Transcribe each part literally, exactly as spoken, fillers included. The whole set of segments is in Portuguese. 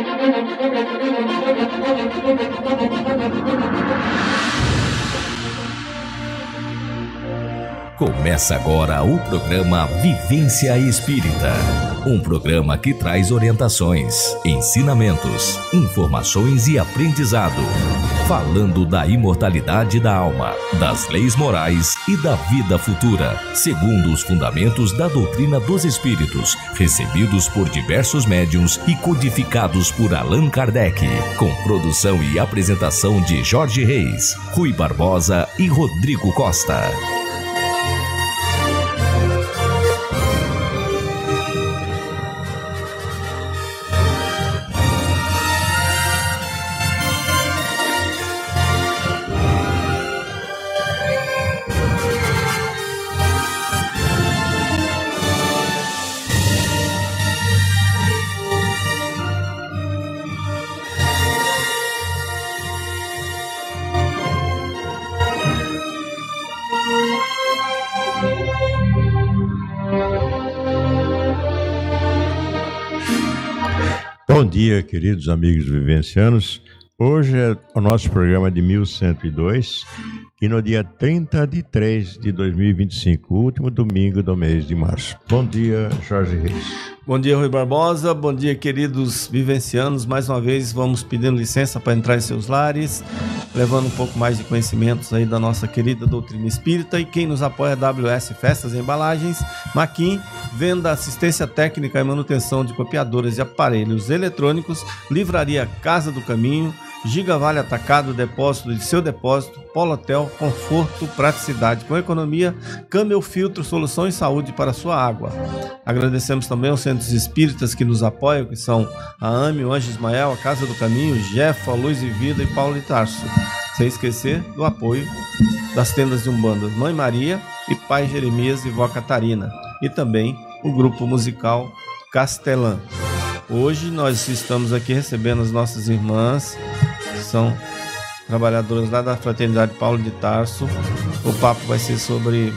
Começa agora o programa Vivência Espírita, um programa que traz orientações, ensinamentos, informações e aprendizado, falando da imortalidade da alma, das leis morais e da vida futura, segundo os fundamentos da doutrina dos espíritos, recebidos por diversos médiuns e codificados por Allan Kardec, com produção e apresentação de Jorge Reis, Rui Barbosa e Rodrigo Costa. Bom dia, queridos amigos vivencianos. Hoje é o nosso programa de mil cento e dois e no dia trinta de três de dois mil e vinte e cinco, último domingo do mês de março. Bom dia, Jorge Reis. Bom dia, Rui Barbosa. Bom dia, queridos vivencianos. Mais uma vez vamos pedindo licença para entrar em seus lares, levando um pouco mais de conhecimentos aí da nossa querida doutrina espírita. E quem nos apoia é W S Festas e Embalagens, Maquin, venda, assistência técnica e manutenção de copiadoras e aparelhos eletrônicos, Livraria Casa do Caminho, Giga Vale Atacado, depósito de seu depósito, Polo Hotel, conforto, praticidade com economia, Câmbio Filtro, solução em saúde para a sua água. Agradecemos também aos centros espíritas que nos apoiam, que são a A M E, o Anjo Ismael, a Casa do Caminho, Jefa, Luz e Vida e Paulo de Tarso. Sem esquecer do apoio das tendas de Umbanda Mãe Maria e Pai Jeremias e Vó Catarina. E também o grupo musical Castelã. Hoje nós estamos aqui recebendo as nossas irmãs, que são trabalhadoras lá da Fraternidade Paulo de Tarso. O papo vai ser sobre,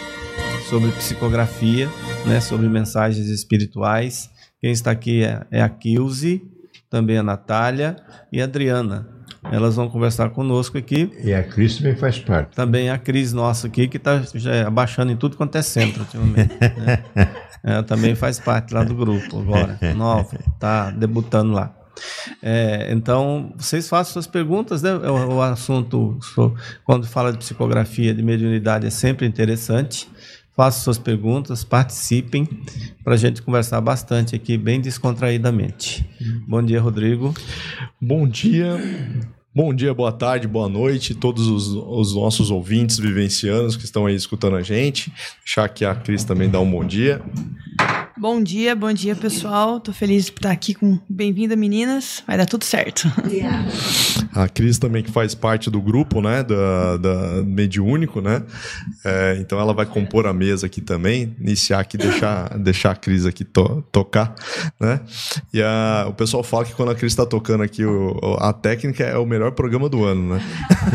sobre psicografia, né, sobre mensagens espirituais. Quem está aqui é, é a Kilze, também a Natália e a Adriana. Elas vão conversar conosco aqui. E a Cris também faz parte. Também a Cris nossa aqui, que está já abaixando em tudo quanto é centro ultimamente, né? Ela também faz parte lá do grupo agora, nova, está debutando lá. É, então, vocês façam suas perguntas, né? O, o assunto, quando fala de psicografia, de mediunidade, é sempre interessante. Façam suas perguntas, participem, para a gente conversar bastante aqui, bem descontraídamente. Bom dia, Rodrigo. Bom dia. Bom dia, boa tarde, boa noite, todos os, os nossos ouvintes vivencianos que estão aí escutando a gente. Deixar que a Cris também dá um bom dia. Bom dia, bom dia, pessoal. Tô feliz de estar aqui com Bem-vinda, meninas. Vai dar tudo certo. Yeah. A Cris também, que faz parte do grupo, né, da, da Mediúnico, né? É, então ela vai compor a mesa aqui também, iniciar aqui, deixar, deixar a Cris aqui to, tocar, né? E a, o pessoal fala que quando a Cris está tocando aqui, o, a técnica é o melhor programa do ano, né?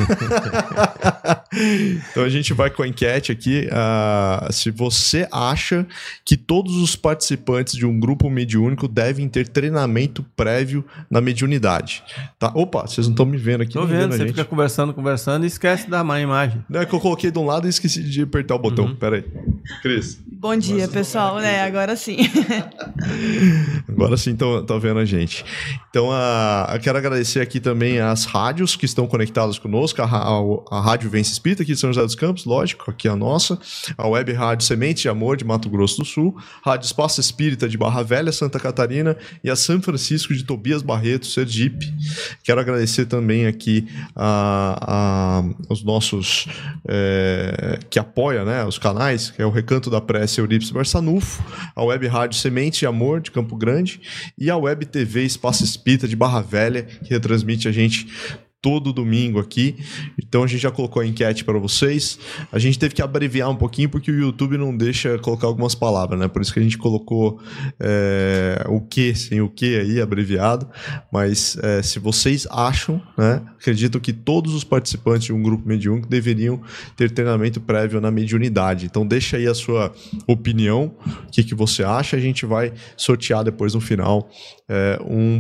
Então a gente vai com a enquete aqui. Uh, se você acha que todos os participantes de um grupo mediúnico devem ter treinamento prévio na mediunidade. Tá? Opa, vocês não estão me vendo aqui. Tô vendo, vendo você gente. Fica conversando, conversando e esquece da má imagem. Não, é que eu coloquei de um lado e esqueci de apertar o botão. Uhum. Pera aí. Cris. Bom dia, pessoal. É, agora sim. Agora sim estão vendo a gente. Então, a, eu quero agradecer aqui também as rádios que estão conectadas conosco. A, a, a Rádio Vence Espírita aqui de São José dos Campos, lógico, aqui a nossa. A Web Rádio Semente de Amor de Mato Grosso do Sul. Rádio Espaço Espírita de Barra Velha, Santa Catarina. E a São Francisco de Tobias Barreto, Sergipe. Quero agradecer também aqui a, a, os nossos é, que apoia, né, os canais, que é o Recanto da Prece Eurípides Barçanufo, a Web Rádio Semente de Amor de Campo Grande e a Web T V Espaço Espírita de Barra Velha, que retransmite a gente todo domingo aqui. Então a gente já colocou a enquete para vocês. A gente teve que abreviar um pouquinho porque o YouTube não deixa colocar algumas palavras, né? Por isso que a gente colocou é, o que sem o que aí abreviado. Mas é, se vocês acham, né, acredito que todos os participantes de um grupo mediúnico deveriam ter treinamento prévio na mediunidade. Então deixa aí a sua opinião, o que, que você acha. A gente vai sortear depois no final é, um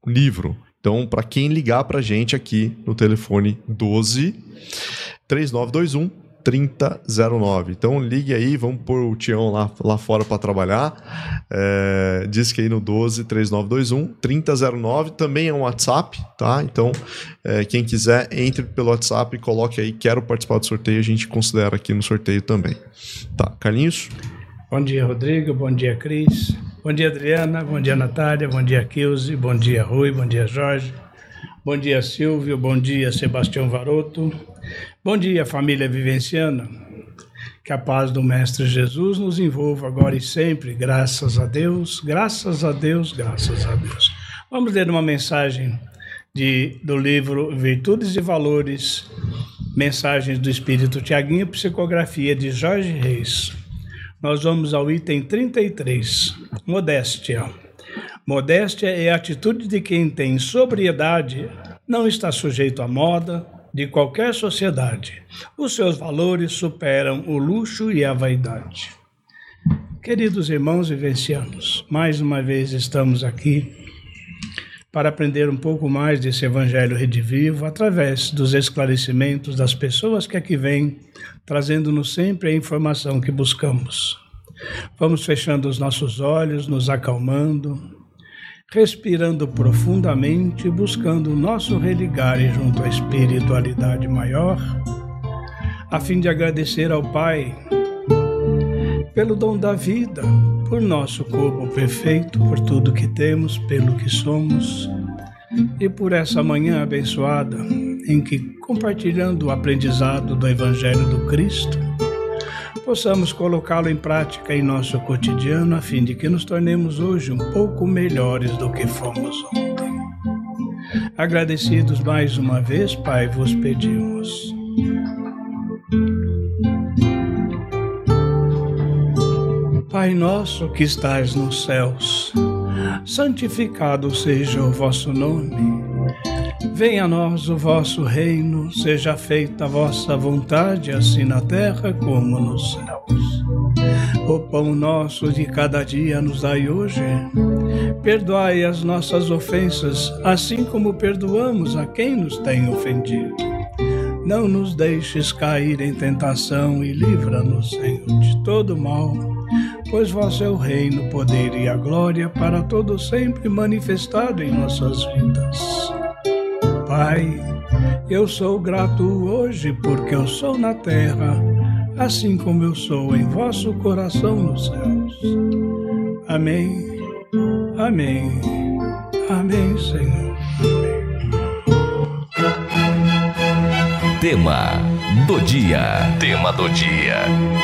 livro. Então, para quem ligar para a gente aqui no telefone doze, três nove dois um, trinta zero nove. Então, ligue aí, vamos pôr o Tião lá, lá fora para trabalhar. É, diz que aí no doze, três nove dois um, trinta zero nove. Também é um WhatsApp, tá? Então, é, quem quiser, entre pelo WhatsApp e coloque aí, quero participar do sorteio, a gente considera aqui no sorteio também. Tá, Carlinhos? Bom dia, Rodrigo. Bom dia, Cris. Bom dia, Adriana. Bom dia, Natália. Bom dia, Kilze. Bom dia, Rui. Bom dia, Jorge. Bom dia, Silvio. Bom dia, Sebastião Varoto. Bom dia, família vivenciana. Que a paz do Mestre Jesus nos envolva agora e sempre. Graças a Deus, graças a Deus, graças a Deus. Vamos ler uma mensagem de, do livro Virtudes e Valores, Mensagens do Espírito Tiaguinho, psicografia de Jorge Reis. Nós vamos ao item trinta e três, modéstia. Modéstia é a atitude de quem tem sobriedade, não está sujeito à moda de qualquer sociedade. Os seus valores superam o luxo e a vaidade. Queridos irmãos vivencianos, mais uma vez estamos aqui para aprender um pouco mais desse Evangelho redivivo através dos esclarecimentos das pessoas que aqui vêm, trazendo-nos sempre a informação que buscamos. Vamos fechando os nossos olhos, nos acalmando, respirando profundamente, buscando o nosso religar junto à espiritualidade maior, a fim de agradecer ao Pai pelo dom da vida, por nosso corpo perfeito, por tudo que temos, pelo que somos, e por essa manhã abençoada em que, compartilhando o aprendizado do Evangelho do Cristo, possamos colocá-lo em prática em nosso cotidiano, a fim de que nos tornemos hoje um pouco melhores do que fomos ontem. Agradecidos mais uma vez, Pai, vos pedimos. Pai nosso que estais nos céus, santificado seja o vosso nome. Venha a nós o vosso reino, seja feita a vossa vontade, assim na terra como nos céus. O pão nosso de cada dia nos dai hoje. Perdoai as nossas ofensas, assim como perdoamos a quem nos tem ofendido. Não nos deixes cair em tentação e livra-nos, Senhor, de todo mal, pois vosso é o reino, o poder e a glória para todo sempre manifestado em nossas vidas. Pai, eu sou grato hoje porque eu sou na terra, assim como eu sou em vosso coração nos céus. Amém, amém, amém, Senhor. Tema do dia. Tema do dia.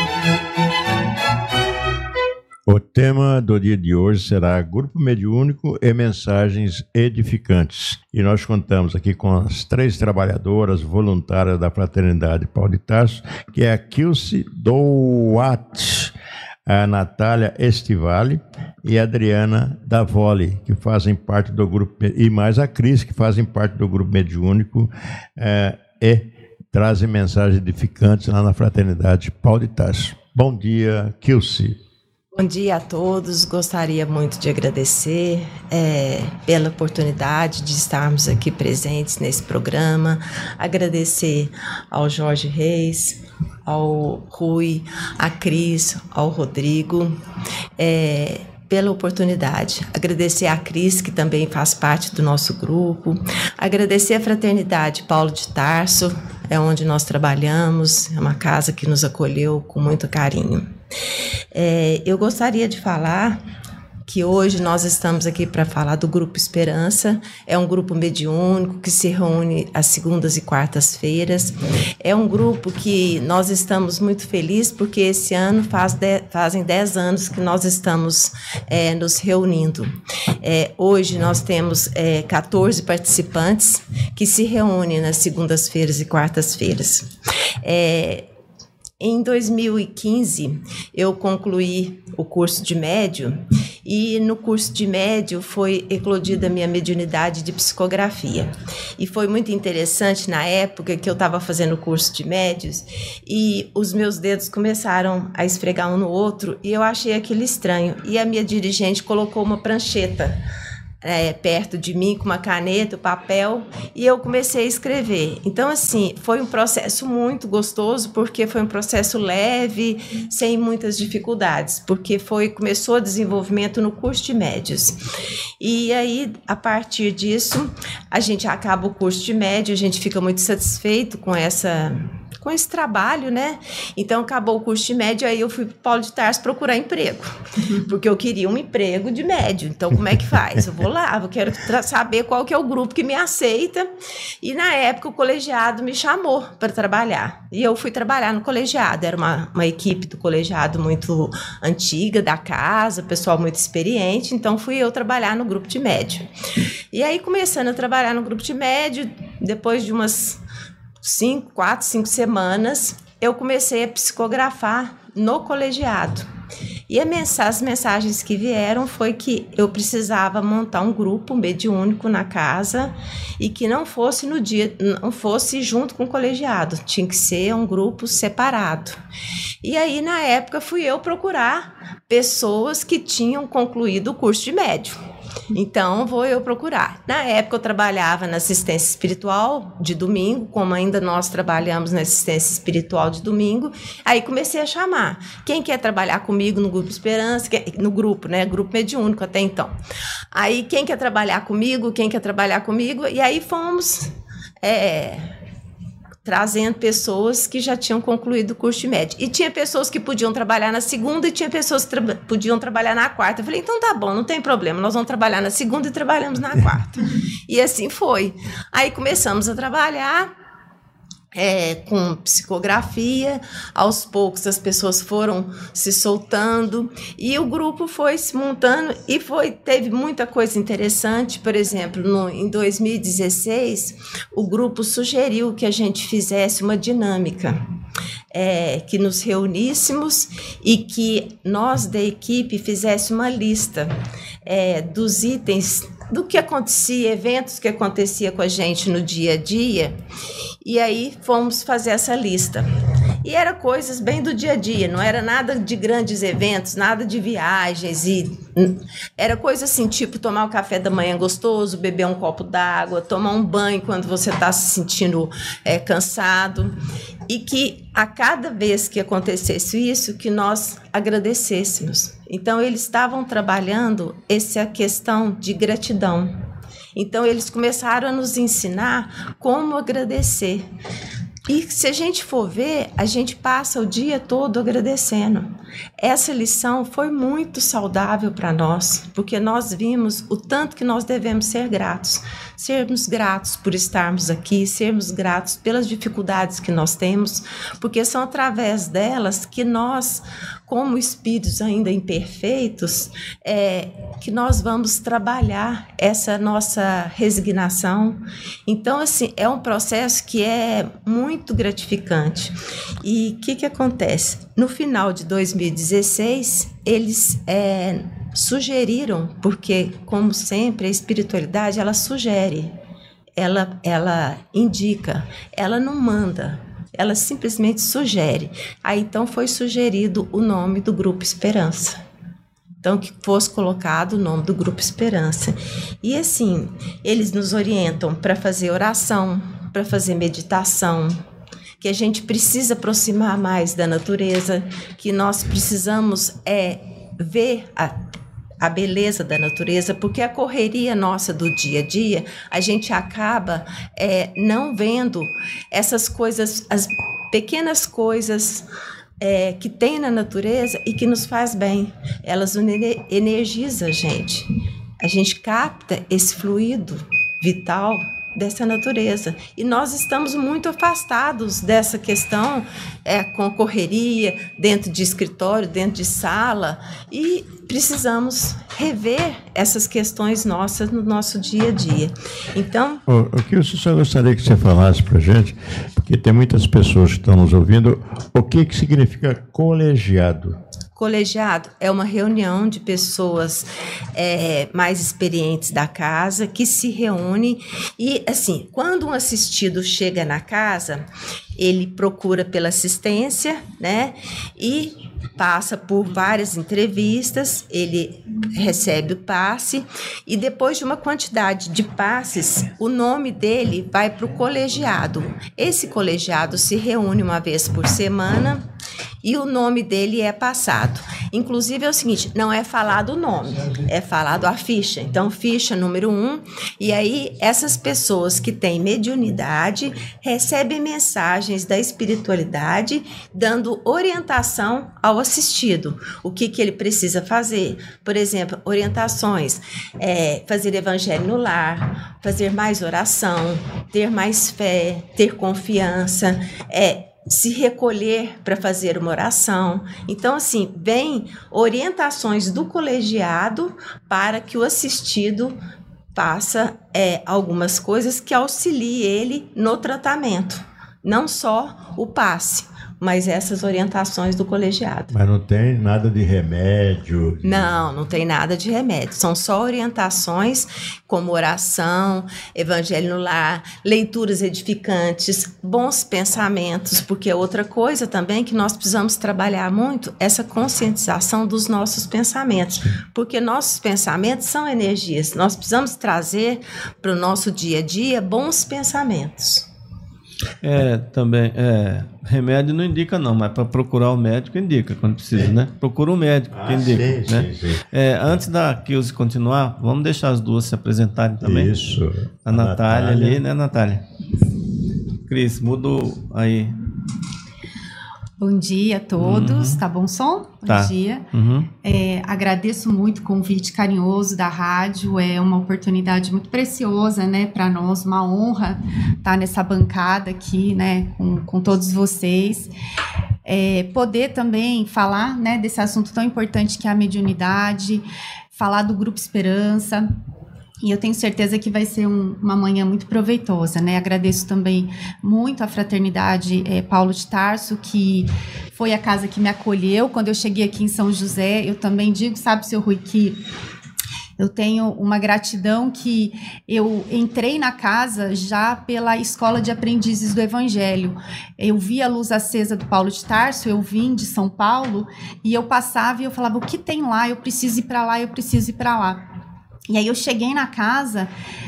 O tema do dia de hoje será Grupo Mediúnico e Mensagens Edificantes. E nós contamos aqui com as três trabalhadoras voluntárias da Fraternidade Paulo de Tarso, que é a Kilze Douat, a Natália Estivale e a Adriana Davoli, que fazem parte do grupo, e mais a Cris, que fazem parte do Grupo Mediúnico é, e trazem mensagens edificantes lá na Fraternidade Paulo de Tarso. Bom dia, Kilze. Bom dia a todos, gostaria muito de agradecer é, pela oportunidade de estarmos aqui presentes nesse programa, agradecer ao Jorge Reis, ao Rui, à Cris, ao Rodrigo, é, pela oportunidade, agradecer a Cris, que também faz parte do nosso grupo, agradecer a Fraternidade Paulo de Tarso, é onde nós trabalhamos, é uma casa que nos acolheu com muito carinho. É, eu gostaria de falar que hoje nós estamos aqui para falar do Grupo Esperança. É um grupo mediúnico que se reúne às segundas e quartas-feiras. É um grupo que nós estamos muito felizes porque esse ano faz de, fazem dez anos que nós estamos é, nos reunindo. É, hoje nós temos é, quatorze participantes que se reúnem nas segundas-feiras e quartas-feiras. É, Em dois mil e quinze, eu concluí o curso de médium e no curso de médium foi eclodida a minha mediunidade de psicografia. E foi muito interessante na época que eu estava fazendo o curso de médios e os meus dedos começaram a esfregar um no outro e eu achei aquilo estranho. E a minha dirigente colocou uma prancheta é, perto de mim com uma caneta, papel, e eu comecei a escrever. Então, assim, foi um processo muito gostoso, porque foi um processo leve, sem muitas dificuldades, porque foi, começou o desenvolvimento no curso de médios. E aí, a partir disso, a gente acaba o curso de médio, a gente fica muito satisfeito com essa... com esse trabalho, né? Então, acabou o curso de médio, aí eu fui para o Paulo de Tarso procurar emprego, porque eu queria um emprego de médio. Então, como é que faz? Eu vou lá, eu quero saber qual que é o grupo que me aceita. E, na época, o colegiado me chamou para trabalhar. E eu fui trabalhar no colegiado. Era uma, uma equipe do colegiado muito antiga, da casa, pessoal muito experiente. Então, fui eu trabalhar no grupo de médio. E aí, começando a trabalhar no grupo de médio, depois de umas... Cinco, quatro, cinco semanas, eu comecei a psicografar no colegiado. E a mens- as mensagens que vieram foi que eu precisava montar um grupo mediúnico na casa e que não fosse no dia, não fosse junto com o colegiado, tinha que ser um grupo separado. E aí, na época, fui eu procurar pessoas que tinham concluído o curso de médio. Então, vou eu procurar. Na época, eu trabalhava na assistência espiritual de domingo, como ainda nós trabalhamos na assistência espiritual de domingo. Aí, comecei a chamar. Quem quer trabalhar comigo no Grupo Esperança? No grupo, né? Grupo mediúnico até então. Aí, quem quer trabalhar comigo? Quem quer trabalhar comigo? E aí, fomos... É... trazendo pessoas que já tinham concluído o curso de médio. E tinha pessoas que podiam trabalhar na segunda e tinha pessoas que tra- podiam trabalhar na quarta. Eu falei, então tá bom, não tem problema, nós vamos trabalhar na segunda e trabalhamos na quarta. E assim foi. Aí começamos a trabalhar é, com psicografia, aos poucos as pessoas foram se soltando e o grupo foi se montando e foi, teve muita coisa interessante. Por exemplo, no, em dois mil e dezesseis, o grupo sugeriu que a gente fizesse uma dinâmica, é, que nos reuníssemos e que nós da equipe fizesse uma lista é, dos itens do que acontecia, eventos que acontecia com a gente no dia a dia, e aí fomos fazer essa lista. E era coisas bem do dia a dia, não era nada de grandes eventos, nada de viagens, e era coisa assim, tipo tomar um café da manhã gostoso, beber um copo d'água, tomar um banho quando você está se sentindo é, cansado, e que a cada vez que acontecesse isso, que nós agradecêssemos. Então, eles estavam trabalhando essa questão de gratidão. Então, eles começaram a nos ensinar como agradecer. E se a gente for ver, a gente passa o dia todo agradecendo. Essa lição foi muito saudável para nós, porque nós vimos o tanto que nós devemos ser gratos. Sermos gratos por estarmos aqui, sermos gratos pelas dificuldades que nós temos, porque são através delas que nós, como espíritos ainda imperfeitos, é, que nós vamos trabalhar essa nossa resignação. Então, assim, é um processo que é muito gratificante. E o que, que acontece? No final de dois mil e dezesseis, eles é, sugeriram, porque, como sempre, a espiritualidade, ela sugere, ela, ela indica, ela não manda, ela simplesmente sugere. Aí, então, foi sugerido o nome do Grupo Esperança. Então, que fosse colocado o nome do Grupo Esperança. E, assim, eles nos orientam para fazer oração, para fazer meditação, que a gente precisa aproximar mais da natureza, que nós precisamos é, ver a, a beleza da natureza, porque a correria nossa do dia a dia, a gente acaba é, não vendo essas coisas, as pequenas coisas é, que tem na natureza e que nos faz bem. Elas energizam a gente. A gente capta esse fluido vital dessa natureza. E nós estamos muito afastados dessa questão, é, com correria, dentro de escritório, dentro de sala, e precisamos rever essas questões nossas no nosso dia a dia. Então... O, o que eu só gostaria que você falasse para a gente, porque tem muitas pessoas que estão nos ouvindo, o que, que significa colegiado? Colegiado é uma reunião de pessoas é, mais experientes da casa que se reúnem e, assim, quando um assistido chega na casa, ele procura pela assistência, né? E passa por várias entrevistas, ele recebe o passe e depois de uma quantidade de passes, o nome dele vai para o colegiado. Esse colegiado se reúne uma vez por semana e o nome dele é passado. Inclusive é o seguinte, não é falado o nome, é falado a ficha. Então, ficha número um, e aí essas pessoas que têm mediunidade recebem mensagens da espiritualidade dando orientação ao assistido. O que, que ele precisa fazer? Por exemplo, orientações, é, fazer evangelho no lar, fazer mais oração, ter mais fé, ter confiança, é, se recolher para fazer uma oração. Então, assim, vem orientações do colegiado para que o assistido faça é, algumas coisas que auxiliem ele no tratamento. Não só o passe, mas essas orientações do colegiado. Mas não tem nada de remédio? De... Não, não tem nada de remédio. São só orientações como oração, evangelho no lar, leituras edificantes, bons pensamentos, porque outra coisa também que nós precisamos trabalhar muito é essa conscientização dos nossos pensamentos, porque nossos pensamentos são energias. Nós precisamos trazer para o nosso dia a dia bons pensamentos. É, também, é, remédio não indica não, mas para procurar o médico indica quando precisa, né? Procura um médico ah, que indica, sim, né? Sim, sim. É, antes da Kilze continuar, vamos deixar as duas se apresentarem também. Isso. A, a Natália, Natália ali, né, Natália? Cris, mudou aí. Bom dia a todos, uhum. Tá bom som? Bom tá. dia. Uhum. É, agradeço muito o convite carinhoso da rádio, é uma oportunidade muito preciosa, né, para nós, uma honra estar nessa bancada aqui, né, com, com todos vocês. É, poder também falar, né, desse assunto tão importante que é a mediunidade, falar do Grupo Esperança. E eu tenho certeza que vai ser um, uma manhã muito proveitosa, né? Agradeço também muito a Fraternidade é, Paulo de Tarso, que foi a casa que me acolheu quando eu cheguei aqui em São José. Eu também digo, sabe, seu Rui, que eu tenho uma gratidão que eu entrei na casa já pela Escola de Aprendizes do Evangelho. Eu vi a luz acesa do Paulo de Tarso, eu vim de São Paulo, e eu passava e eu falava, o que tem lá? Eu preciso ir para lá, eu preciso ir para lá. E aí eu cheguei na casa,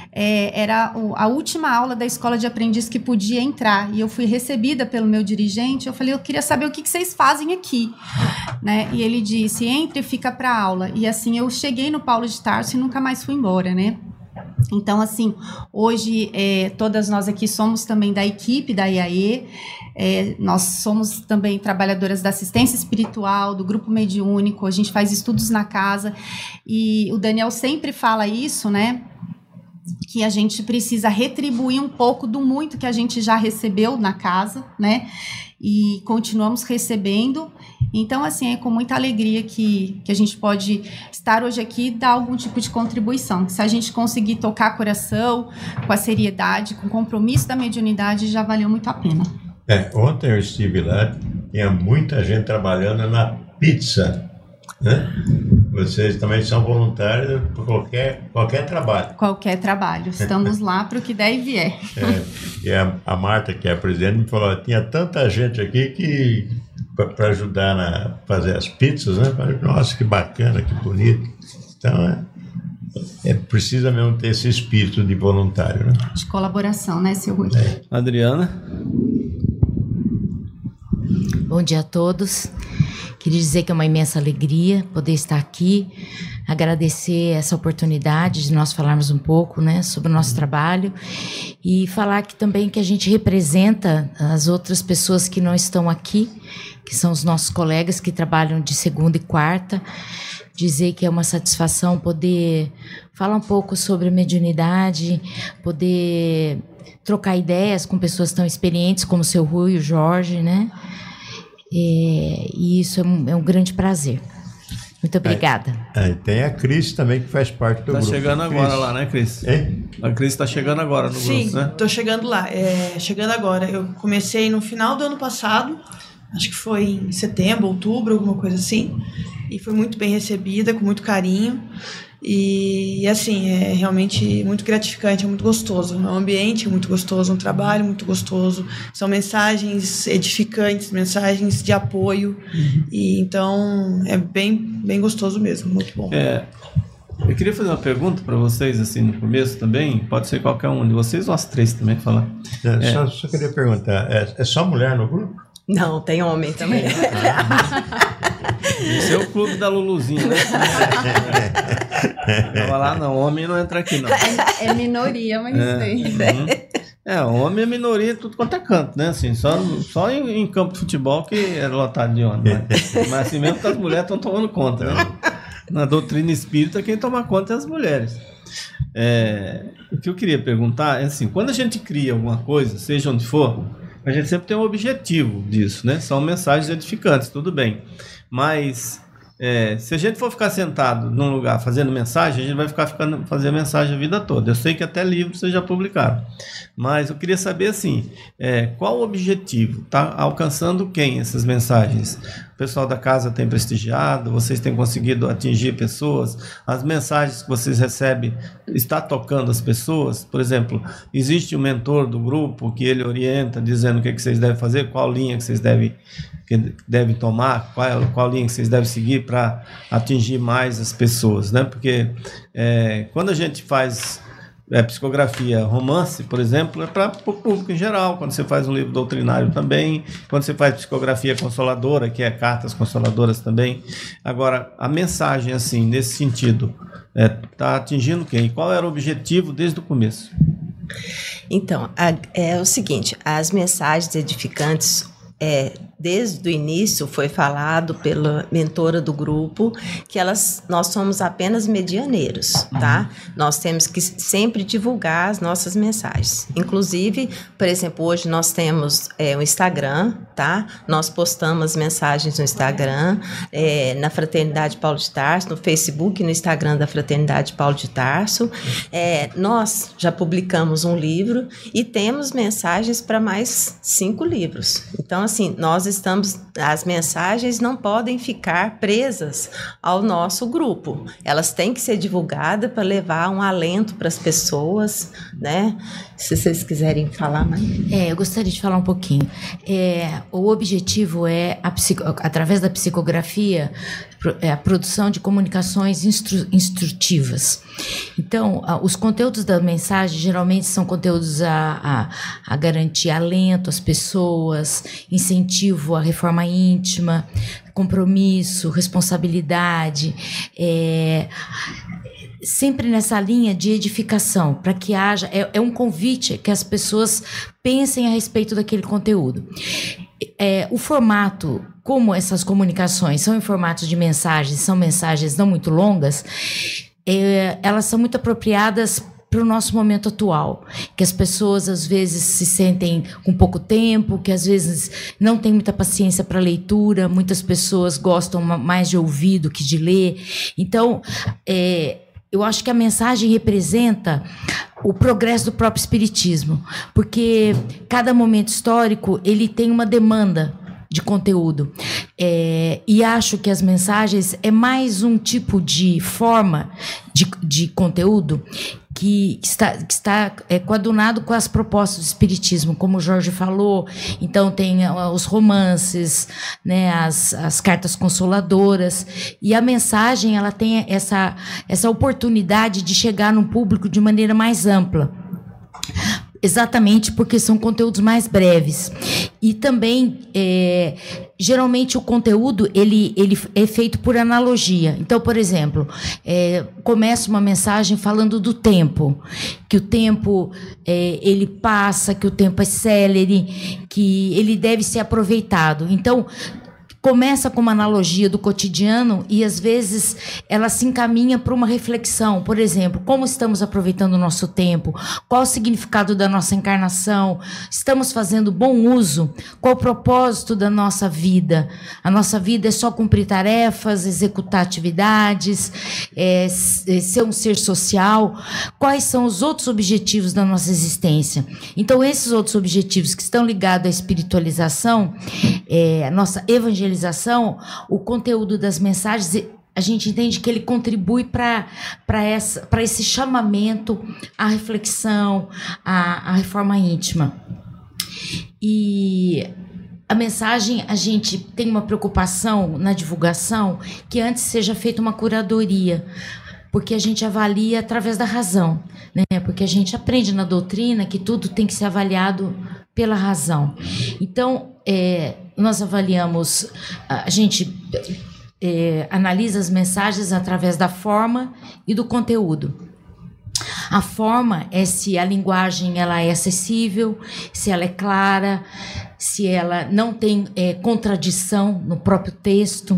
é, era a última aula da escola de aprendiz que podia entrar, e eu fui recebida pelo meu dirigente. Eu falei, eu queria saber o que, que vocês fazem aqui, né? E ele disse, entre e fica para aula. E assim, eu cheguei no Paulo de Tarso e nunca mais fui embora, né? Então, assim, hoje é, todas nós aqui somos também da equipe da I A E, é, nós somos também trabalhadoras da assistência espiritual, do grupo mediúnico, a gente faz estudos na casa, e o Daniel sempre fala isso, né, que a gente precisa retribuir um pouco do muito que a gente já recebeu na casa, né, e continuamos recebendo. Então, assim, é com muita alegria que, que a gente pode estar hoje aqui e dar algum tipo de contribuição. Se a gente conseguir tocar coração, com a seriedade, com o compromisso da mediunidade, já valeu muito a pena. É, ontem eu estive lá, tinha muita gente trabalhando na pizza, né? Vocês também são voluntários por qualquer, qualquer trabalho. Qualquer trabalho. Estamos lá para o que der e vier. É, e a, a Marta, que é a presidente, me falou, tinha tanta gente aqui que... para ajudar a fazer as pizzas, né? Falei, nossa, que bacana, que bonito. Então, é, é, precisa mesmo ter esse espírito de voluntário, né? De colaboração, né, seu Rui? É. Adriana? Bom dia a todos. Queria dizer que é uma imensa alegria poder estar aqui, agradecer essa oportunidade de nós falarmos um pouco, né, sobre o nosso trabalho, e falar que também que a gente representa as outras pessoas que não estão aqui, que são os nossos colegas que trabalham de segunda e quarta. Dizer que é uma satisfação poder falar um pouco sobre mediunidade, poder trocar ideias com pessoas tão experientes como o seu Rui e o Jorge, né? É, e isso é um, é um grande prazer. Muito obrigada. É, é, tem a Cris também, que faz parte do tá grupo. Está chegando Cris. agora lá, né, Cris? Hein? A Cris está chegando agora no Sim, grupo, né? Sim, estou chegando lá. É, chegando agora. Eu comecei no final do ano passado, acho que foi em setembro, outubro, alguma coisa assim. E foi muito bem recebida, com muito carinho. E, assim, é realmente muito gratificante, é muito gostoso. É um ambiente muito gostoso, um trabalho muito gostoso. São mensagens edificantes, mensagens de apoio. Uhum. E, então, é bem, bem gostoso mesmo, muito bom. É, eu queria fazer uma pergunta para vocês, assim, no começo também. Pode ser qualquer um de vocês ou as três também falar. É, é. Só, só queria perguntar, é, é só mulher no grupo? Não, tem homem também. Esse é o clube da Luluzinha, né? Tava lá, não, homem não entra aqui, não. É, é minoria, mas é, tem. Uhum. É, homem é minoria, tudo quanto é canto, né? Assim, só só em, em campo de futebol que é lotado de homem. Né? Mas assim mesmo que as mulheres estão tomando conta, né? Na doutrina espírita, quem toma conta é as mulheres. É, o que eu queria perguntar é assim, quando a gente cria alguma coisa, seja onde for, a gente sempre tem um objetivo disso, né? São mensagens edificantes, tudo bem. Mas é, se a gente for ficar sentado num lugar fazendo mensagem, a gente vai ficar ficando, fazendo mensagem a vida toda. Eu sei que até livros vocês já publicaram. Mas eu queria saber assim, é, qual o objetivo? Tá alcançando quem essas mensagens? O pessoal da casa tem prestigiado, vocês têm conseguido atingir pessoas, as mensagens que vocês recebem está tocando as pessoas? Por exemplo, existe um mentor do grupo que ele orienta, dizendo o que, é que vocês devem fazer, qual linha que vocês devem, que devem tomar, qual, qual linha que vocês devem seguir para atingir mais as pessoas, né? Porque é, quando a gente faz é, psicografia romance, por exemplo, é para o público em geral. Quando você faz um livro doutrinário também, quando você faz psicografia consoladora, que é cartas consoladoras também. Agora, a mensagem, assim, nesse sentido, está é, atingindo quem? Qual era o objetivo desde o começo? Então, a, é o seguinte, as mensagens edificantes, é, desde o início foi falado pela mentora do grupo que elas, nós somos apenas medianeiros, tá? Uhum. Nós temos que sempre divulgar as nossas mensagens. Inclusive, por exemplo, hoje nós temos é, o Instagram, tá? Nós postamos mensagens no Instagram, é, na Fraternidade Paulo de Tarso, no Facebook e no Instagram da Fraternidade Paulo de Tarso. É, nós já publicamos um livro e temos mensagens para mais cinco livros. Então, assim, nós estamos, as mensagens não podem ficar presas ao nosso grupo. Elas têm que ser divulgadas para levar um alento para as pessoas, né? Se vocês quiserem falar mais. É, eu gostaria de falar um pouquinho. É, o objetivo é, a psico, através da psicografia, a produção de comunicações instru, instrutivas. Então, os conteúdos da mensagem geralmente são conteúdos a, a, a garantir alento às pessoas, incentivo à reforma íntima, compromisso, responsabilidade, é, sempre nessa linha de edificação, para que haja, é, é um convite que as pessoas pensem a respeito daquele conteúdo. É, o formato, como essas comunicações são em formato de mensagens, são mensagens não muito longas, é, elas são muito apropriadas para o nosso momento atual, que as pessoas às vezes se sentem com pouco tempo, que às vezes não tem muita paciência para leitura, muitas pessoas gostam mais de ouvir do que de ler. Então, é, eu acho que a mensagem representa o progresso do próprio espiritismo, porque cada momento histórico ele tem uma demanda de conteúdo. É, e acho que as mensagens é mais um tipo de forma de, de conteúdo que está, que está é, coadunado com as propostas do espiritismo, como o Jorge falou. Então tem os romances, né, as, as cartas consoladoras, e a mensagem ela tem essa, essa oportunidade de chegar no público de maneira mais ampla. Exatamente porque são conteúdos mais breves. E também, é, geralmente, o conteúdo ele, ele é feito por analogia. Então, por exemplo, é, começa uma mensagem falando do tempo, que o tempo é, ele passa, que o tempo é célere, que ele deve ser aproveitado. Então, começa com uma analogia do cotidiano e, às vezes, ela se encaminha para uma reflexão. Por exemplo, como estamos aproveitando o nosso tempo? Qual o significado da nossa encarnação? Estamos fazendo bom uso? Qual o propósito da nossa vida? A nossa vida é só cumprir tarefas, executar atividades, é, ser um ser social? Quais são os outros objetivos da nossa existência? Então, esses outros objetivos que estão ligados à espiritualização, é, a nossa evangelização, o conteúdo das mensagens a gente entende que ele contribui para esse chamamento à reflexão, à, à reforma íntima. E a mensagem, a gente tem uma preocupação na divulgação que antes seja feita uma curadoria, porque a gente avalia através da razão, né? Porque a gente aprende na doutrina que tudo tem que ser avaliado pela razão. Então, é, nós avaliamos, a gente é, analisa as mensagens através da forma e do conteúdo. A forma é se a linguagem ela é acessível, se ela é clara, se ela não tem é, contradição no próprio texto.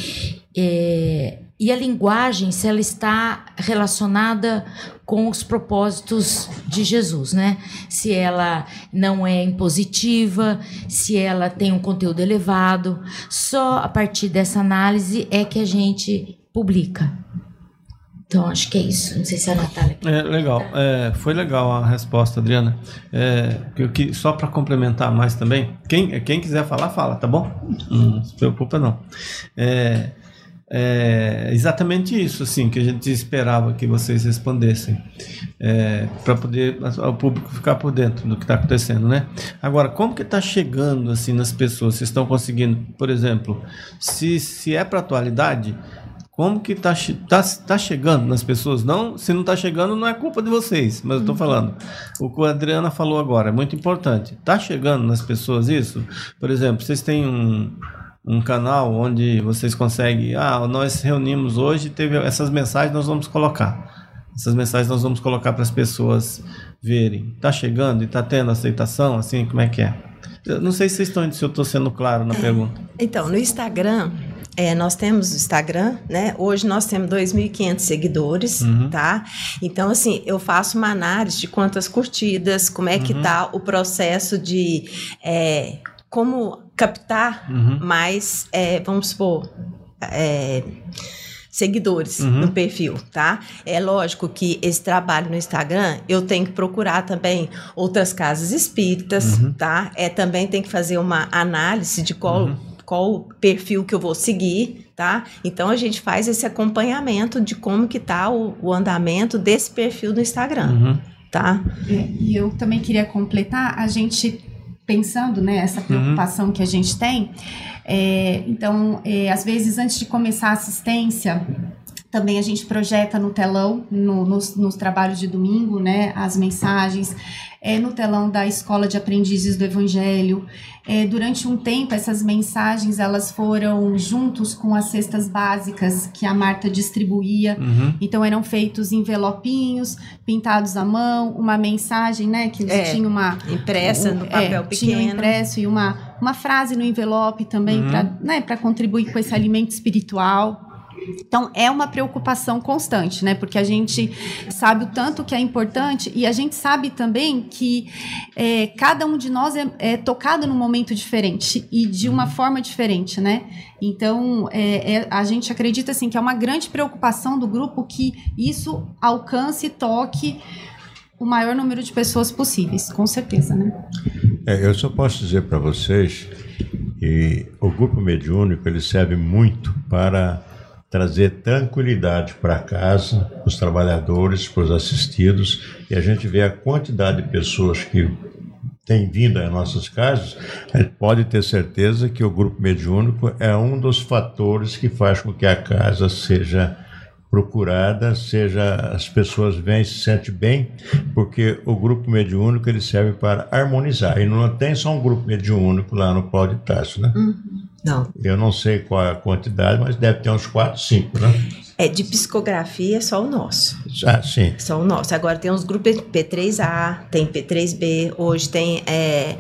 É, e a linguagem, se ela está relacionada com os propósitos de Jesus, né? Se ela não é impositiva, se ela tem um conteúdo elevado. Só a partir dessa análise é que a gente publica. Então, acho que é isso. Não sei se a Natália... É, legal. É, foi legal a resposta, Adriana. É, eu, que, só para complementar mais também, quem, quem quiser falar, fala, tá bom? Não se preocupa, não. É, é exatamente isso, assim, que a gente esperava que vocês respondessem, é, para poder o público ficar por dentro do que está acontecendo, né? Agora, como que está chegando, assim, nas pessoas? Vocês estão conseguindo, por exemplo, se, se é para atualidade... Como que está tá, tá chegando nas pessoas? Não, se não está chegando, não é culpa de vocês, mas eu estou falando. O que a Adriana falou agora é muito importante. Está chegando nas pessoas isso? Por exemplo, vocês têm um, um canal onde vocês conseguem... Ah, nós reunimos hoje, teve essas mensagens, nós vamos colocar. Essas mensagens nós vamos colocar para as pessoas verem. Está chegando e está tendo aceitação? Assim, como é que é? Eu não sei se vocês estão, se eu estou sendo claro na pergunta. Então, no Instagram... É, nós temos o Instagram, né? Hoje nós temos dois mil e quinhentos seguidores, uhum. tá? Então, assim, eu faço uma análise de quantas curtidas, como é que uhum. tá o processo de é, como captar uhum. mais, é, vamos supor, é, seguidores uhum. no perfil, tá? É lógico que esse trabalho no Instagram, eu tenho que procurar também outras casas espíritas, uhum. tá? É, também tem que fazer uma análise de qual... Uhum. qual o perfil que eu vou seguir, tá? Então, a gente faz esse acompanhamento de como que tá o, o andamento desse perfil no Instagram, uhum. tá? E, e eu também queria completar, a gente pensando, né, essa preocupação uhum. que a gente tem, é, então, é, às vezes, antes de começar a assistência, também a gente projeta no telão, no, nos, nos trabalhos de domingo, né, as mensagens, é, no telão da Escola de Aprendizes do Evangelho. É, durante um tempo, essas mensagens elas foram juntos com as cestas básicas que a Marta distribuía. Uhum. Então, eram feitos envelopinhos, pintados à mão, uma mensagem, né, que é, tinha uma... impressa um, no papel é, pequeno. Tinha um impresso e uma, uma frase no envelope também, uhum. para, né, para contribuir com esse alimento espiritual. Então, é uma preocupação constante, né? Porque a gente sabe o tanto que é importante e a gente sabe também que é, cada um de nós é, é tocado num momento diferente e de uma forma diferente, né? Então, é, é, a gente acredita, assim, que é uma grande preocupação do grupo que isso alcance e toque o maior número de pessoas possíveis, com certeza, né? É, eu só posso dizer para vocês que o grupo mediúnico, ele serve muito para trazer tranquilidade para casa, para os trabalhadores, para os assistidos, e a gente vê a quantidade de pessoas que têm vindo às nossas casas, a gente pode ter certeza que o grupo mediúnico é um dos fatores que faz com que a casa seja procurada, seja as pessoas vêm e se sentem bem, porque o grupo mediúnico ele serve para harmonizar, e não tem só um grupo mediúnico lá no Paulo de Tarso, né? Uhum. Não. Eu não sei qual é a quantidade, mas deve ter uns quatro, cinco, né? É, de psicografia é só o nosso. Ah, sim. Só o nosso. Agora tem uns grupos P três A, tem P três B, hoje tem... É...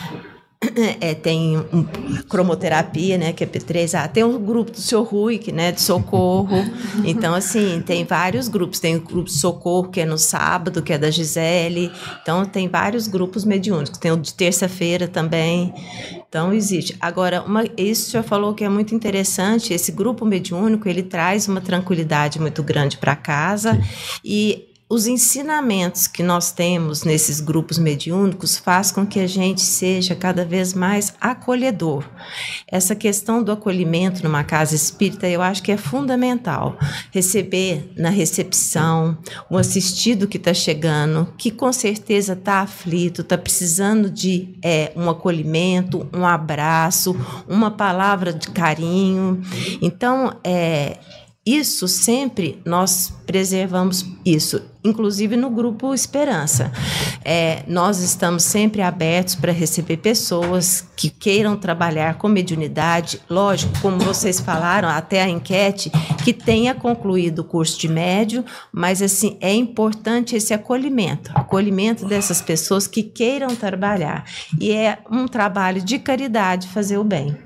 É, tem um, cromoterapia, né, que é P três A, tem um grupo do seu Rui, que, né, de socorro, então, assim, tem vários grupos, tem o grupo de socorro, que é no sábado, que é da Gisele, então, tem vários grupos mediúnicos, tem o de terça-feira também, então, existe. Agora, uma, isso o senhor falou que é muito interessante, esse grupo mediúnico, ele traz uma tranquilidade muito grande para casa. Sim. E os ensinamentos que nós temos nesses grupos mediúnicos faz com que a gente seja cada vez mais acolhedor. Essa questão do acolhimento numa casa espírita, eu acho que é fundamental. Receber na recepção o assistido que está chegando, que com certeza está aflito, está precisando de é, um acolhimento, um abraço, uma palavra de carinho. Então, é... Isso sempre nós preservamos isso, inclusive no Grupo Esperança. É, nós estamos sempre abertos para receber pessoas que queiram trabalhar com mediunidade, lógico, como vocês falaram, até a enquete, que tenha concluído o curso de médium, mas assim, é importante esse acolhimento, acolhimento dessas pessoas que queiram trabalhar. E é um trabalho de caridade fazer o bem.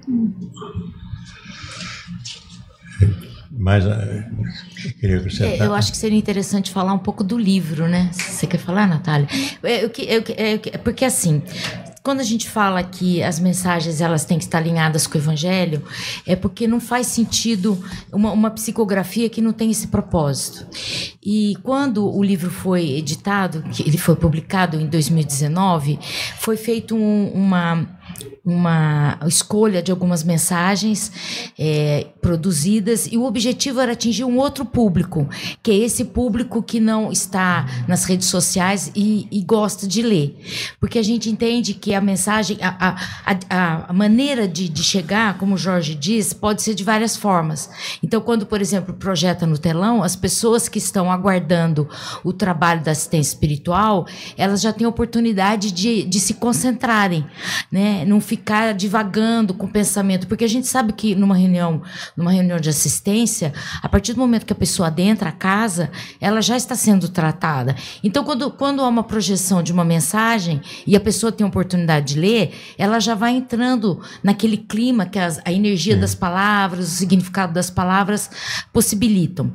Mas queria acrescentar. Eu acho que seria interessante falar um pouco do livro, né? Você quer falar, Natália? Eu, eu, eu, porque assim, quando a gente fala que as mensagens elas têm que estar alinhadas com o Evangelho, é porque não faz sentido uma, uma psicografia que não tem esse propósito. E quando o livro foi editado, que ele foi publicado em dois mil e dezenove, foi feito um, uma uma escolha de algumas mensagens é, produzidas, e o objetivo era atingir um outro público, que é esse público que não está nas redes sociais e, e gosta de ler, porque a gente entende que a mensagem, a, a, a, a maneira de, de chegar, como o Jorge diz, pode ser de várias formas. Então, quando, por exemplo, projeta no telão, as pessoas que estão aguardando o trabalho da assistência espiritual, elas já têm a oportunidade de, de se concentrarem, né? Não ficar divagando com o pensamento, porque a gente sabe que numa reunião, numa reunião de assistência, a partir do momento que a pessoa adentra a casa, ela já está sendo tratada. Então, quando, quando há uma projeção de uma mensagem e a pessoa tem a oportunidade de ler, ela já vai entrando naquele clima que as, a energia das palavras, o significado das palavras possibilitam.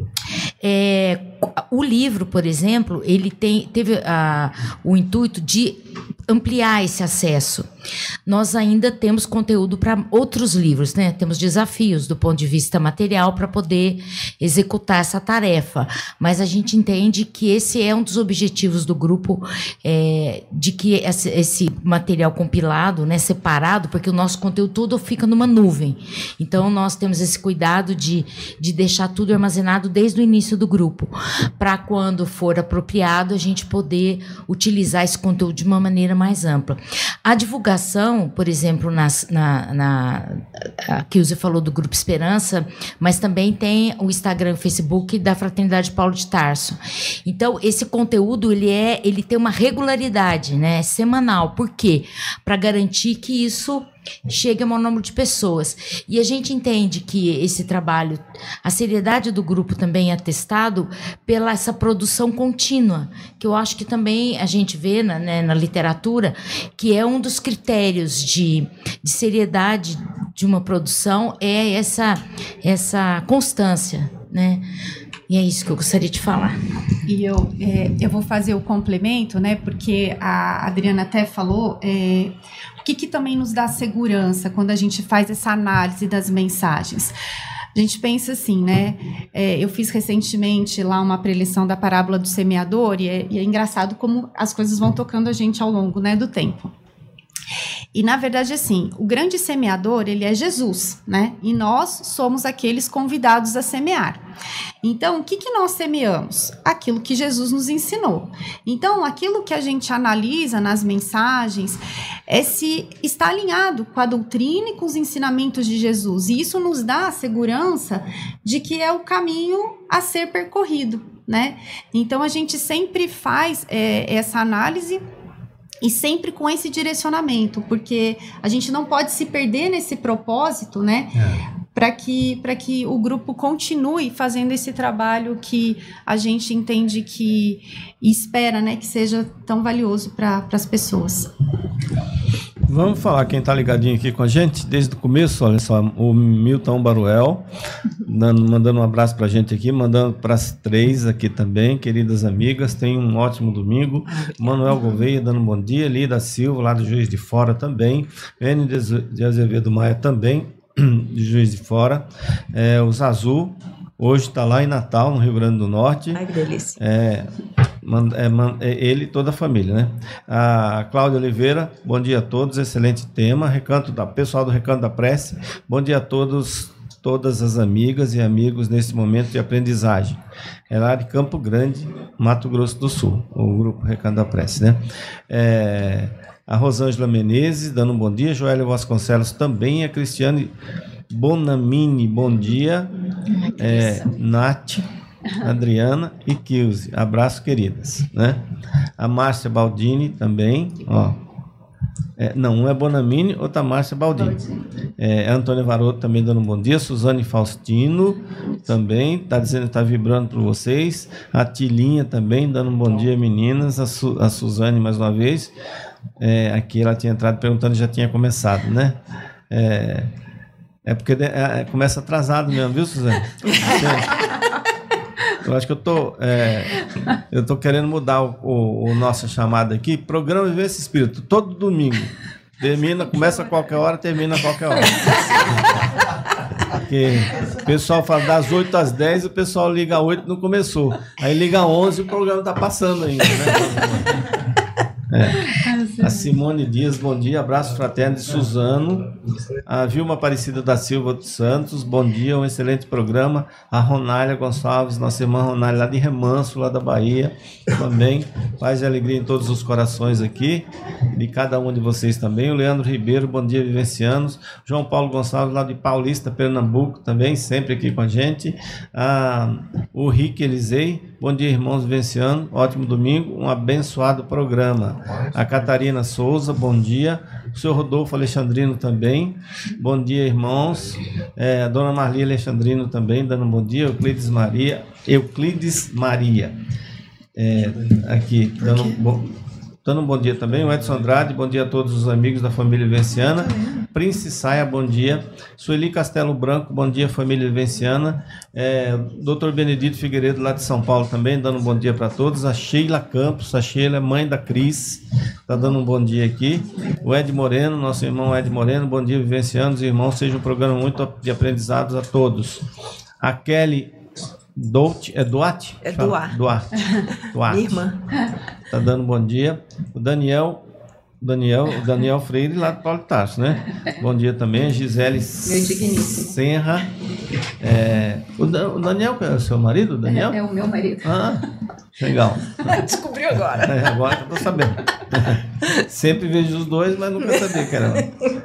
É, o livro, por exemplo, ele tem, teve a, o intuito de ampliar esse acesso. Nós ainda temos conteúdo para outros livros, né? Temos desafios do ponto de vista material para poder executar essa tarefa, mas a gente entende que esse é um dos objetivos do grupo, é, de que esse, esse material compilado, né, separado, porque o nosso conteúdo todo fica numa nuvem. Então, nós temos esse cuidado de, de deixar tudo armazenado desde o início do grupo, para quando for apropriado, a gente poder utilizar esse conteúdo de uma maneira mais ampla. A divulgação, por exemplo, nas, na, na, aqui você falou do Grupo Esperança, mas também tem o Instagram e o Facebook da Fraternidade Paulo de Tarso. Então, esse conteúdo, ele, é, ele tem uma regularidade, né, semanal. Por quê? Para garantir que isso chega a maior número de pessoas. E a gente entende que esse trabalho, a seriedade do grupo também é atestado pela essa produção contínua, que eu acho que também a gente vê na, né, na literatura, que é um dos critérios de, de seriedade de uma produção, é essa, essa constância, né? E é isso que eu gostaria de falar. E eu, é, eu vou fazer o complemento, né? Porque a Adriana até falou, é, o que, que também nos dá segurança quando a gente faz essa análise das mensagens? A gente pensa assim, né? É, eu fiz recentemente lá uma preleção da parábola do semeador, e é, e é engraçado como as coisas vão tocando a gente ao longo, né, do tempo. E, na verdade, assim, o grande semeador, ele é Jesus, né? E nós somos aqueles convidados a semear. Então, o que, que nós semeamos? Aquilo que Jesus nos ensinou. Então, aquilo que a gente analisa nas mensagens é se está alinhado com a doutrina e com os ensinamentos de Jesus. E isso nos dá a segurança de que é o caminho a ser percorrido, né? Então, a gente sempre faz é, essa análise e sempre com esse direcionamento, porque a gente não pode se perder nesse propósito, né? É. Para que, para que o grupo continue fazendo esse trabalho que a gente entende que e espera, né, que seja tão valioso para as pessoas. Vamos falar quem está ligadinho aqui com a gente desde o começo, olha só, o Milton Baruel, dando, mandando um abraço para a gente aqui, mandando para as três aqui também, queridas amigas, tenham um ótimo domingo. Manuel Gouveia dando um bom dia, Lida Silva, lá do Juiz de Fora também, N de Azevedo Maia também, de Juiz de Fora, é, o Zazu, Hoje está lá em Natal, no Rio Grande do Norte. Ai, que delícia. É, é, é ele e toda a família, né? A Cláudia Oliveira, bom dia a todos, excelente tema. Recanto da, pessoal do Recanto da Prece, bom dia a todos, todas as amigas e amigos nesse momento de aprendizagem. É lá de Campo Grande, Mato Grosso do Sul, o grupo Recanto da Prece, né? É, a Rosângela Menezes, dando um bom dia. Joélia Vasconcelos também. A Cristiane Bonamini, bom dia. É, Nath, Adriana e Kilze, abraço, queridas, né? A Márcia Baldini também, ó. É, não, um é Bonamini, outra Márcia Baldini. É, a Antônia Varoto também dando um bom dia. Suzane Faustino também, tá dizendo que tá vibrando por vocês. A Tilinha também dando um bom dia, meninas. A, Su, a Suzane mais uma vez. É, aqui ela tinha entrado perguntando se já tinha começado, né? É, é porque é, começa atrasado mesmo, viu, Suzane? Eu acho que eu tô, é, eu tô querendo mudar o, o, o nossa chamada aqui. Programa Vivência Espírita, todo domingo. Termina, começa a qualquer hora, termina a qualquer hora. Porque o pessoal fala das oito às dez, o pessoal liga às oito e não começou. Aí liga às onze e o programa tá passando ainda, né? É. A Simone Dias, bom dia, abraço fraterno de Suzano. A Vilma Aparecida da Silva dos Santos, bom dia, um excelente programa. A Ronália Gonçalves, nossa irmã Ronália, lá de Remanso, lá da Bahia, também. Paz e alegria em todos os corações aqui, de cada um de vocês também. O Leandro Ribeiro, bom dia, vivencianos. João Paulo Gonçalves, lá de Paulista, Pernambuco, também, sempre aqui com a gente. Ah, o Rick Elisei, bom dia, irmãos vivencianos, ótimo domingo, um abençoado programa. A Catarina Souza, bom dia. O senhor Rodolfo Alexandrino também, bom dia, irmãos. É, a dona Marli Alexandrino também, dando um bom dia. Euclides Maria, Euclides Maria, é, aqui, dando um bom, dando um bom dia também. O Edson Andrade, bom dia a todos os amigos da família Vivenciana. Prince Saia, bom dia. Sueli Castelo Branco, bom dia, família vivenciana. É, doutor Benedito Figueiredo, lá de São Paulo também, dando um bom dia para todos. A Sheila Campos, a Sheila, mãe da Cris, está dando um bom dia aqui. O Ed Moreno, nosso irmão Ed Moreno, bom dia, vivencianos e irmãos. Seja um programa muito de aprendizados a todos. A Kelly Duarte, é Duarte? É Duarte. Duarte. Duarte. Minha irmã. Está dando um bom dia. O Daniel... Daniel, Daniel Freire, lá do Paulo Tarso, né? Bom dia também. Gisele Senra. É, o, da, o Daniel, é o seu marido? Daniel? É, é o meu marido. Ah, legal. Descobriu agora. É, agora que eu tô sabendo. Sempre vejo os dois, mas nunca sabia que era.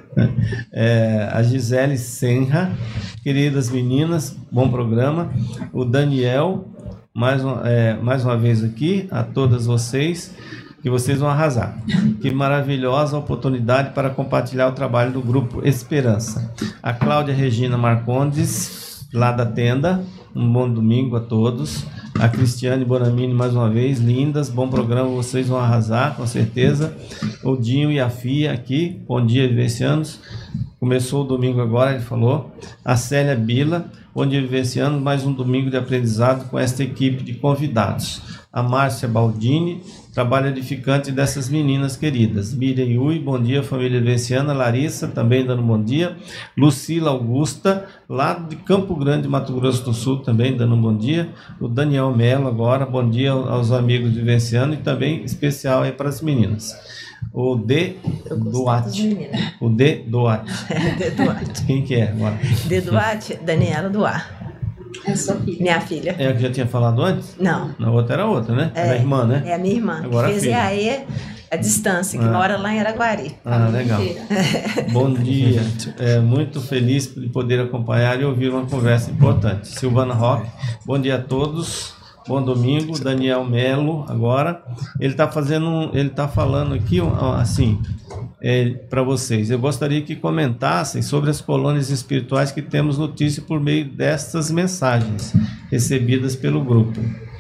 É, a Gisele Senra. Queridas meninas, bom programa. O Daniel, mais, um, é, mais uma vez aqui, a todas vocês, que vocês vão arrasar. Que maravilhosa oportunidade para compartilhar o trabalho do Grupo Esperança. A Cláudia Regina Marcondes, lá da tenda, um bom domingo a todos. A Cristiane Bonamini, mais uma vez, lindas, bom programa, vocês vão arrasar, com certeza. O Dinho e a Fia aqui, bom dia, vivencianos. Começou o domingo agora, ele falou. A Célia Bila, bom dia, vivencianos, mais um domingo de aprendizado com esta equipe de convidados. A Márcia Baldini, trabalho edificante dessas meninas queridas. Miriam Ui, bom dia, família vivenciana. Larissa, também dando bom dia. Lucila Augusta, lá de Campo Grande, Mato Grosso do Sul, também dando um bom dia. O Daniel Mello agora, bom dia aos amigos vivencianos e também especial aí para as meninas. O D. Duarte. O D. Duarte. É, D. Duarte. Quem que é agora? D. Duarte, Daniela Duarte. É sua filha. Minha filha. É a que já tinha falado antes? Não. Na outra era outra, né? É, era a irmã, né? É a minha irmã. Agora que fez a E A E a distância, que ah. mora lá em Araguari. Ah, legal. Bom dia. É, muito feliz de poder acompanhar e ouvir uma conversa importante. Silvana Roque, bom dia a todos. Bom domingo. Daniel Melo, agora. Ele está fazendo um, ele está falando aqui, assim, é, para vocês. Eu gostaria que comentassem sobre as colônias espirituais que temos notícia por meio destas mensagens recebidas pelo grupo.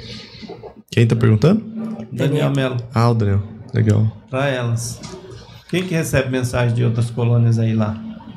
Quem está perguntando? Daniel Melo. Ah, o Daniel. Legal. Para elas. Quem que recebe mensagem de outras colônias aí lá?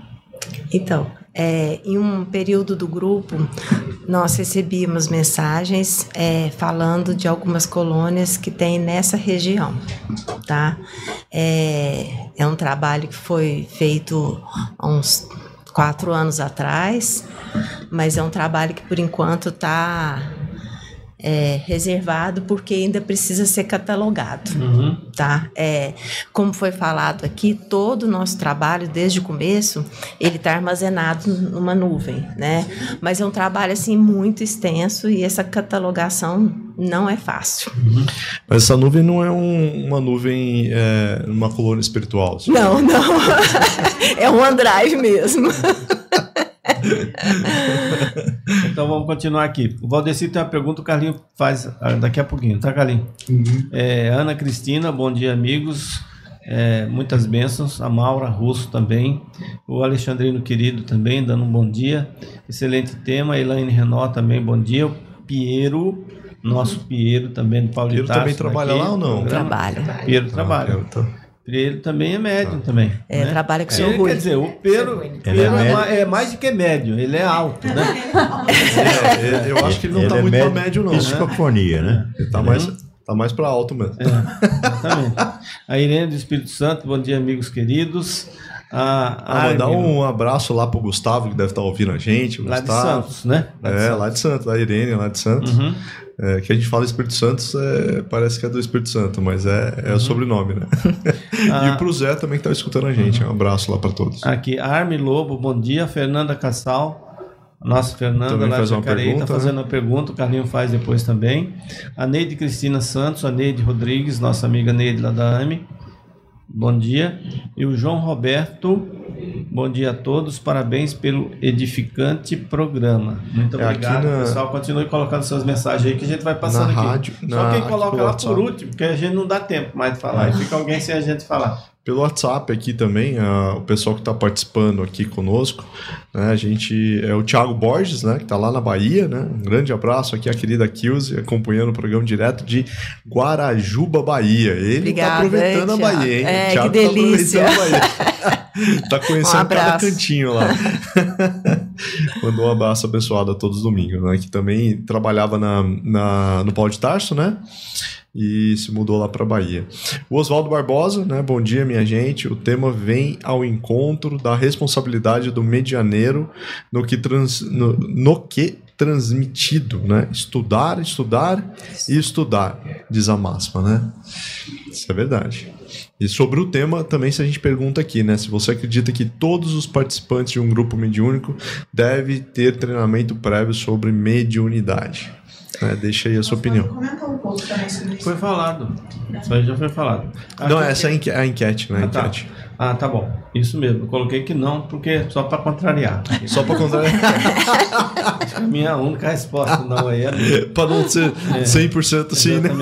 Então, é, em um período do grupo, nós recebíamos mensagens é, falando de algumas colônias que tem nessa região, tá? É, é um trabalho que foi feito há uns quatro anos atrás, mas é um trabalho que, por enquanto, está é, reservado porque ainda precisa ser catalogado. Uhum. Tá? É, como foi falado aqui, todo o nosso trabalho, desde o começo, ele está armazenado numa nuvem, né? Mas é um trabalho assim, muito extenso e essa catalogação não é fácil. Uhum. Mas essa nuvem não é um, uma nuvem, é, uma coluna espiritual? Assim. Não, não. É um OneDrive mesmo. Então vamos continuar aqui. O Valdeci tem uma pergunta, o Carlinho faz daqui a pouquinho, tá, Carlinho? Uhum. É, Ana Cristina, bom dia, amigos. É, muitas bênçãos. A Maura Russo também. O Alexandrino querido também, dando um bom dia. Excelente tema. A Elaine Renó também, bom dia. O Piero, nosso Piero também, do Paulo Piero também trabalha aqui, lá ou não? Trabalha. Piero trabalha. Ah, Ele também é médium ah. também. É, né? trabalha com o seu Rui. Quer dizer, o Pedro, Pedro é, é, é mais do que médium, ele é alto, né? É, eu acho que ele não está é muito médio, para médium, não. Psicofonia, né? né? Ele está mais, tá mais para alto mesmo. É, exatamente. A Irene do Espírito Santo, bom dia, amigos queridos. A, ah, mandar um abraço lá pro Gustavo, que deve estar ouvindo a gente. Lá Gustavo. de Santos, né? Lá de é, Santos. lá de Santos, da Irene, lá de Santos. Uhum. É, que a gente fala Espírito Santo, é, parece que é do Espírito Santo, mas é, é uhum. o sobrenome, né? Ah, e pro Zé também que tá escutando a gente. Uhum. Um abraço lá para todos. Aqui, Arme Lobo, bom dia. Fernanda Cassal, nossa Fernanda também lá de Jacareí, está fazendo né? uma pergunta, o Carlinho faz depois também. A Neide Cristina Santos, a Neide Rodrigues, nossa amiga Neide lá da A M E. Bom dia. E o João Roberto, bom dia a todos, parabéns pelo edificante programa. Muito é obrigado, na... pessoal. Continue colocando suas mensagens aí que a gente vai passando na aqui. Rádio, Só na... quem coloca lá por último, porque a gente não dá tempo mais de falar. É. E fica alguém sem a gente falar. Pelo WhatsApp aqui também, a, o pessoal que está participando aqui conosco, né, a gente é o Thiago Borges, né, que está lá na Bahia, né, um grande abraço aqui a querida Kilze, acompanhando o programa direto de Guarajuba, Bahia. Ele está aproveitando é, a Bahia, hein? É, o Thiago que delícia. Tá aproveitando a Bahia. Tá conhecendo um cada cantinho lá. Mandou um abraço abençoado a todos domingos, né, que também trabalhava na, na, no Paulo de Tarso, né? E se mudou lá para Bahia. O Oswaldo Barbosa, né? Bom dia, minha gente. O tema vem ao encontro da responsabilidade do medianeiro no que, trans, no, no que transmitido, né? Estudar, estudar e estudar, diz a máxima, né? Isso é verdade. E sobre o tema, também se a gente pergunta aqui, né? Se você acredita que todos os participantes de um grupo mediúnico devem ter treinamento prévio sobre mediunidade. É, deixa aí a sua opinião. Comenta um pouco também sobre isso. Foi falado. Isso aí já foi falado. Acho não, essa é a enquete, né? Ah, enquete. Tá. Ah, tá bom. Isso mesmo. Eu coloquei que não, porque só para contrariar. Só para contrariar. A minha única resposta não é ela. Para não ser é, cem por cento sim, né?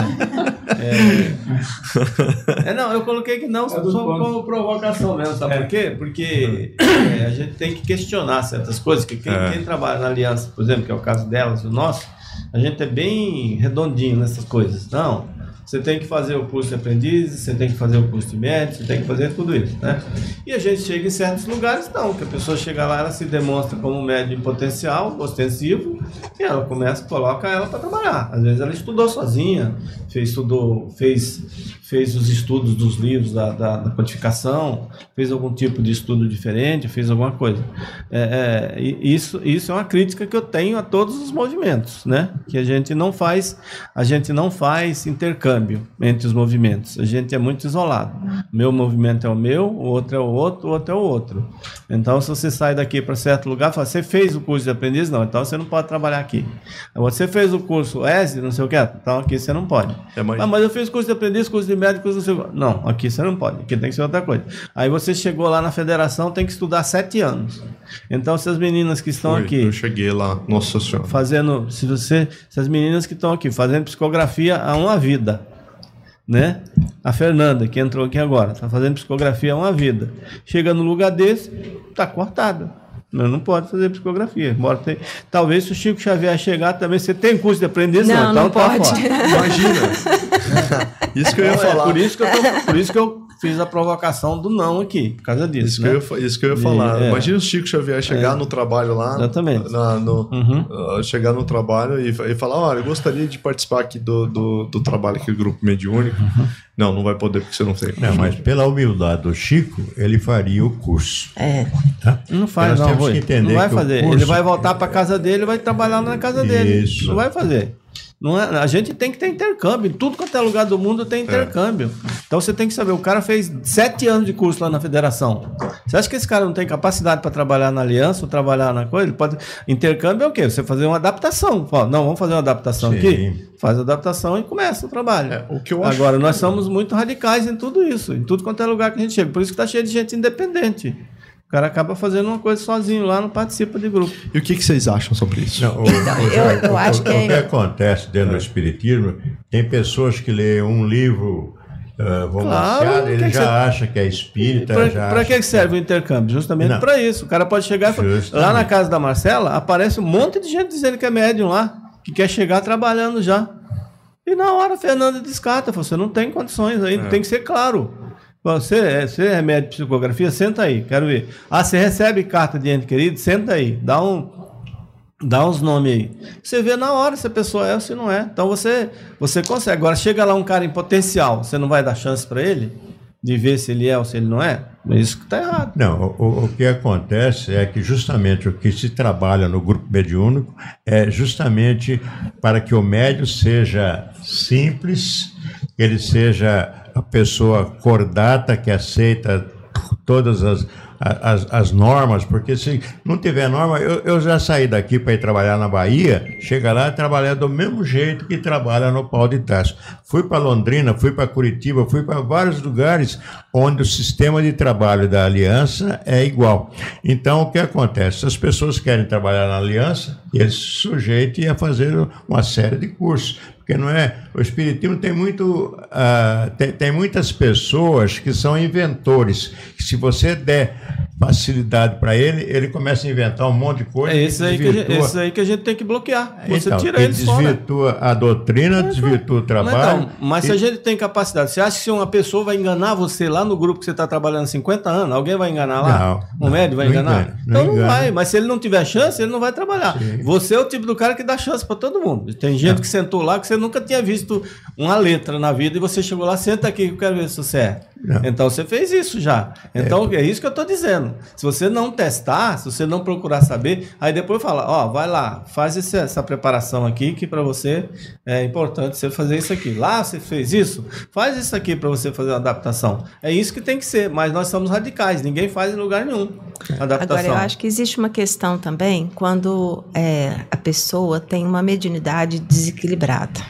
É. É. É, não, eu coloquei que não é só como provocação mesmo, sabe é. por quê? Porque é, a gente tem que questionar certas coisas, que quem, é. quem trabalha na aliança, por exemplo, que é o caso delas e o nosso, a gente é bem redondinho nessas coisas. Não, você tem que fazer o curso de aprendiz, você tem que fazer o curso de médico, você tem que fazer tudo isso, né? E a gente chega em certos lugares, não, que a pessoa chega lá, ela se demonstra como médium em potencial, ostensivo, e ela começa, coloca ela para trabalhar. Às vezes ela estudou sozinha, fez, estudou, fez, fez os estudos dos livros da, da, da codificação, fez algum tipo de estudo diferente, fez alguma coisa. É, é, isso, isso é uma crítica que eu tenho a todos os movimentos, né? Que a gente não faz, a gente não faz intercâmbio entre os movimentos. A gente é muito isolado. O meu movimento é o meu, o outro é o outro, o outro é o outro. Então, se você sai daqui para certo lugar, fala, você fez o curso de aprendiz? Não, então você não pode trabalhar aqui. Você fez o curso E S, não sei o que, então aqui você não pode. É mais... ah, mas eu fiz curso de aprendiz, curso de médico, curso de... Não, aqui você não pode, aqui tem que ser outra coisa. Aí você chegou lá na federação, tem que estudar sete anos. Então, se as meninas que estão Foi, aqui... Eu cheguei lá, nossa senhora. Fazendo, se você, se as meninas que estão aqui fazendo psicografia há uma vida, né? A Fernanda, que entrou aqui agora, está fazendo psicografia há uma vida. Chega no lugar desse, está cortada. Não pode fazer psicografia. Tem... Talvez se o Chico Xavier chegar também, você tem curso de aprendiz? Não, não, então não tá pode. Fora. Imagina. Isso que eu ia então, falar. É por isso que eu, tô, por isso que eu fiz a provocação do não aqui, por causa disso. Isso, né? que, eu, isso que eu ia falar. E, Imagina é. o Chico Xavier chegar é. no trabalho lá. Exatamente. Na, no, uhum. uh, chegar no trabalho e, e falar: olha, eu gostaria de participar aqui do, do, do trabalho aqui do grupo mediúnico. Uhum. Não, não vai poder porque você não tem. Não, mas pela humildade do Chico, ele faria o curso. É. Tá? Não faz, não. Que entender não vai fazer. Curso... Ele vai voltar para casa dele e vai trabalhar na casa dele. Isso. Não vai fazer. Não é, a gente tem que ter intercâmbio. Em tudo quanto é lugar do mundo tem intercâmbio. É. Então você tem que saber, o cara fez sete anos de curso lá na federação. Você acha que esse cara não tem capacidade para trabalhar na aliança ou trabalhar na coisa? Ele pode... Intercâmbio é o quê? Você fazer uma adaptação. Fala, não, vamos fazer uma adaptação Sim. aqui? Faz a adaptação e começa o trabalho. É, o que eu acho... Agora, nós somos muito radicais em tudo isso. Em tudo quanto é lugar que a gente chega. Por isso que está cheio de gente independente. O cara acaba fazendo uma coisa sozinho lá, não participa de grupo. E o que, que vocês acham sobre isso? Não, o, então, eu, eu acho o, que... O que acontece dentro é. do Espiritismo, tem pessoas que lêem um livro, uh, vamos claro, ele já você... acha que é espírita. Para que serve o intercâmbio? Justamente para isso. O cara pode chegar... Justamente. Lá na casa da Marcela, aparece um monte de gente dizendo que é médium lá, que quer chegar trabalhando já. E na hora a Fernanda descarta, você não tem condições aí, é. tem que ser claro. Você é, você é médico de psicografia? Senta aí, quero ver. Ah, você recebe carta de ente querido? Senta aí, dá, um, dá uns nomes aí. Você vê na hora se a pessoa é ou se não é. Então você, você consegue. Agora, chega lá um cara em potencial, você não vai dar chance para ele de ver se ele é ou se ele não é? Isso que está errado. Não, o, o que acontece é que justamente o que se trabalha no grupo mediúnico é justamente para que o médium seja simples, ele seja a pessoa cordata que aceita todas as, as, as normas, porque se não tiver norma, eu, eu já saí daqui para ir trabalhar na Bahia, chega lá e trabalhar do mesmo jeito que trabalha no Pau de Tarso. Fui para Londrina, fui para Curitiba, fui para vários lugares onde o sistema de trabalho da Aliança é igual. Então, o que acontece? As pessoas querem trabalhar na Aliança, eles se sujeitam a fazer uma série de cursos. Porque não é, o Espiritismo tem, muito, uh, tem, tem muitas pessoas que são inventores, que se você der facilidade para ele, ele começa a inventar um monte de coisa. É esse aí, que a gente, esse aí que a gente tem que bloquear. Você então, tira ele fora. Desvirtua a doutrina, desvirtua o trabalho. Então, mas e... se a gente tem capacidade, você acha que se uma pessoa vai enganar você lá no grupo que você está trabalhando há cinquenta anos, alguém vai enganar lá? Não. Um médico vai não enganar? Engana, então não, não vai, mas se ele não tiver chance, ele não vai trabalhar. Sim. Você é o tipo do cara que dá chance para todo mundo. Tem gente não. que sentou lá que você nunca tinha visto uma letra na vida e você chegou lá, senta aqui que eu quero ver se você é. Não. Então você fez isso já. Então é, é isso que eu estou dizendo. Se você não testar, se você não procurar saber, aí depois fala, ó, vai lá, faz esse, essa preparação aqui que para você é importante você fazer isso aqui. Lá você fez isso, faz isso aqui para você fazer uma adaptação. É isso que tem que ser, mas nós somos radicais, ninguém faz em lugar nenhum adaptação. Agora eu acho que existe uma questão também quando é, a pessoa tem uma mediunidade desequilibrada.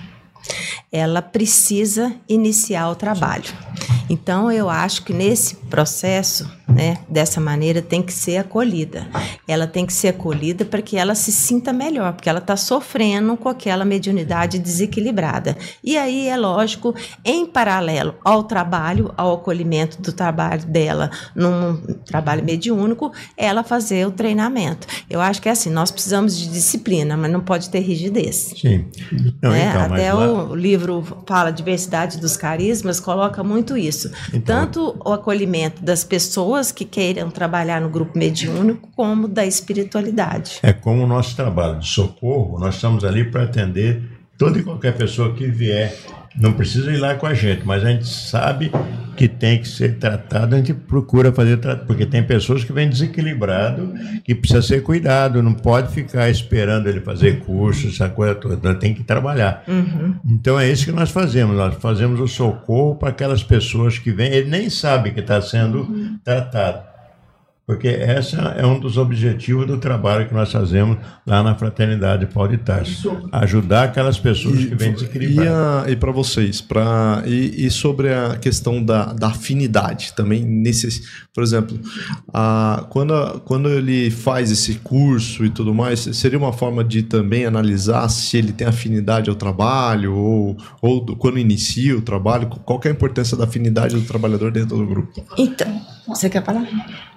Ela precisa iniciar o trabalho. Então, eu acho que nesse processo, né, dessa maneira, tem que ser acolhida. Ela tem que ser acolhida para que ela se sinta melhor, porque ela está sofrendo com aquela mediunidade desequilibrada. E aí, é lógico, em paralelo ao trabalho, ao acolhimento do trabalho dela num trabalho mediúnico, ela fazer o treinamento. Eu acho que é assim, nós precisamos de disciplina, mas não pode ter rigidez. Sim. Não, né? então, Até lá... o livro fala diversidade dos carismas, coloca muito isso. Então, tanto o acolhimento das pessoas que queiram trabalhar no grupo mediúnico, como da espiritualidade. É como o nosso trabalho de socorro, nós estamos ali para atender toda e qualquer pessoa que vier. Não precisa ir lá com a gente, mas a gente sabe que tem que ser tratado, a gente procura fazer tratamento, porque tem pessoas que vêm desequilibrado, que precisa ser cuidado, não pode ficar esperando ele fazer curso, essa coisa toda, tem que trabalhar. Uhum. Então é isso que nós fazemos, nós fazemos o socorro para aquelas pessoas que vêm, ele nem sabe que está sendo uhum. tratado. Porque esse é um dos objetivos do trabalho que nós fazemos lá na Fraternidade Pau de Tarso. Ajudar aquelas pessoas e, que vêm desequilibradas. E, e para vocês, pra, e, e sobre a questão da, da afinidade também, nesse, por exemplo, a, quando, quando ele faz esse curso e tudo mais, seria uma forma de também analisar se ele tem afinidade ao trabalho ou, ou do, quando inicia o trabalho, qual que é a importância da afinidade do trabalhador dentro do grupo? Então, você quer falar?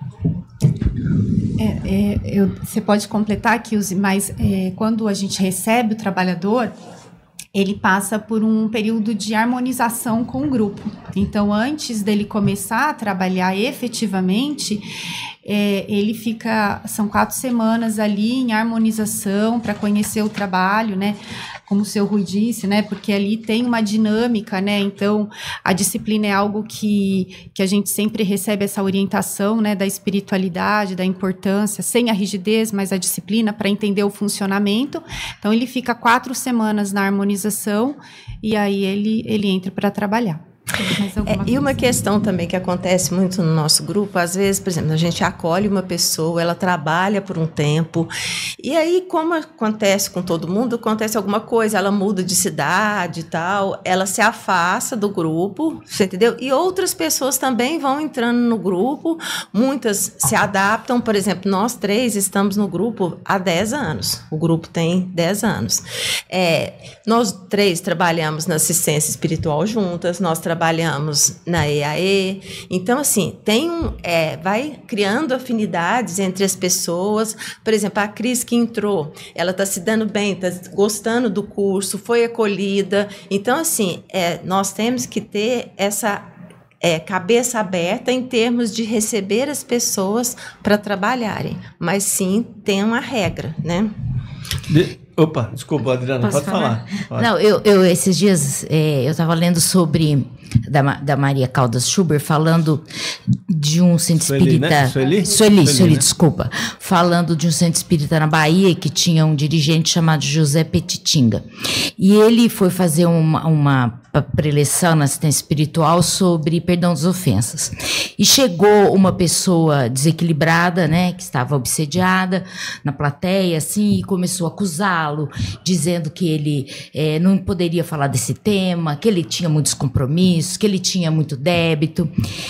É, é, eu, você pode completar aqui, mas é, quando a gente recebe o trabalhador, ele passa por um período de harmonização com o grupo. Então, antes dele começar a trabalhar efetivamente, é, ele fica, são quatro semanas ali em harmonização para conhecer o trabalho, né? Como o seu Rui disse, né? Porque ali tem uma dinâmica, né? Então, a disciplina é algo que, que a gente sempre recebe essa orientação, né? Da espiritualidade, da importância, sem a rigidez, mas a disciplina para entender o funcionamento. Então, ele fica quatro semanas na harmonização e aí ele, ele entra para trabalhar. É, e uma questão também que acontece muito no nosso grupo, às vezes, por exemplo, a gente acolhe uma pessoa, ela trabalha por um tempo, e aí, como acontece com todo mundo, acontece alguma coisa, ela muda de cidade e tal, ela se afasta do grupo, você entendeu? E outras pessoas também vão entrando no grupo, muitas se adaptam, por exemplo, nós três estamos no grupo há dez anos, o grupo tem dez anos. É, nós três trabalhamos na assistência espiritual juntas, nós trabalhamos trabalhamos na E A E, então assim, tem um, é, vai criando afinidades entre as pessoas, por exemplo, a Cris que entrou, ela está se dando bem, está gostando do curso, foi acolhida, então assim, é, nós temos que ter essa é, cabeça aberta em termos de receber as pessoas para trabalharem, mas sim tem uma regra, né? De... Opa, desculpa, Adriana, Posso pode falar. falar? Não, eu, eu esses dias é, eu estava lendo sobre da, da Maria Caldas Schubert, falando de um centro Sueli, espírita. Né? Sueli? Sueli, Sueli, Sueli né? desculpa. Falando de um centro espírita na Bahia que tinha um dirigente chamado José Petitinga. E ele foi fazer uma, uma preleção na assistência espiritual sobre perdão das ofensas. E chegou uma pessoa desequilibrada, né, que estava obsediada na plateia, assim, e começou a acusá-lo, dizendo que ele é, não poderia falar desse tema, que ele tinha muitos compromissos, que ele tinha muito débito.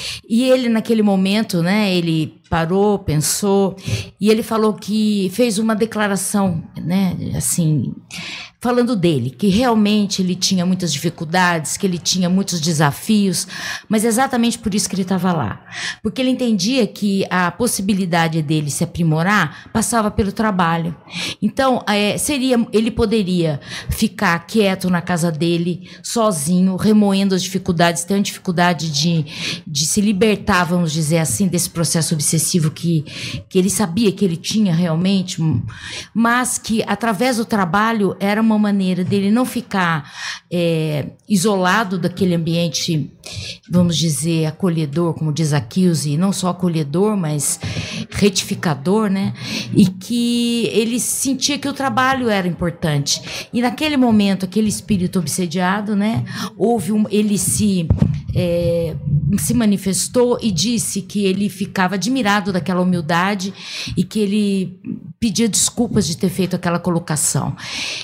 E ele, naquele momento, né, ele parou, pensou, e ele falou que fez uma declaração, né, assim, falando dele, que realmente ele tinha muitas dificuldades, que ele tinha muitos desafios, mas exatamente por isso que ele estava lá. Porque ele entendia que a possibilidade dele se aprimorar passava pelo trabalho. Então, é, seria, ele poderia ficar quieto na casa dele, sozinho, remoendo as dificuldades, tendo dificuldade de, de se libertar, vamos dizer assim, desse processo obsessivo que, que ele sabia que ele tinha realmente, mas que através do trabalho era uma maneira dele não ficar é, isolado daquele ambiente, vamos dizer, acolhedor, como diz a Kilze, não só acolhedor, mas retificador, né? E que ele sentia que o trabalho era importante. E naquele momento, aquele espírito obsediado, né? Houve um, ele se, é, se manifestou e disse que ele ficava admirado daquela humildade e que ele pedia desculpas de ter feito aquela colocação.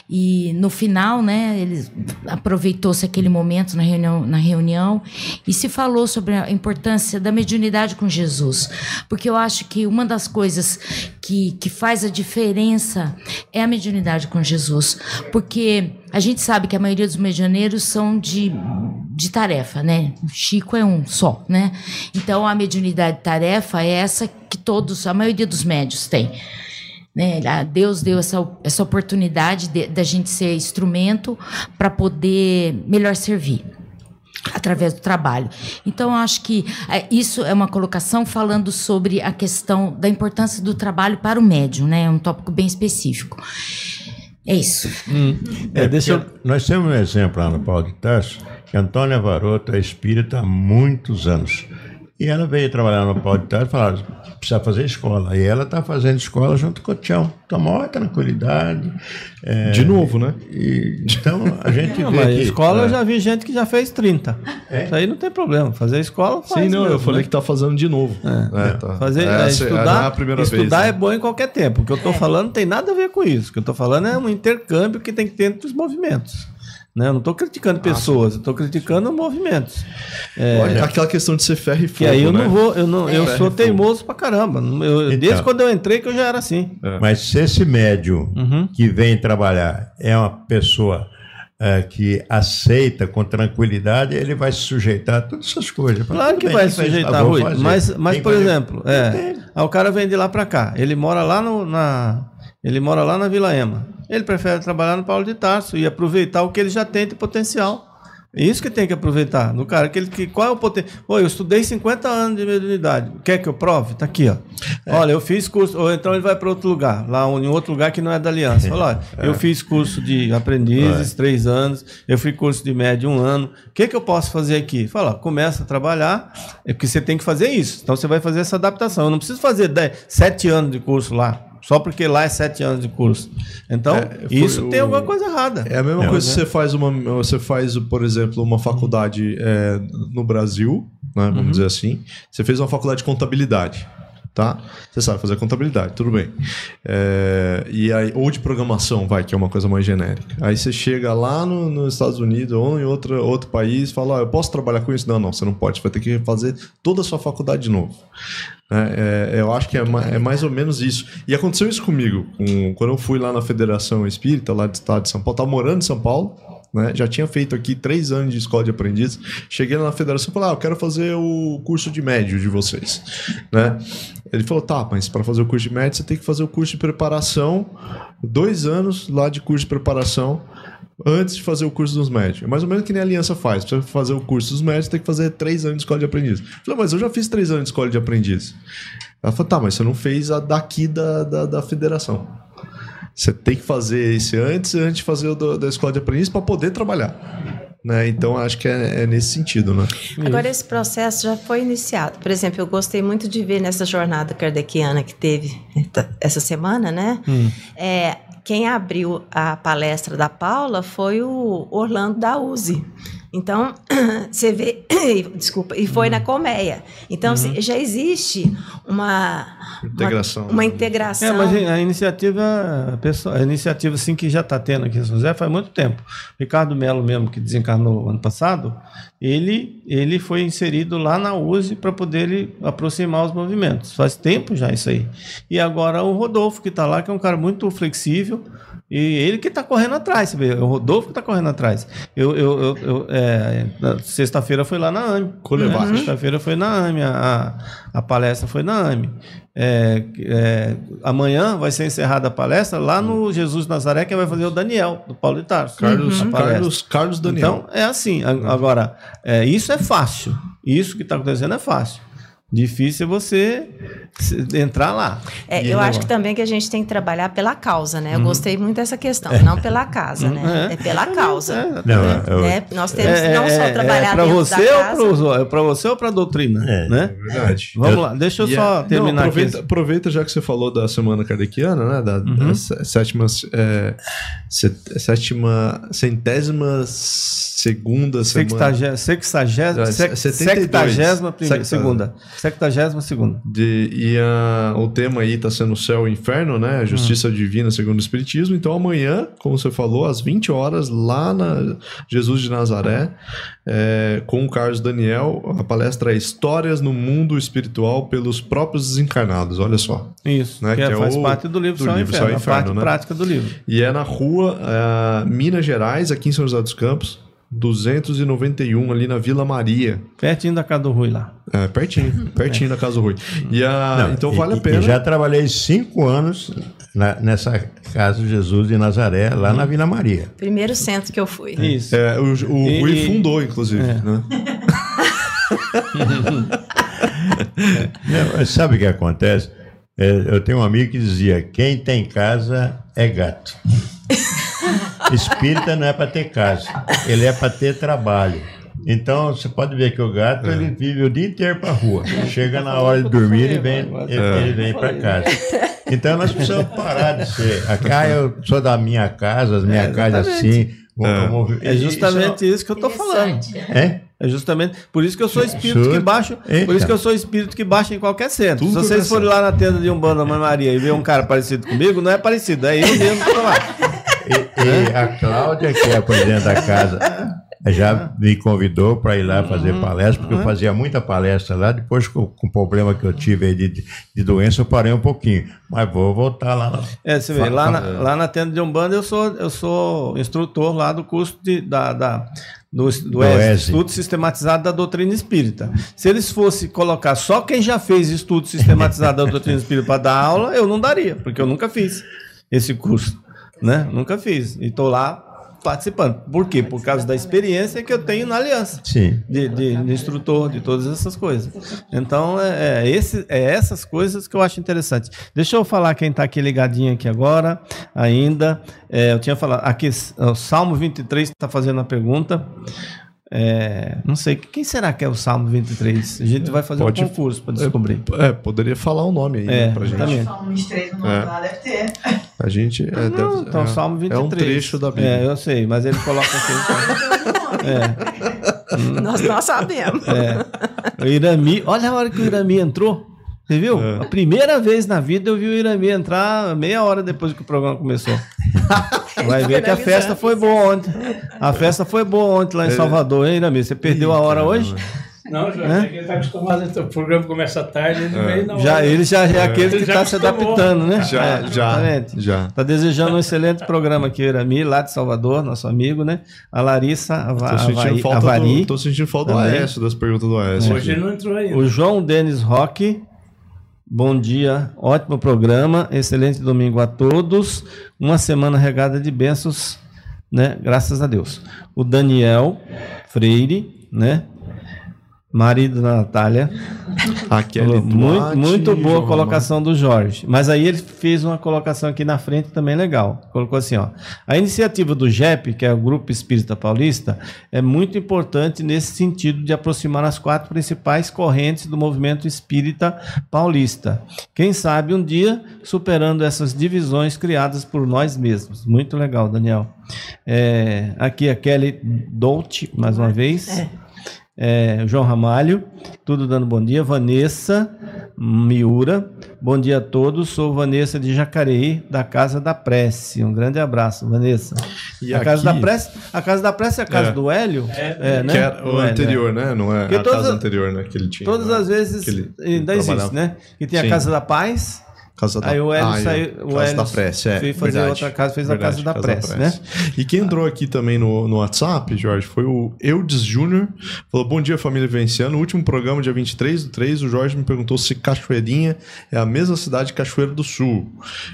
E no final, né, ele aproveitou-se aquele momento na reunião, na reunião e se falou sobre a importância da mediunidade com Jesus, porque eu acho que uma das coisas que, que faz a diferença é a mediunidade com Jesus, porque a gente sabe que a maioria dos medianeiros são de, de tarefa, né? Chico é um só, né? Então a mediunidade de tarefa é essa que todos, a maioria dos médios tem. Né? Deus deu essa, essa oportunidade da gente ser instrumento para poder melhor servir através do trabalho. Então, eu acho que é, isso é uma colocação falando sobre a questão da importância do trabalho para o médium, né? É um tópico bem específico. É isso. Hum. É, É, deixa eu... Nós temos um exemplo lá no Pau de Tarso, que a Antônia Varoto é espírita há muitos anos. E ela veio trabalhar no Pau de Tarso e falaram, precisa fazer escola. E ela está fazendo escola junto com o Tião. Com a maior tranquilidade. É, De novo, né? E, então, a gente Não, vê mas que... escola é, eu já vi gente que já fez trinta. É? Isso aí não tem problema. Fazer escola faz Sim, não, mesmo, eu falei né? que tá fazendo de novo. É. É, tá. Fazer, É, é, essa- estudar, não é a primeira estudar vez, é né? bom em qualquer tempo. O que eu estou falando não tem nada a ver com isso. O que eu estou falando é um intercâmbio que tem que ter entre os movimentos. Né? Eu não estou criticando pessoas, eu estou criticando movimentos. É, Olha, aquela questão de ser ferro e fogo, que aí eu né? não vou, eu, não, eu Ferro sou e fogo. teimoso pra caramba. Eu, Então. Desde quando eu entrei que eu já era assim. Mas se esse médium Uhum. que vem trabalhar é uma pessoa é, que aceita com tranquilidade, ele vai se sujeitar a todas essas coisas. Claro Tudo que bem, vai quem faz sujeitar, favor Rui. fazer. Mas, mas Quem por faz- exemplo, é, aí o cara vem de lá pra cá. Ele mora lá no, na... Ele mora lá na Vila Ema. Ele prefere trabalhar no Paulo de Tarso e aproveitar o que ele já tem de potencial. É isso que tem que aproveitar. No cara, aquele que, qual é o potencial? Pô, eu estudei cinquenta anos de mediunidade. Quer que eu prove? Tá aqui, ó. É. Olha, eu fiz curso. Ou então ele vai para outro lugar, lá em outro lugar que não é da aliança. Fala, olha, é. eu fiz curso de aprendizes, é. três anos. Eu fiz curso de médio, um ano. O que, que eu posso fazer aqui? Fala, ó, começa a trabalhar. É porque você tem que fazer isso. Então você vai fazer essa adaptação. Eu não preciso fazer dez, sete anos de curso lá. Só porque lá é sete anos de curso. Então, é, isso o, tem alguma coisa errada. É a mesma é, coisa que né? você faz, uma, você faz, por exemplo, uma faculdade é, no Brasil, né, vamos uhum. dizer assim. Você fez uma faculdade de contabilidade. Tá? Você sabe fazer contabilidade, tudo bem. É, e aí, ou de programação, vai, que é uma coisa mais genérica. Aí você chega lá no, nos Estados Unidos ou em outro, outro país e fala, oh, eu posso trabalhar com isso? Não, não, você não pode. Você vai ter que fazer toda a sua faculdade de novo. É, é, eu acho que é, é mais ou menos isso. E aconteceu isso comigo. Com, quando eu fui lá na Federação Espírita, lá do estado de São Paulo, estava morando em São Paulo, né? Já tinha feito aqui três anos de escola de aprendiz. Cheguei lá na federação e falei, ah, eu quero fazer o curso de médio de vocês, né? Ele falou, tá, mas para fazer o curso de médio você tem que fazer o curso de preparação, dois anos lá de curso de preparação antes de fazer o curso dos médios. É mais ou menos que nem a Aliança faz. Para fazer o curso dos médios, tem que fazer três anos de escola de aprendiz. Eu falei, mas eu já fiz três anos de escola de aprendiz. Ela falou, tá, mas você não fez a daqui da, da, da federação. Você tem que fazer esse antes, antes de fazer o do, da escola de aprendiz para poder trabalhar. Né? Então, acho que é, é nesse sentido. Né? Agora, esse processo já foi iniciado. Por exemplo, eu gostei muito de ver nessa jornada kardeciana que teve essa semana, né? Hum. É, quem abriu a palestra da Paula foi o Orlando da U Z I. Então, você vê... Desculpa. E foi uhum. na Colmeia. Então, uhum. já existe uma... Integração. Uma, uma integração. É, mas a iniciativa... A, pessoa, a iniciativa, assim, que já está tendo aqui em São José faz muito tempo. Ricardo Melo mesmo, que desencarnou ano passado, ele, ele foi inserido lá na U Z I para poder ele aproximar os movimentos. Faz tempo já isso aí. E agora o Rodolfo, que está lá, que é um cara muito flexível, e ele que está correndo atrás, você vê, o Rodolfo que está correndo atrás. Eu, eu, eu, eu é, sexta-feira foi lá na A M E. Né? Sexta-feira foi na A M E, a, a palestra foi na A M E. É, é, amanhã vai ser encerrada a palestra lá no Jesus Nazaré, que vai fazer o Daniel, do Paulo de Tarso. Carlos, uhum. Carlos, Carlos Daniel. Então, é assim. Agora, é, isso é fácil. Isso que está acontecendo é fácil. Difícil é você entrar lá. É, eu negócio. acho que também que a gente tem que trabalhar pela causa, né? Eu uhum. gostei muito dessa questão, é. não pela casa, né? É, é pela causa. É, não, né? eu... né? Nós temos que não só trabalhar é, é dentro você da casa. É para você ou para a doutrina? É, né? É verdade. Vamos eu... lá, deixa eu só terminar não, aproveita, aqui. Aproveita já que você falou da Semana Kardeciana, né? Da, uhum. da sétima, é, sétima, centésima segunda semana. Sextagésima segunda. Sextagésima segunda. De, e a, o tema aí está sendo Céu e Inferno, né? A Justiça hum. Divina segundo o Espiritismo. Então amanhã, como você falou, às vinte horas, lá na Jesus de Nazaré, é, com o Carlos Daniel, a palestra é Histórias no Mundo Espiritual pelos próprios desencarnados. Olha só. Isso, né? que, que é, faz o, parte do livro Céu e Inferno, a parte né? prática do livro. E é na rua é, Minas Gerais, aqui em São José dos Campos, duzentos e noventa e um, ali na Vila Maria. Pertinho da Casa do Rui lá. É, pertinho. Pertinho é. da Casa do Rui. E a, Não, então vale e, a pena. E já trabalhei cinco anos na, nessa Casa de Jesus de Nazaré, lá hum. na Vila Maria. Primeiro centro que eu fui. Isso. É, o o e, Rui fundou, inclusive. É. Né? Não, sabe o que acontece? É, eu tenho um amigo que dizia, quem tem casa é gato. Espírita não é para ter casa, ele é para ter trabalho. Então você pode ver que o gato é. ele vive o dia inteiro para rua. Chega na hora de dormir ele vem, ele, é. ele vem para casa. Então nós precisamos parar de ser. Ah, eu sou da minha casa, as minha é, casa assim. É, é justamente isso, isso que eu estou falando. É? É justamente por isso que eu sou espírito Surto. que baixa, por isso que eu sou espírito que baixa em qualquer centro. Tudo Se vocês forem lá na tenda de Umbanda Mãe Maria e ver um cara parecido comigo, não é parecido, é eu mesmo que estou lá. E, e a Cláudia, que é a presidente da casa, já me convidou para ir lá fazer palestra, porque eu fazia muita palestra lá. Depois, com, com o problema que eu tive aí de, de doença, eu parei um pouquinho. Mas vou voltar lá. É, você vê, lá na, lá na tenda de Umbanda eu sou, eu sou instrutor lá do curso de, da, da, do, do, do E S, Estudo Sistematizado da Doutrina Espírita. Se eles fossem colocar só quem já fez estudo sistematizado da Doutrina Espírita para dar aula, eu não daria, porque eu nunca fiz. esse curso, né? Nunca fiz. E estou lá participando. Por quê? Por causa da experiência que eu tenho na Aliança. Sim. De, de, de instrutor, de todas essas coisas. Então, é, é, esse, é essas coisas que eu acho interessante. Deixa eu falar quem está aqui ligadinho aqui agora, ainda. É, eu tinha falado, aqui, o Salmo vinte e três está fazendo uma pergunta. É, não sei, quem será que é o Salmo vinte e três? A gente vai fazer Pode, um concurso para descobrir. É, poderia falar o nome aí, é, né, pra gente. O Salmo vinte e três no nome é. lá deve ter. A gente... É, não, deve, então, é, Salmo vinte e três. É um trecho da Bíblia. É, eu sei, mas ele coloca aqui. é. Nós não sabemos. É. O Irami, olha a hora que o Irami entrou. Você viu? É. A primeira vez na vida eu vi o Irami entrar meia hora depois que o programa começou. Vai ver que a festa foi boa ontem. A festa foi boa ontem lá em Salvador, hein, Irami? Você perdeu a hora hoje? Não, já é? Ele está acostumado, então, o programa começa tarde, ele é. veio na hora. Já, ele já é, é. aquele que está se acostumou. adaptando, né? Já, é, já, já. Está desejando um excelente programa aqui, o Irami, lá de Salvador, nosso amigo, né? A Larissa Ava, tô sentindo falta Avari. Do, tô sentindo falta do Aécio, das perguntas do Aécio. Hoje ele não entrou ainda. O João Denis Roque. Bom dia, ótimo programa, excelente domingo a todos, uma semana regada de bênçãos, né? Graças a Deus. O Daniel Freire, né? Marido da Natália. Aquele muito, muito boa a colocação do Jorge. Mas aí ele fez uma colocação aqui na frente também legal. Colocou assim, ó. A iniciativa do G E P, que é o Grupo Espírita Paulista, é muito importante nesse sentido de aproximar as quatro principais correntes do movimento espírita paulista. Quem sabe um dia superando essas divisões criadas por nós mesmos. Muito legal, Daniel. É, aqui a Kelly Dolce, mais uma vez. É. É, João Ramalho, tudo dando bom dia. Vanessa Miura, bom dia a todos. Sou Vanessa de Jacareí, da Casa da Prece. Um grande abraço, Vanessa. E a, aqui... Casa da Prece, a Casa da Prece é a casa é. do Hélio? É, é né? Que era o Hélio, anterior, é. né? Não é Porque a todas, casa anterior, né? Que ele tinha. Todas né? as vezes que ele, ainda ele existe, né? Que tem Sim. a Casa da Paz. Casa da... Aí o Hélio ah, saiu, o casa Hélio da Prece, é, fez fazer verdade, outra casa, fez verdade, a Casa da casa Prece, da Prece, né? E quem entrou aqui também no, no WhatsApp, Jorge, foi o Eudes Júnior. Falou, bom dia, família Vivenciano. No último programa, dia vinte e três do três, o Jorge me perguntou se Cachoeirinha é a mesma cidade de Cachoeira do Sul.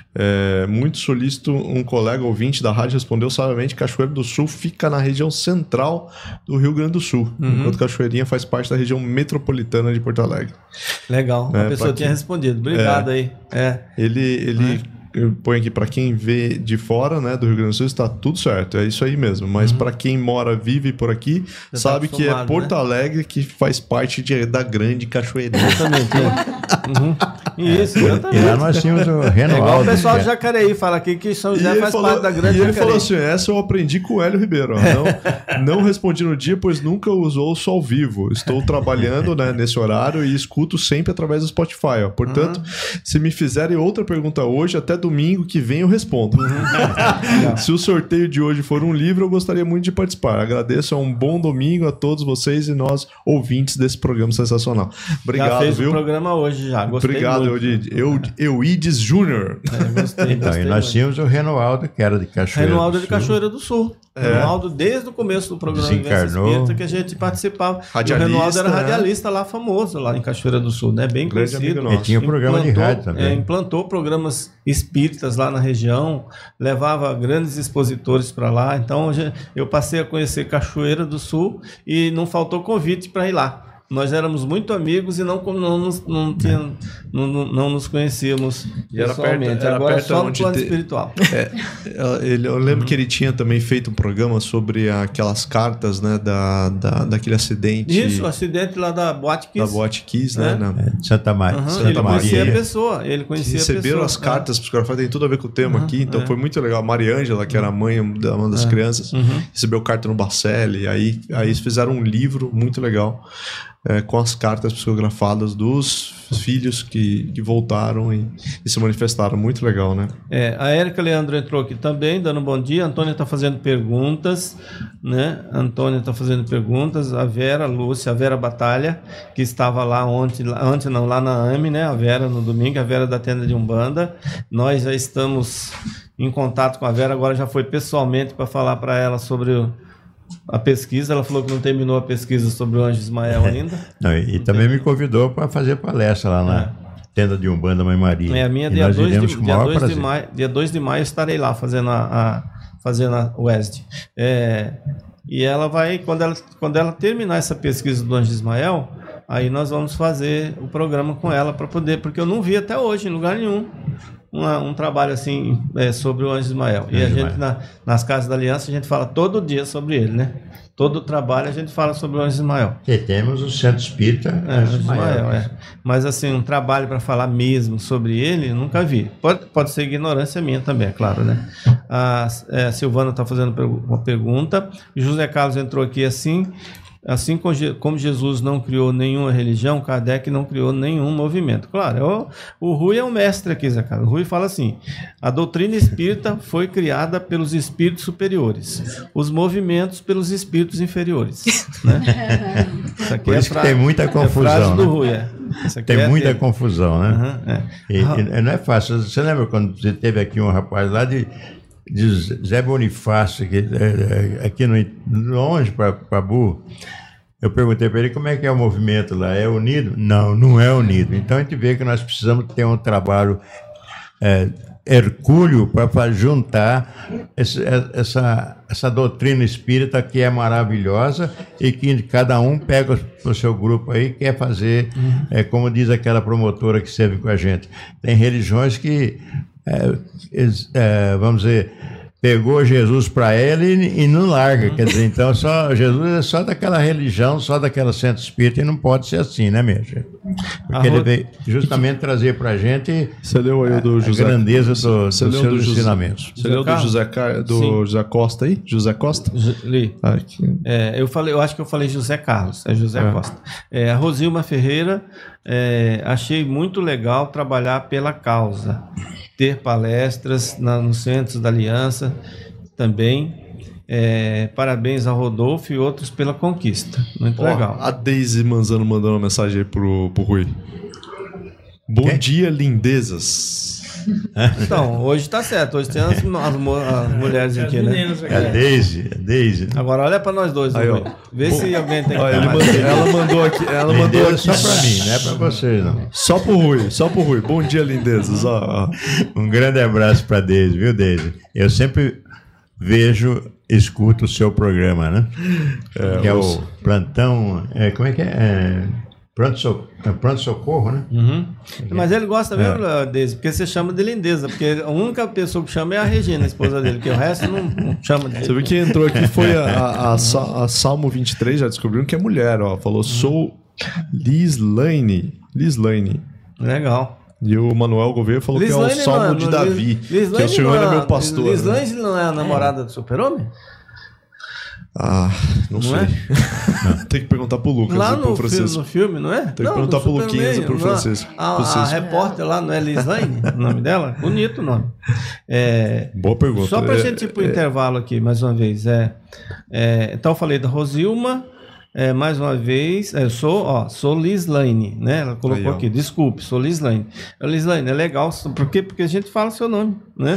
É, muito solícito, um colega ouvinte da rádio respondeu sabiamente que Cachoeira do Sul fica na região central do Rio Grande do Sul, uhum. enquanto Cachoeirinha faz parte da região metropolitana de Porto Alegre. Legal, a é, pessoa tinha quem... respondido. Obrigado é, aí. É. Ele... ele é. Eu ponho aqui para quem vê de fora, né, do Rio Grande do Sul, está tudo certo, é isso aí mesmo. Mas uhum. para quem mora, vive por aqui, já sabe tá que é Porto né? Alegre que faz parte de, da grande Cachoeirinha. Exatamente. uhum. Isso, exatamente. E lá nós tínhamos o Renoaldo. É igual o pessoal de Jacareí fala aqui que São José faz falou, parte da grande E ele Jacareí. falou assim, essa eu aprendi com o Hélio Ribeiro. Ó, não, não respondi no dia, pois nunca usou só ao vivo. Estou trabalhando né, nesse horário e escuto sempre através do Spotify. Ó. Portanto, uhum. se me fizerem outra pergunta hoje, até domingo que vem eu respondo. Uhum. Se o sorteio de hoje for um livro, eu gostaria muito de participar. Agradeço, é um bom domingo a todos vocês e nós, ouvintes desse programa sensacional. Obrigado, já fez viu? o programa hoje já, gostei Obrigado, muito. Eu, Euides Júnior. É, gostei, então, gostei e nós muito. tínhamos o Renoaldo, que era de Cachoeira Renoaldo do de Sul. Cachoeira do Sul. É. Renoaldo, desde o começo do programa Desencarnou. Espírita, que a gente participava. Radialista, o Renoaldo era né? radialista lá, famoso, lá em Cachoeira do Sul, né? Bem Grande conhecido. Ele tinha um programa de rádio também. É, implantou programas espíritas lá na região, levava grandes expositores para lá. Então, eu passei a conhecer Cachoeira do Sul e não faltou convite para ir lá. Nós éramos muito amigos e não, não, não, não, tinha, não, não, não nos conhecíamos e era pessoalmente. Perto, era Agora perto só no plano te... espiritual. É, ele, eu lembro uhum. que ele tinha também feito um programa sobre aquelas cartas, né, da, da, daquele acidente. Isso, o acidente lá da Boate Kiss. Da Boate Kiss, né? né? É, de Santa, Mar... Uhum. Santa ele Maria. Conhecia a pessoa, ele conhecia Receberam a pessoa. as cartas, porque o tem tudo a ver com o tema uhum, aqui, então é. foi muito legal. A Mariângela, que era a mãe da uma das é. crianças, uhum. recebeu carta no Bacelli, aí, aí eles fizeram um livro muito legal. É, com as cartas psicografadas dos filhos que, que voltaram e, e se manifestaram. Muito legal, né? É, a Érica Leandro entrou aqui também, dando um bom dia. A Antônia está fazendo perguntas, né? A Antônia está fazendo perguntas. A Vera Lúcia, a Vera Batalha, que estava lá ontem, ontem não, lá na A M, né? A Vera no domingo, a Vera da tenda de Umbanda. Nós já estamos em contato com a Vera, agora já foi pessoalmente para falar para ela sobre o a pesquisa. Ela falou que não terminou a pesquisa sobre o Anjo Ismael ainda. Não, e e também me convidou para fazer palestra lá na, tenda de Umbanda Mãe Maria. É, a minha e dia nós dois iremos de, com o dia maior dois de prazer. maio, dia dois de maio estarei lá fazendo a, a fazendo a U E S D. É, e ela vai, quando ela, quando ela terminar essa pesquisa do Anjo de Ismael, aí nós vamos fazer o programa com ela para poder, porque eu não vi até hoje em lugar nenhum uma, um trabalho assim é, sobre o Anjo de Ismael. E a gente na, nas Casas da Aliança a gente fala todo dia sobre ele, né? Todo o trabalho a gente fala sobre o Anjo de Ismael. E temos o Centro Espírita É, Anjo de Ismael, é. Mas assim, um trabalho para falar mesmo sobre ele, eu nunca vi. Pode, pode ser ignorância minha também, é claro, né? A, é, a Silvana está fazendo uma pergunta. José Carlos entrou aqui assim. Assim como Jesus não criou nenhuma religião, Kardec não criou nenhum movimento. Claro, o, o Rui é um mestre aqui, Zé Carlos. O Rui fala assim: a doutrina espírita foi criada pelos espíritos superiores, os movimentos pelos espíritos inferiores. Né? Isso aqui Por é isso que fra- tem muita confusão. É frase do né? Rui, é. Isso aqui Tem é muita dele. confusão, né? Uhum, é. E, e não é fácil. Você lembra quando você teve aqui um rapaz lá de, de Zé Bonifácio, que, é, é, aqui no, longe para Burro? Eu perguntei para ele como é que é o movimento lá. É unido? Não, não é unido. Então a gente vê que nós precisamos ter um trabalho é, hercúleo para juntar esse, essa, essa doutrina espírita que é maravilhosa e que cada um pega o seu grupo aí e quer fazer, uhum. é, como diz aquela promotora que esteve com a gente. Tem religiões que, é, é, vamos dizer, pegou Jesus para ela e, e não larga, quer dizer, então só, Jesus é só daquela religião, só daquela centro espírita e não pode ser assim, né, minha gente? Porque ele veio justamente trazer para a gente você leu aí o do a, José, a grandeza do, você dos leu seus do José, ensinamentos. Você leu do José, do José Costa aí? José Costa? Li. Ah, que... é, eu, falei, eu acho que eu falei José Carlos, é José é. Costa. É, a Rosilma Ferreira, é, achei muito legal trabalhar pela causa, ter palestras na, nos centros da Aliança também. É, parabéns ao Rodolfo e outros pela conquista. Muito Ó, legal. A Deise Manzano mandando uma mensagem aí pro, pro Rui. Bom Quem? dia, lindezas. Então, hoje tá certo. Hoje tem as, as, as mulheres aqui, né? É a Deise, a Deise. Agora olha para nós dois, Aí, Rui. ó. Vê Bom, se alguém tem que Olha, dar ele mais. mandou, ela mandou aqui, ela mandou Lindeza aqui só para mim, não é para você, não. Só pro Rui, só pro Rui. Bom dia, lindezas. Ó, ó. Um grande abraço para Deise, viu, Deise? Eu sempre vejo, escuto o seu programa, né? É, que é os... o Plantão. É, como é que é? é pronto, so, é pronto Socorro, né? Uhum. Mas ele gosta mesmo, é. Deise, porque você chama de lindeza, porque a única pessoa que chama é a Regina, a esposa dele, que o resto não, não chama de. Você viu que entrou aqui foi a, a, a, a Salmo vinte e três, já descobriram que é mulher, ó. Falou, sou Lislaine. Lislaine. Legal. E o Manuel Gouveia falou Lislaine que é o Salmo não, de Davi, Lislaine que o Senhor não, é meu pastor. Lislaine né? não é a namorada do Super-Homem? Ah, não, não sei. É? Tem que perguntar pro Lucas lá e pro no Francisco. Filme, no filme, não é? Tem que não, perguntar pro Luquinhas e pro Francisco. A, a, a repórter lá, não é Lislaine o nome dela? Bonito o nome. É, Boa pergunta. Só pra é, gente ir pro é, intervalo aqui, mais uma vez. É, é, então eu falei da Rosilma. É, mais uma vez, eu sou, ó, sou Lislaine, né? Ela colocou aí, aqui, desculpe, sou Lislaine. Lislaine, é legal, por quê? Porque a gente fala seu nome, né?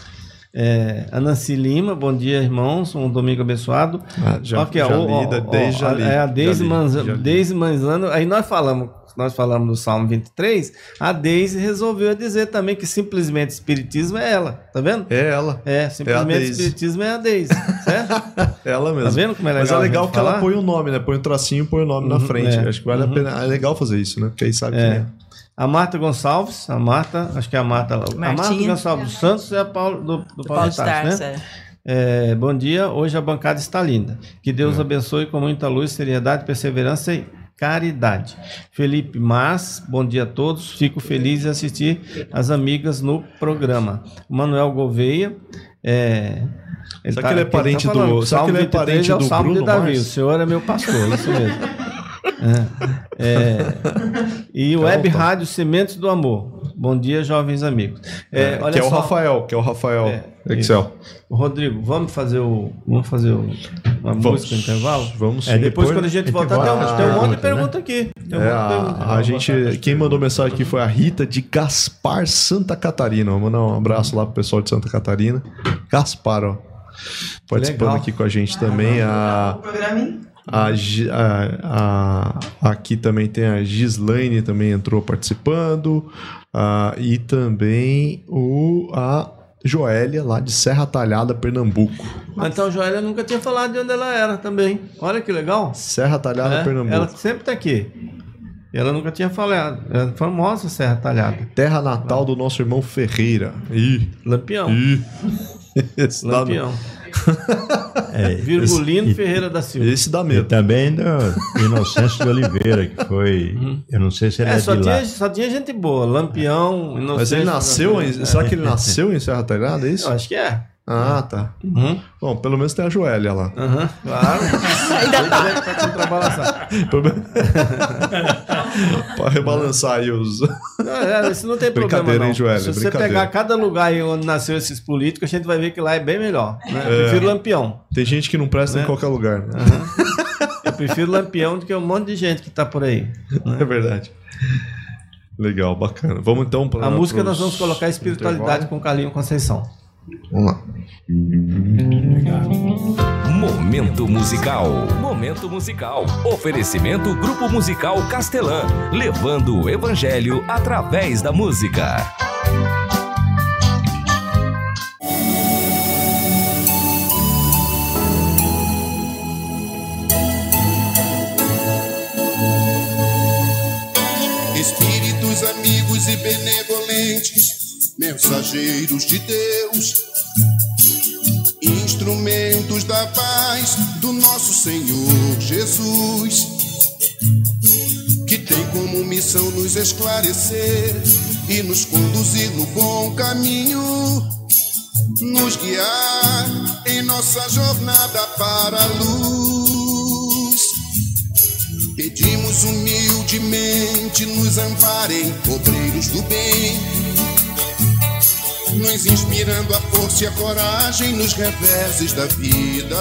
É, a Nancy Lima, bom dia, irmãos, um domingo abençoado. Ah, já, okay, já ó, li, ó, desde ó, já li, é a Deise já li, Manzano, já li. Deise Manzano, aí nós falamos, nós falamos do Salmo vinte e três, a Deise resolveu dizer também que simplesmente espiritismo é ela, tá vendo? É ela. É, simplesmente é espiritismo é a Deise, certo? Ela mesmo. Tá vendo como é legal? Mas é legal que falar? ela põe o nome, né? Põe o tracinho e põe o nome uhum, na frente. É. Acho que vale uhum. a pena. É legal fazer isso, né? Porque aí sabe é. quem é. A Marta Gonçalves, a Marta, acho que é a Marta lá. A Marta Gonçalves dos Santos é a Paulo, do, do, do Paulo de Tarso, né? É. É, bom dia, hoje a bancada está linda. Que Deus é. abençoe com muita luz, seriedade, perseverança e caridade. Felipe Mas, bom dia a todos. Fico feliz em assistir as amigas no programa. Manuel Gouveia, é, ele será tá, que ele é parente tá falando, do, será que ele é parente é o do Salmo Bruno de Davi. Mars? O senhor é meu pastor, isso mesmo. É, é, e o então, Web tá. Rádio Sementes do Amor. Bom dia, jovens amigos. É, olha que é só, o Rafael, que é o Rafael é, Excel. O Rodrigo, vamos fazer o, vamos fazer o, uma vamos, música no intervalo? Vamos. É, depois, depois quando a gente voltar, tem, um, tem um monte de pergunta né? aqui. Tem um é, a, pergunta. a gente, quem mandou mensagem aqui foi a Rita de Gaspar, Santa Catarina. Vou mandar um abraço lá pro pessoal de Santa Catarina. Gaspar, ó. Participando Legal. aqui com a gente também. A... A, a, a, aqui também tem a Gislaine, também entrou participando. Uh, e também o, a Joélia, lá de Serra Talhada, Pernambuco. Então, Joélia nunca tinha falado de onde ela era também. Olha que legal. Serra Talhada, é, Pernambuco. Ela sempre está aqui. Ela nunca tinha falado. É famosa Serra Talhada. Terra natal do nosso irmão Ferreira. Ih. Lampião. Ih. Lampião. É, Virgulino esse, Ferreira da Silva. Esse dá medo. E também do Inocêncio de Oliveira, que foi... Uhum. Eu não sei se ele é, é de só lá. Tinha, só tinha gente boa. Lampião, Inocêncio... Mas ele nasceu em... É. Será que ele nasceu em Serra Talhada, é isso? Eu acho que é. Ah, tá. Uhum. Bom, pelo menos tem a Joélia lá. Uhum, claro. Ainda tá. Tá contrabalançar. Pra rebalançar aí os... É, isso não tem problema, Brincadeira, não. hein, Joélia? Se você pegar cada lugar aí onde nasceu esses políticos, a gente vai ver que lá é bem melhor. Né? Eu É. prefiro Lampião. Tem gente que não presta Né? em qualquer lugar. Né? Uhum. Eu prefiro Lampião do que um monte de gente que tá por aí. Né? É verdade. Legal, bacana. Vamos então para a música nós vamos colocar Espiritualidade com Carlinho Conceição. Vamos lá. Momento musical. Momento musical. Oferecimento Grupo Musical Castelã, levando o evangelho através da música. Espíritos amigos e benevolentes, mensageiros de Deus, instrumentos da paz do nosso Senhor Jesus, que tem como missão nos esclarecer e nos conduzir no bom caminho, nos guiar em nossa jornada para a luz. Pedimos humildemente, nos amparem, obreiros do bem, nos inspirando a força e a coragem nos reveses da vida.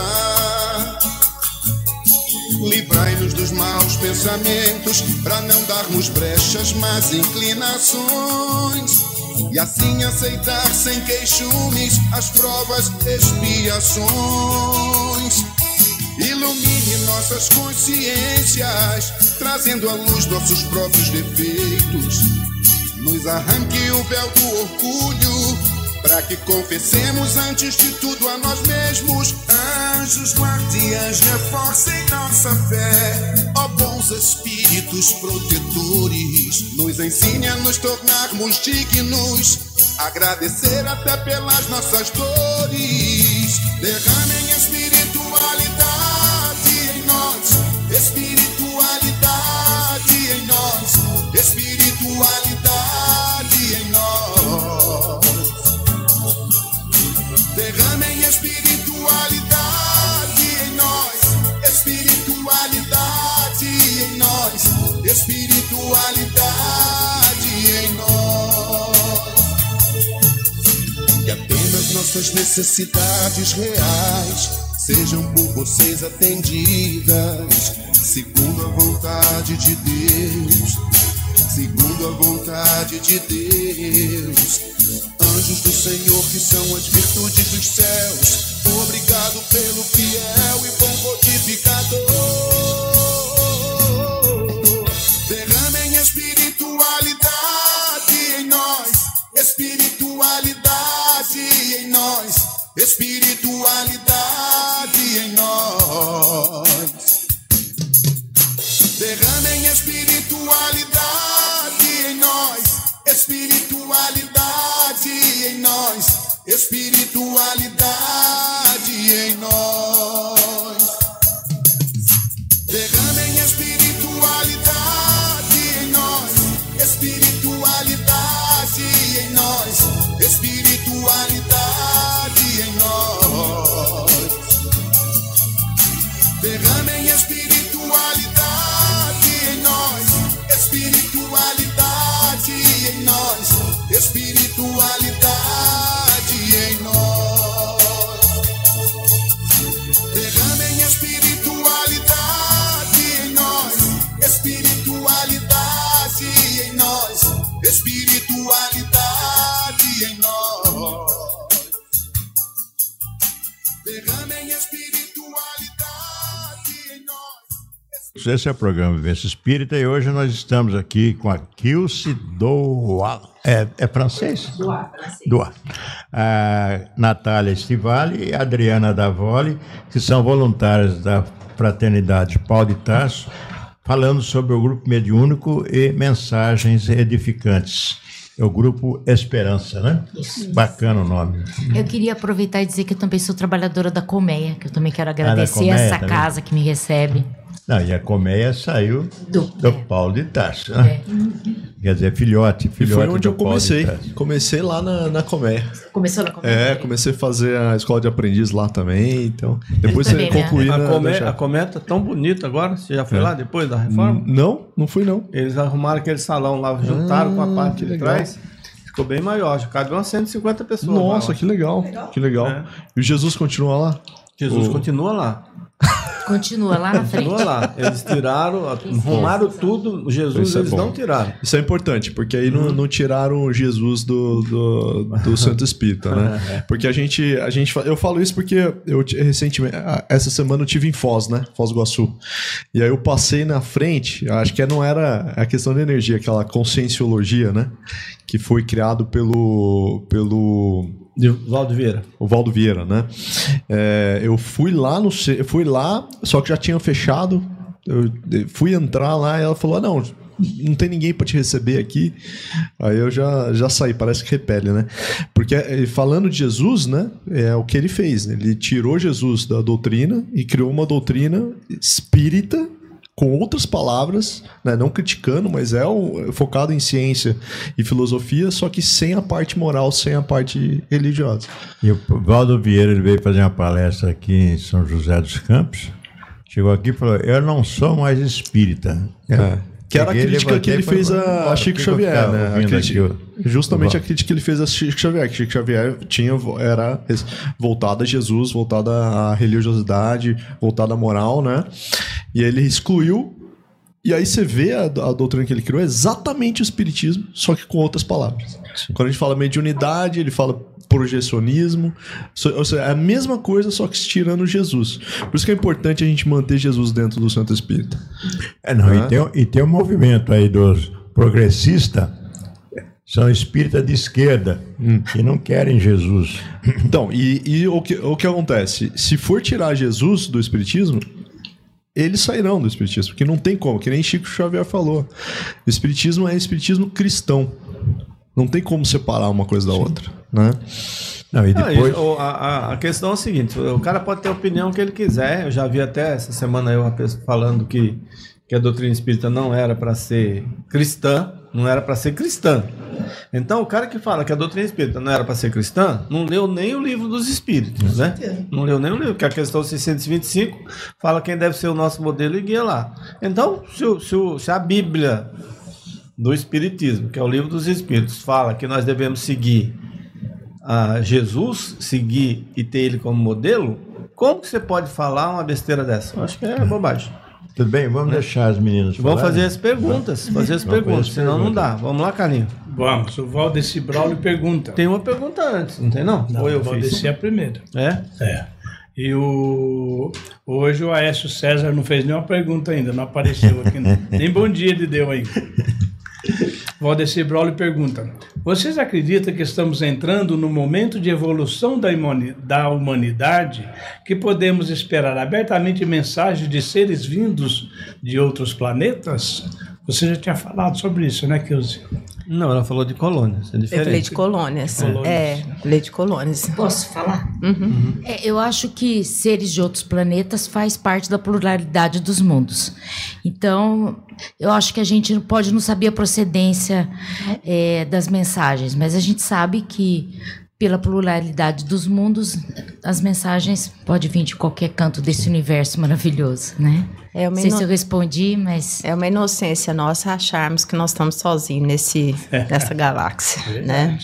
Livrai-nos dos maus pensamentos, para não darmos brechas, mas inclinações, e assim aceitar sem queixumes as provas, expiações. Ilumine nossas consciências, trazendo à luz nossos próprios defeitos. Nos arranque o véu do orgulho, para que confessemos antes de tudo a nós mesmos. Anjos guardiães, reforcem nossa fé, ó bons espíritos protetores. Nos ensine a nos tornarmos dignos, agradecer até pelas nossas dores. Derramem espiritualidade em nós, espiritualidade em nós, espiritualidade em nós. Derramem espiritualidade em nós, espiritualidade em nós, espiritualidade em nós. Que apenas nossas necessidades reais sejam por vocês atendidas, segundo a vontade de Deus, segundo a vontade de Deus. Anjos do Senhor, que são as virtudes dos céus, obrigado pelo fiel e bom codificador. Derramem espiritualidade em nós, espiritualidade em nós, espiritualidade em nós. Derramem espiritualidade em nós, espiritualidade em nós, espiritualidade em nós. Derramem espiritualidade em nós, espiritualidade em nós, espiritualidade em nós. Derramem espiritualidade em nós, espiritualidade em nós, espiritualidade em nós. Derramem espiritualidade em nós, espiritualidade em nós, espiritualidade em nós. Derramem espiritualidade em nós. queridos, esse é o programa Vivência Espírita e hoje nós estamos aqui com a Kilce Doa. É, é francês? Doa, francês. Doa. A Natália Estivali e a Adriana Davoli, que são voluntárias da Fraternidade Paulo de Tarso, falando sobre o grupo mediúnico e mensagens edificantes. É o grupo Esperança, né? Isso. Bacana o nome. Eu queria aproveitar e dizer que eu também sou trabalhadora da Colmeia, que eu também quero agradecer Colmeia, essa também. casa que me recebe. Não, e a Colmeia saiu do, do é. Paulo de Tarso, né? É. Quer dizer, filhote, filhote. E foi onde do eu comecei. Comecei lá na, na Colmeia. Começou na Colmeia? É, comecei a fazer a escola de aprendiz lá também, então... Depois você concluiu a na... Colmeia, a Colmeia tá tão bonita agora, você já foi é. lá depois da reforma? Não, não fui não. Eles arrumaram aquele salão lá, juntaram ah, com a parte de legal. trás... Ficou bem maior, já cabe umas cento e cinquenta pessoas. Nossa, lá, que legal, legal. que legal. É. E o Jesus continua lá? Jesus o... continua lá. Continua lá na frente. Continua lá. Eles tiraram, arrumaram tudo. Jesus Isso eles é não tiraram. Isso é importante, porque aí não, não tiraram Jesus do, do, do Santo Espírito, né? Porque a gente, a gente... Eu falo isso porque eu recentemente... Essa semana eu estive em Foz, né? Foz do Iguaçu. E aí eu passei na frente, acho que não era a questão de energia, aquela conscienciologia, né? Que foi criado pelo... pelo De Valdo Vieira. O Valdo Vieira, né? É, eu fui lá, no, eu fui lá, só que já tinha fechado. Eu fui entrar lá e ela falou: ah, não, não tem ninguém para te receber aqui. Aí eu já, já saí, parece que repele, né? Porque falando de Jesus, né? É o que ele fez. Né? Ele tirou Jesus da doutrina e criou uma doutrina espírita, com outras palavras, né, não criticando, mas é um, focado em ciência e filosofia, só que sem a parte moral, sem a parte religiosa. E o Valdo Vieira ele veio fazer uma palestra aqui em São José dos Campos, chegou aqui e falou: eu não sou mais espírita. É. Que era a crítica que ele fez a, a Chico Xavier, né? A crítica, justamente a crítica que ele fez a Chico Xavier, que Chico Xavier tinha, era voltada a Jesus, voltada à religiosidade, voltada à moral, né? E aí ele excluiu, e aí você vê a, a doutrina que ele criou, é exatamente o espiritismo, só que com outras palavras. Sim. Quando a gente fala mediunidade, ele fala projecionismo, ou seja, é a mesma coisa, só que tirando Jesus. Por isso que é importante a gente manter Jesus dentro do Santo Espírito. É, não, é? E, tem, e tem um movimento aí dos progressistas, são espíritas de esquerda, hum. que não querem Jesus. Então, e, e o, que, o que acontece? Se for tirar Jesus do espiritismo, eles sairão do espiritismo, porque não tem como, que nem Chico Xavier falou. O espiritismo é espiritismo cristão. Não tem como separar uma coisa da Sim. outra, né? Não, e depois... Não, a, a questão é a seguinte, o cara pode ter a opinião que ele quiser. Eu já vi até essa semana eu uma pessoa falando que, que a doutrina espírita não era para ser cristã, não era para ser cristã. Então o cara que fala que a doutrina espírita não era para ser cristã, não leu nem o livro dos espíritos, né? Não leu nem o livro, porque a questão seiscentos e vinte e cinco fala quem deve ser o nosso modelo e guia lá. Então, se, o, se, o, se a Bíblia do Espiritismo, que é o livro dos Espíritos, fala que nós devemos seguir a Jesus, seguir e ter ele como modelo, como que você pode falar uma besteira dessa? Eu acho que é bobagem. Tudo bem, vamos né? deixar as meninas Vamos falarem. fazer as perguntas, fazer as vamos perguntas, fazer as senão perguntas. Não dá. Vamos lá, Carlinhos. Vamos, o Valdeci Braulio pergunta. Tem uma pergunta antes, não tem não? Não, Ou eu o Valdeci fiz? é a primeira. É? É. E o... hoje o Aécio César não fez nenhuma pergunta ainda, não apareceu aqui, não. Nem bom dia ele deu ainda. Valdeci Braulio pergunta: vocês acreditam que estamos entrando no momento de evolução da, imuni- da humanidade, que podemos esperar abertamente mensagens de seres vindos de outros planetas? Você já tinha falado sobre isso, né, Kilze? Não, ela falou de colônias. É diferente. Eu falei de colônias. colônias. É, falei de colônias. Posso falar? Uhum. Uhum. É, eu acho que seres de outros planetas faz parte da pluralidade dos mundos. Então, eu acho que a gente pode não saber a procedência é, das mensagens, mas a gente sabe que pela pluralidade dos mundos, as mensagens podem vir de qualquer canto desse universo maravilhoso, né? É não sei ino... se eu respondi, mas... É uma inocência nossa acharmos que nós estamos sozinhos nesse, nessa galáxia, né?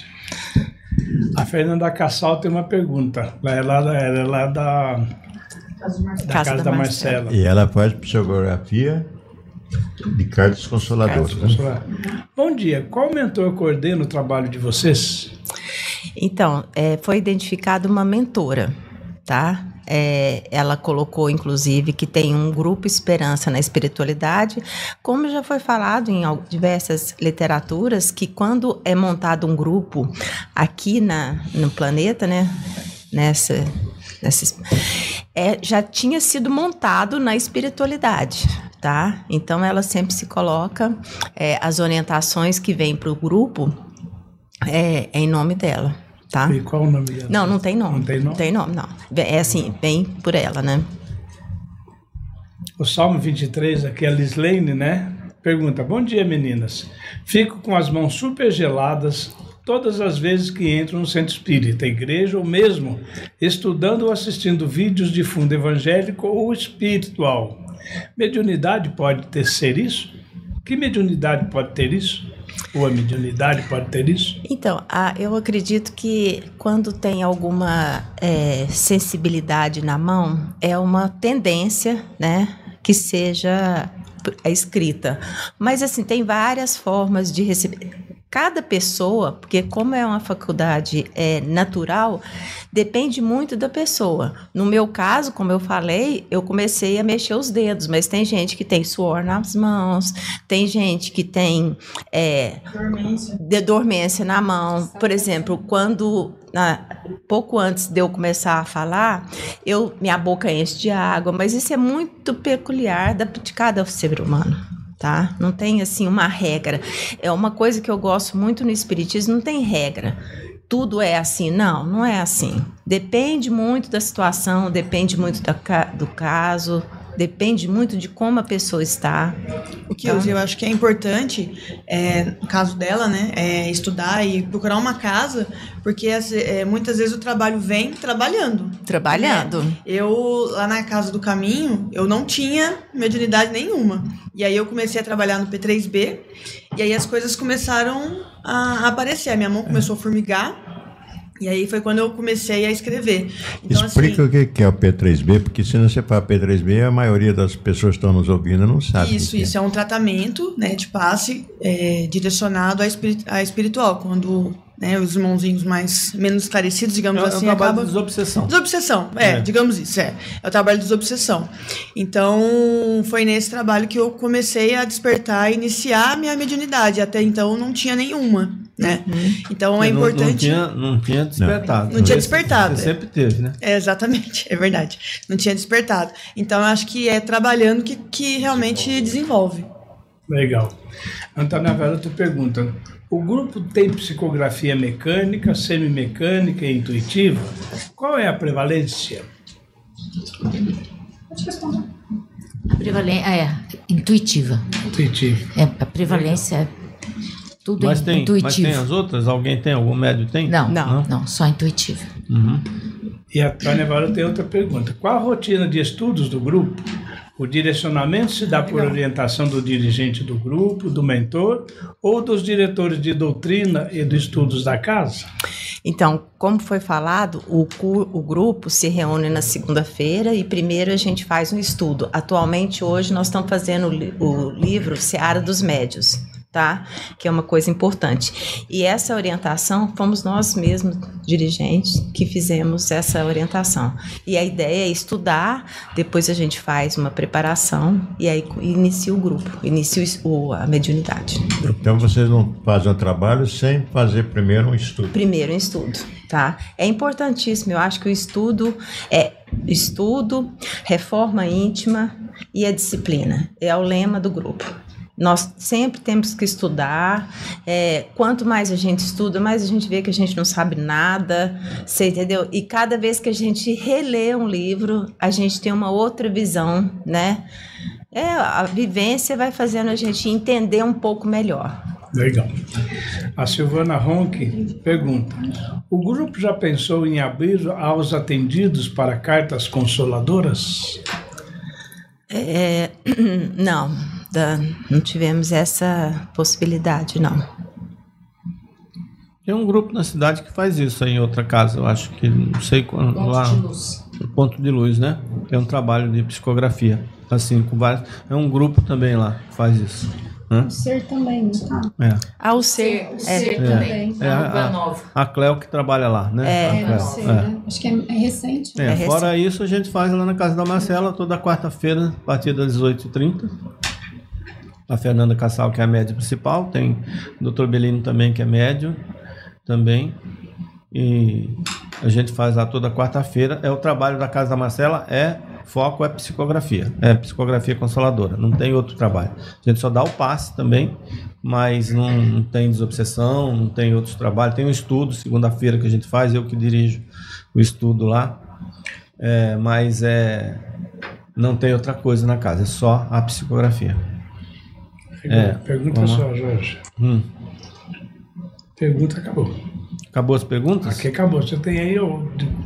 A Fernanda Cassal tem uma pergunta. Ela é lá, ela é lá da, da Casa, Casa da, da Marcela. Marcela. E ela faz psicografia de cartas consoladoras. Né? Bom dia. Qual mentor coordena o trabalho de vocês? Então, é, foi identificada uma mentora, tá? É, ela colocou, inclusive, que tem um grupo Esperança na Espiritualidade, como já foi falado em diversas literaturas, que quando é montado um grupo aqui na, no planeta, né, nessa, nessa é, já tinha sido montado na espiritualidade, tá? Então, ela sempre se coloca, é, as orientações que vêm para o grupo é, é em nome dela. Tá? E qual o nome dela? Não, não tem nome. Não tem nome? Não tem nome, não. É assim, vem por ela, né? O Salmo vinte e três, aqui a Lislane, né? Pergunta: bom dia, meninas. Fico com as mãos super geladas todas as vezes que entro no centro espírita, igreja ou mesmo estudando ou assistindo vídeos de fundo evangélico ou espiritual. Mediunidade pode ter ser isso? Que mediunidade pode ter isso? Ou a mediunidade pode ter isso? Então, a, eu acredito que quando tem alguma é, sensibilidade na mão, é uma tendência, né, que seja escrita. Mas, assim, tem várias formas de receber. Cada pessoa, porque como é uma faculdade é, natural, depende muito da pessoa. No meu caso, como eu falei, eu comecei a mexer os dedos, mas tem gente que tem suor nas mãos, tem gente que tem é, dormência. De dormência na mão. Por exemplo, quando na, pouco antes de eu começar a falar, eu, minha boca enche de água, mas isso é muito peculiar de cada ser humano. Tá? Não tem assim uma regra. É uma coisa que eu gosto muito no espiritismo, não tem regra. Tudo é assim. Não, não é assim. Depende muito da situação, depende muito da, do caso, depende muito de como a pessoa está. O que tá? eu, eu acho que é importante, é, no caso dela, né, é estudar e procurar uma casa, porque é, muitas vezes o trabalho vem trabalhando. Trabalhando. Né? Eu, lá na Casa do Caminho, eu não tinha mediunidade nenhuma. E aí eu comecei a trabalhar no P três B, e aí as coisas começaram a aparecer. A minha mão começou a formigar, e aí foi quando eu comecei a escrever. Então, explica assim, o que é o P três B, porque se não você fala P três B, a maioria das pessoas que estão nos ouvindo não sabe. Isso, que isso. É. é um tratamento, né, de passe é, direcionado à, espirit à espiritual, quando... Né, os irmãozinhos mais menos esclarecidos, digamos é, assim, é o trabalho acaba... de desobsessão. Desobsessão, é, é, digamos isso, é. É o trabalho de desobsessão. Então, foi nesse trabalho que eu comecei a despertar e iniciar a minha mediunidade. Até então, não tinha nenhuma, né? Uhum. Então, Porque é importante... Não, não, tinha, não tinha despertado. Não, não tinha despertado. Você sempre teve, né? É, exatamente, é verdade. Não tinha despertado. Então, eu acho que é trabalhando que, que realmente desenvolve. Legal. Antônia Varoto pergunta... O grupo tem psicografia mecânica, semimecânica e intuitiva? Qual é a prevalência? Pode responder. A prevalência é intuitiva. Intuitiva. É, a prevalência é tudo mas tem, intuitivo. Mas tem as outras? Alguém tem? Algum médio tem? Não, não, não, não só intuitiva. Uhum. E a Tânia agora tem outra pergunta. Qual a rotina de estudos do grupo? O direcionamento se dá por orientação do dirigente do grupo, do mentor ou dos diretores de doutrina e de estudos da casa? Então, como foi falado, o, o grupo se reúne na segunda-feira e primeiro a gente faz um estudo. Atualmente, hoje, nós estamos fazendo o, o livro Seara dos Médios, tá? Que é uma coisa importante. E essa orientação, fomos nós mesmos, dirigentes, que fizemos essa orientação. E a ideia é estudar, depois a gente faz uma preparação e aí inicia o grupo, inicia o, a mediunidade. Então vocês não fazem o trabalho sem fazer primeiro um estudo? Primeiro um estudo, tá? É importantíssimo, eu acho que o estudo é estudo, reforma íntima e a disciplina. É o lema do grupo. Nós sempre temos que estudar, é, quanto mais a gente estuda, mais a gente vê que a gente não sabe nada, você entendeu? E cada vez que a gente relê um livro, a gente tem uma outra visão, né? É, a vivência vai fazendo a gente entender um pouco melhor. Legal. A Silvana Ronque pergunta, o grupo já pensou em abrir aos atendidos para cartas consoladoras? É, não. Da, não tivemos essa possibilidade, não. Tem um grupo na cidade que faz isso aí em outra casa, eu acho que, não sei quando, Ponto lá, de Luz. Ponto de Luz, né? Tem um trabalho de psicografia, assim, com vários, é um grupo também lá que faz isso. Hã? O ser também, não tá? É. Ah, o ser. O É. ser É. também. É a, a, a Cleo que trabalha lá, né? É. A É, Cleo. o ser, É. né? Acho que é, é recente. É, É fora isso, a gente faz lá na casa da Marcela toda quarta-feira, a partir das dezoito e trinta. A Fernanda Cassal, que é a médium principal, tem o doutor Belino também, que é médium também. E a gente faz lá toda quarta-feira. É o trabalho da casa da Marcela, é foco é psicografia, é psicografia consoladora, não tem outro trabalho. A gente só dá o passe também, mas não, não tem desobsessão, não tem outros trabalhos. Tem um estudo, segunda-feira, que a gente faz, eu que dirijo o estudo lá, é, mas é, não tem outra coisa na casa, é só a psicografia. É, Pergunta vamos só, lá. Jorge. Hum. Pergunta acabou. Acabou as perguntas? Aqui acabou. Você tem aí o.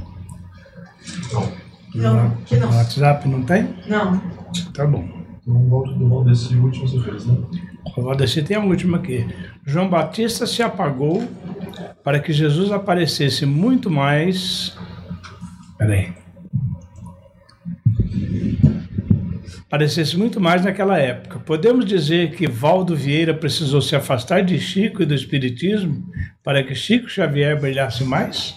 Não, que não. No WhatsApp não tem? Não. Tá bom. Então, volta do Valdeci, o último você fez, né? O Valdeci tem a última aqui. João Batista se apagou para que Jesus aparecesse muito mais. Peraí. Aparecesse muito mais naquela época. Podemos dizer que Valdo Vieira precisou se afastar de Chico e do Espiritismo para que Chico Xavier brilhasse mais?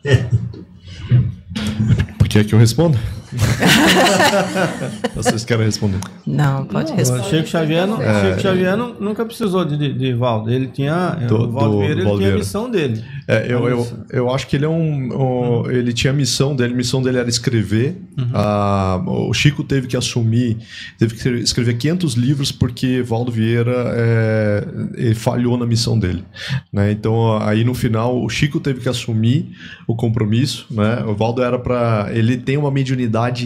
Quer que eu responda? Vocês querem responder? Não, pode Não, responder. o Chico Xavier, não, É. Chico Xavier não- nunca precisou de, de, de Valdo. Ele tinha. Do- o Valdo do Vieira, ele Valdo tinha a Vieira. missão dele. É, eu, A eu, missão. eu acho que ele é um, um- ele tinha a missão dele, a missão dele era escrever. Ah, o Chico teve que assumir, teve que escrever quinhentos livros porque Valdo Vieira é, ele falhou na missão dele, né? Então aí no final o Chico teve que assumir o compromisso, né? O Valdo era para ele tem uma mediunidade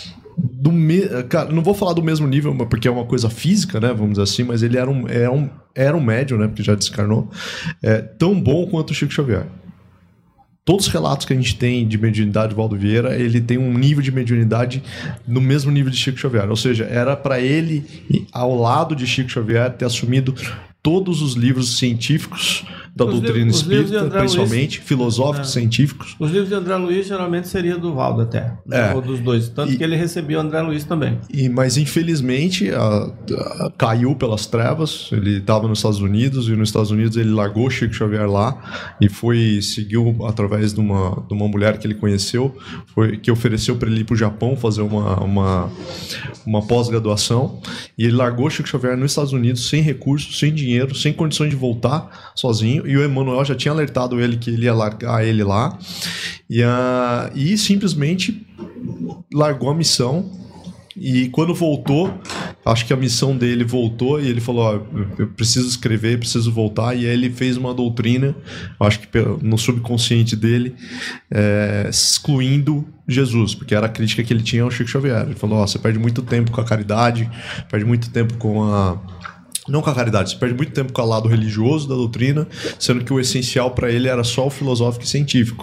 do me... Cara, não vou falar do mesmo nível, porque é uma coisa física, né? Vamos dizer assim, mas ele era um, é um, era um médium, né? Porque já descarnou. É, tão bom quanto o Chico Xavier. Todos os relatos que a gente tem de mediunidade de Valdo Vieira, ele tem um nível de mediunidade no mesmo nível de Chico Xavier. Ou seja, era para ele, ao lado de Chico Xavier, ter assumido todos os livros científicos da Os doutrina livros- os livros de espírita, André principalmente, Luiz. filosóficos, É. científicos. Os livros de André Luiz geralmente seria do Valdo até, né? É. Ou dos dois. Tanto E- que ele recebia o André Luiz também. E, mas infelizmente a- a- caiu pelas trevas. Ele estava nos Estados Unidos e nos Estados Unidos ele largou Chico Xavier lá e foi seguiu através de uma, de uma mulher que ele conheceu, foi, que ofereceu para ele ir para o Japão fazer uma, uma, uma pós-graduação. E ele largou Chico Xavier nos Estados Unidos sem recursos, sem dinheiro, sem condições de voltar sozinho. E o Emmanuel já tinha alertado ele que ele ia largar ele lá. E, a, e simplesmente largou a missão. E quando voltou, acho que a missão dele voltou e ele falou, ó, eu preciso escrever, preciso voltar. E aí ele fez uma doutrina, acho que no subconsciente dele, é, excluindo Jesus, porque era a crítica que ele tinha ao Chico Xavier. Ele falou, ó, você perde muito tempo com a caridade, perde muito tempo com a... Não com a caridade, você perde muito tempo com o lado religioso da doutrina, sendo que o essencial para ele era só o filosófico e científico.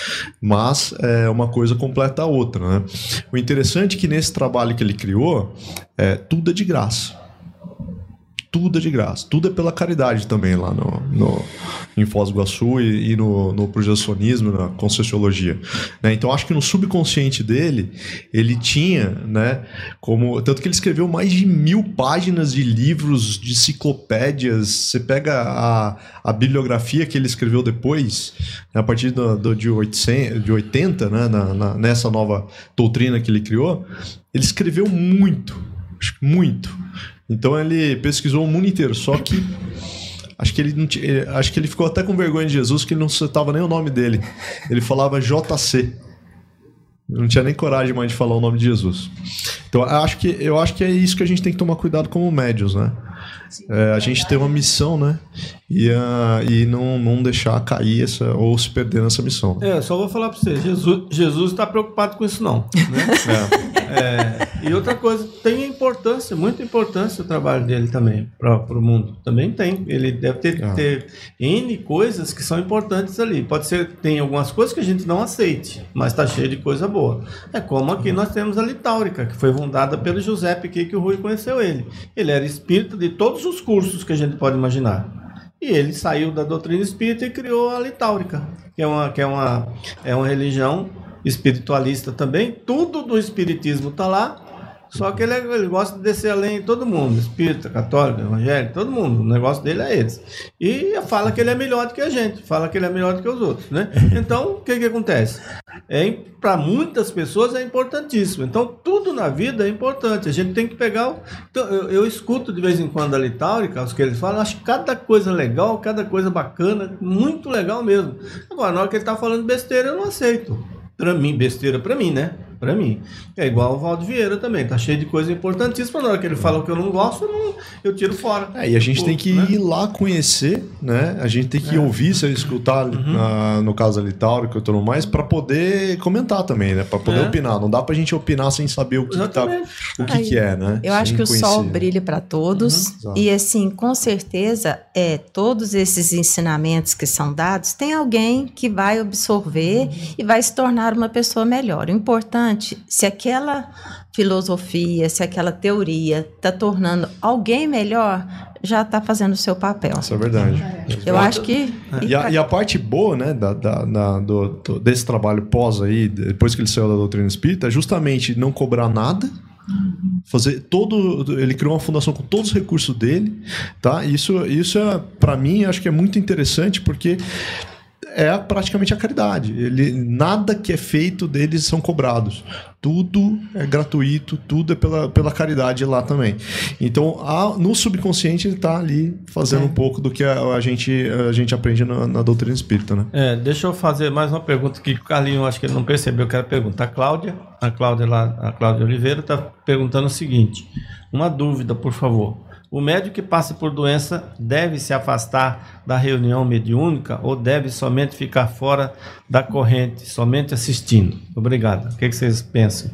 Mas é, uma coisa completa a outra, né? O interessante é que nesse trabalho que ele criou, é, tudo é de graça. Tudo é de graça. Tudo é pela caridade também lá no, no, em Foz do Iguaçu e, e no, no projecionismo, na Conscienciologia. Né? Então, acho que no subconsciente dele, ele tinha, né, como... Tanto que ele escreveu mais de mil páginas de livros, de enciclopédias. Você pega a, a bibliografia que ele escreveu depois, né, a partir do, do, de, oitocentos, de oitenta, né, na, na, nessa nova doutrina que ele criou, ele escreveu muito. Acho que muito. Então ele pesquisou o mundo inteiro, só que acho que ele não tinha, acho que ele ficou até com vergonha de Jesus, que ele não citava nem o nome dele. Ele falava J C. Não tinha nem coragem mais de falar o nome de Jesus. Então eu acho que, eu acho que é isso que a gente tem que tomar cuidado como médiuns, né? É, a gente tem uma missão, né? E, uh, e não, não deixar cair essa, ou se perder nessa missão. É, só vou falar para você, Jesus Jesus está preocupado com isso não, né? É, e outra coisa, tem importância, muita importância o trabalho dele também para o mundo. Também tem. Ele deve ter, Ah. ter N coisas que são importantes ali. Pode ser tem algumas coisas que a gente não aceite, mas está cheio de coisa boa. É como aqui nós temos a Litáurica, que foi fundada pelo Giuseppe aqui, que o Rui conheceu ele. Ele era espírita de todos os cursos que a gente pode imaginar. E ele saiu da doutrina espírita e criou a Litáurica, que é uma, que é uma, é uma religião espiritualista também. Tudo do espiritismo está lá, Só que ele, é, ele gosta de descer além de todo mundo, espírita, católico, evangélico, todo mundo. O negócio dele é esse. E fala que ele é melhor do que a gente, fala que ele é melhor do que os outros, né? Então, o que que acontece? É, para muitas pessoas é importantíssimo. Então, tudo na vida é importante. A gente tem que pegar... O... Então, eu, eu escuto de vez em quando a Litáurica, os que eles falam, acho cada coisa legal, cada coisa bacana, muito legal mesmo. Agora, na hora que ele está falando besteira, eu não aceito. Para mim, besteira para mim, né? Para mim. É igual o Valdo Vieira também, tá cheio de coisa importantíssima. Na hora que ele fala que eu não gosto, eu, não, eu tiro fora. É, e a gente Pô, tem que né? ir lá conhecer, né? A gente tem que é. ouvir, se escutar, uhum. uh, no caso da Litáurica e tudo mais, para poder comentar também, né? Para poder é. opinar. Não dá pra gente opinar sem saber o que, que, tá, o que, que é, né? Eu acho sem que conhecer. O sol brilha para todos. Uhum. E assim, com certeza, é, todos esses ensinamentos que são dados, tem alguém que vai absorver uhum. e vai se tornar uma pessoa melhor. O importante, se aquela filosofia, se aquela teoria está tornando alguém melhor, já está fazendo o seu papel. Isso é verdade. Eu acho que... E a, e a parte boa, né, da, da, da, do, do, desse trabalho pós aí, depois que ele saiu da doutrina espírita, é justamente não cobrar nada, fazer todo, ele criou uma fundação com todos os recursos dele, tá? Isso, isso é, para mim, acho que é muito interessante, porque é praticamente a caridade. Ele, nada que é feito deles são cobrados. Tudo é gratuito, tudo é pela, pela caridade lá também. Então, a, no subconsciente, ele está ali fazendo é. um pouco do que a, a, gente, a gente aprende na, na doutrina espírita, né? É, deixa eu fazer mais uma pergunta que o Carlinho, acho que ele não percebeu, eu quero perguntar. A Cláudia, a Cláudia, lá, a Cláudia Oliveira está perguntando o seguinte, uma dúvida, por favor. O médium que passa por doença deve se afastar da reunião mediúnica ou deve somente ficar fora da corrente, somente assistindo? Obrigado. O que, que vocês pensam?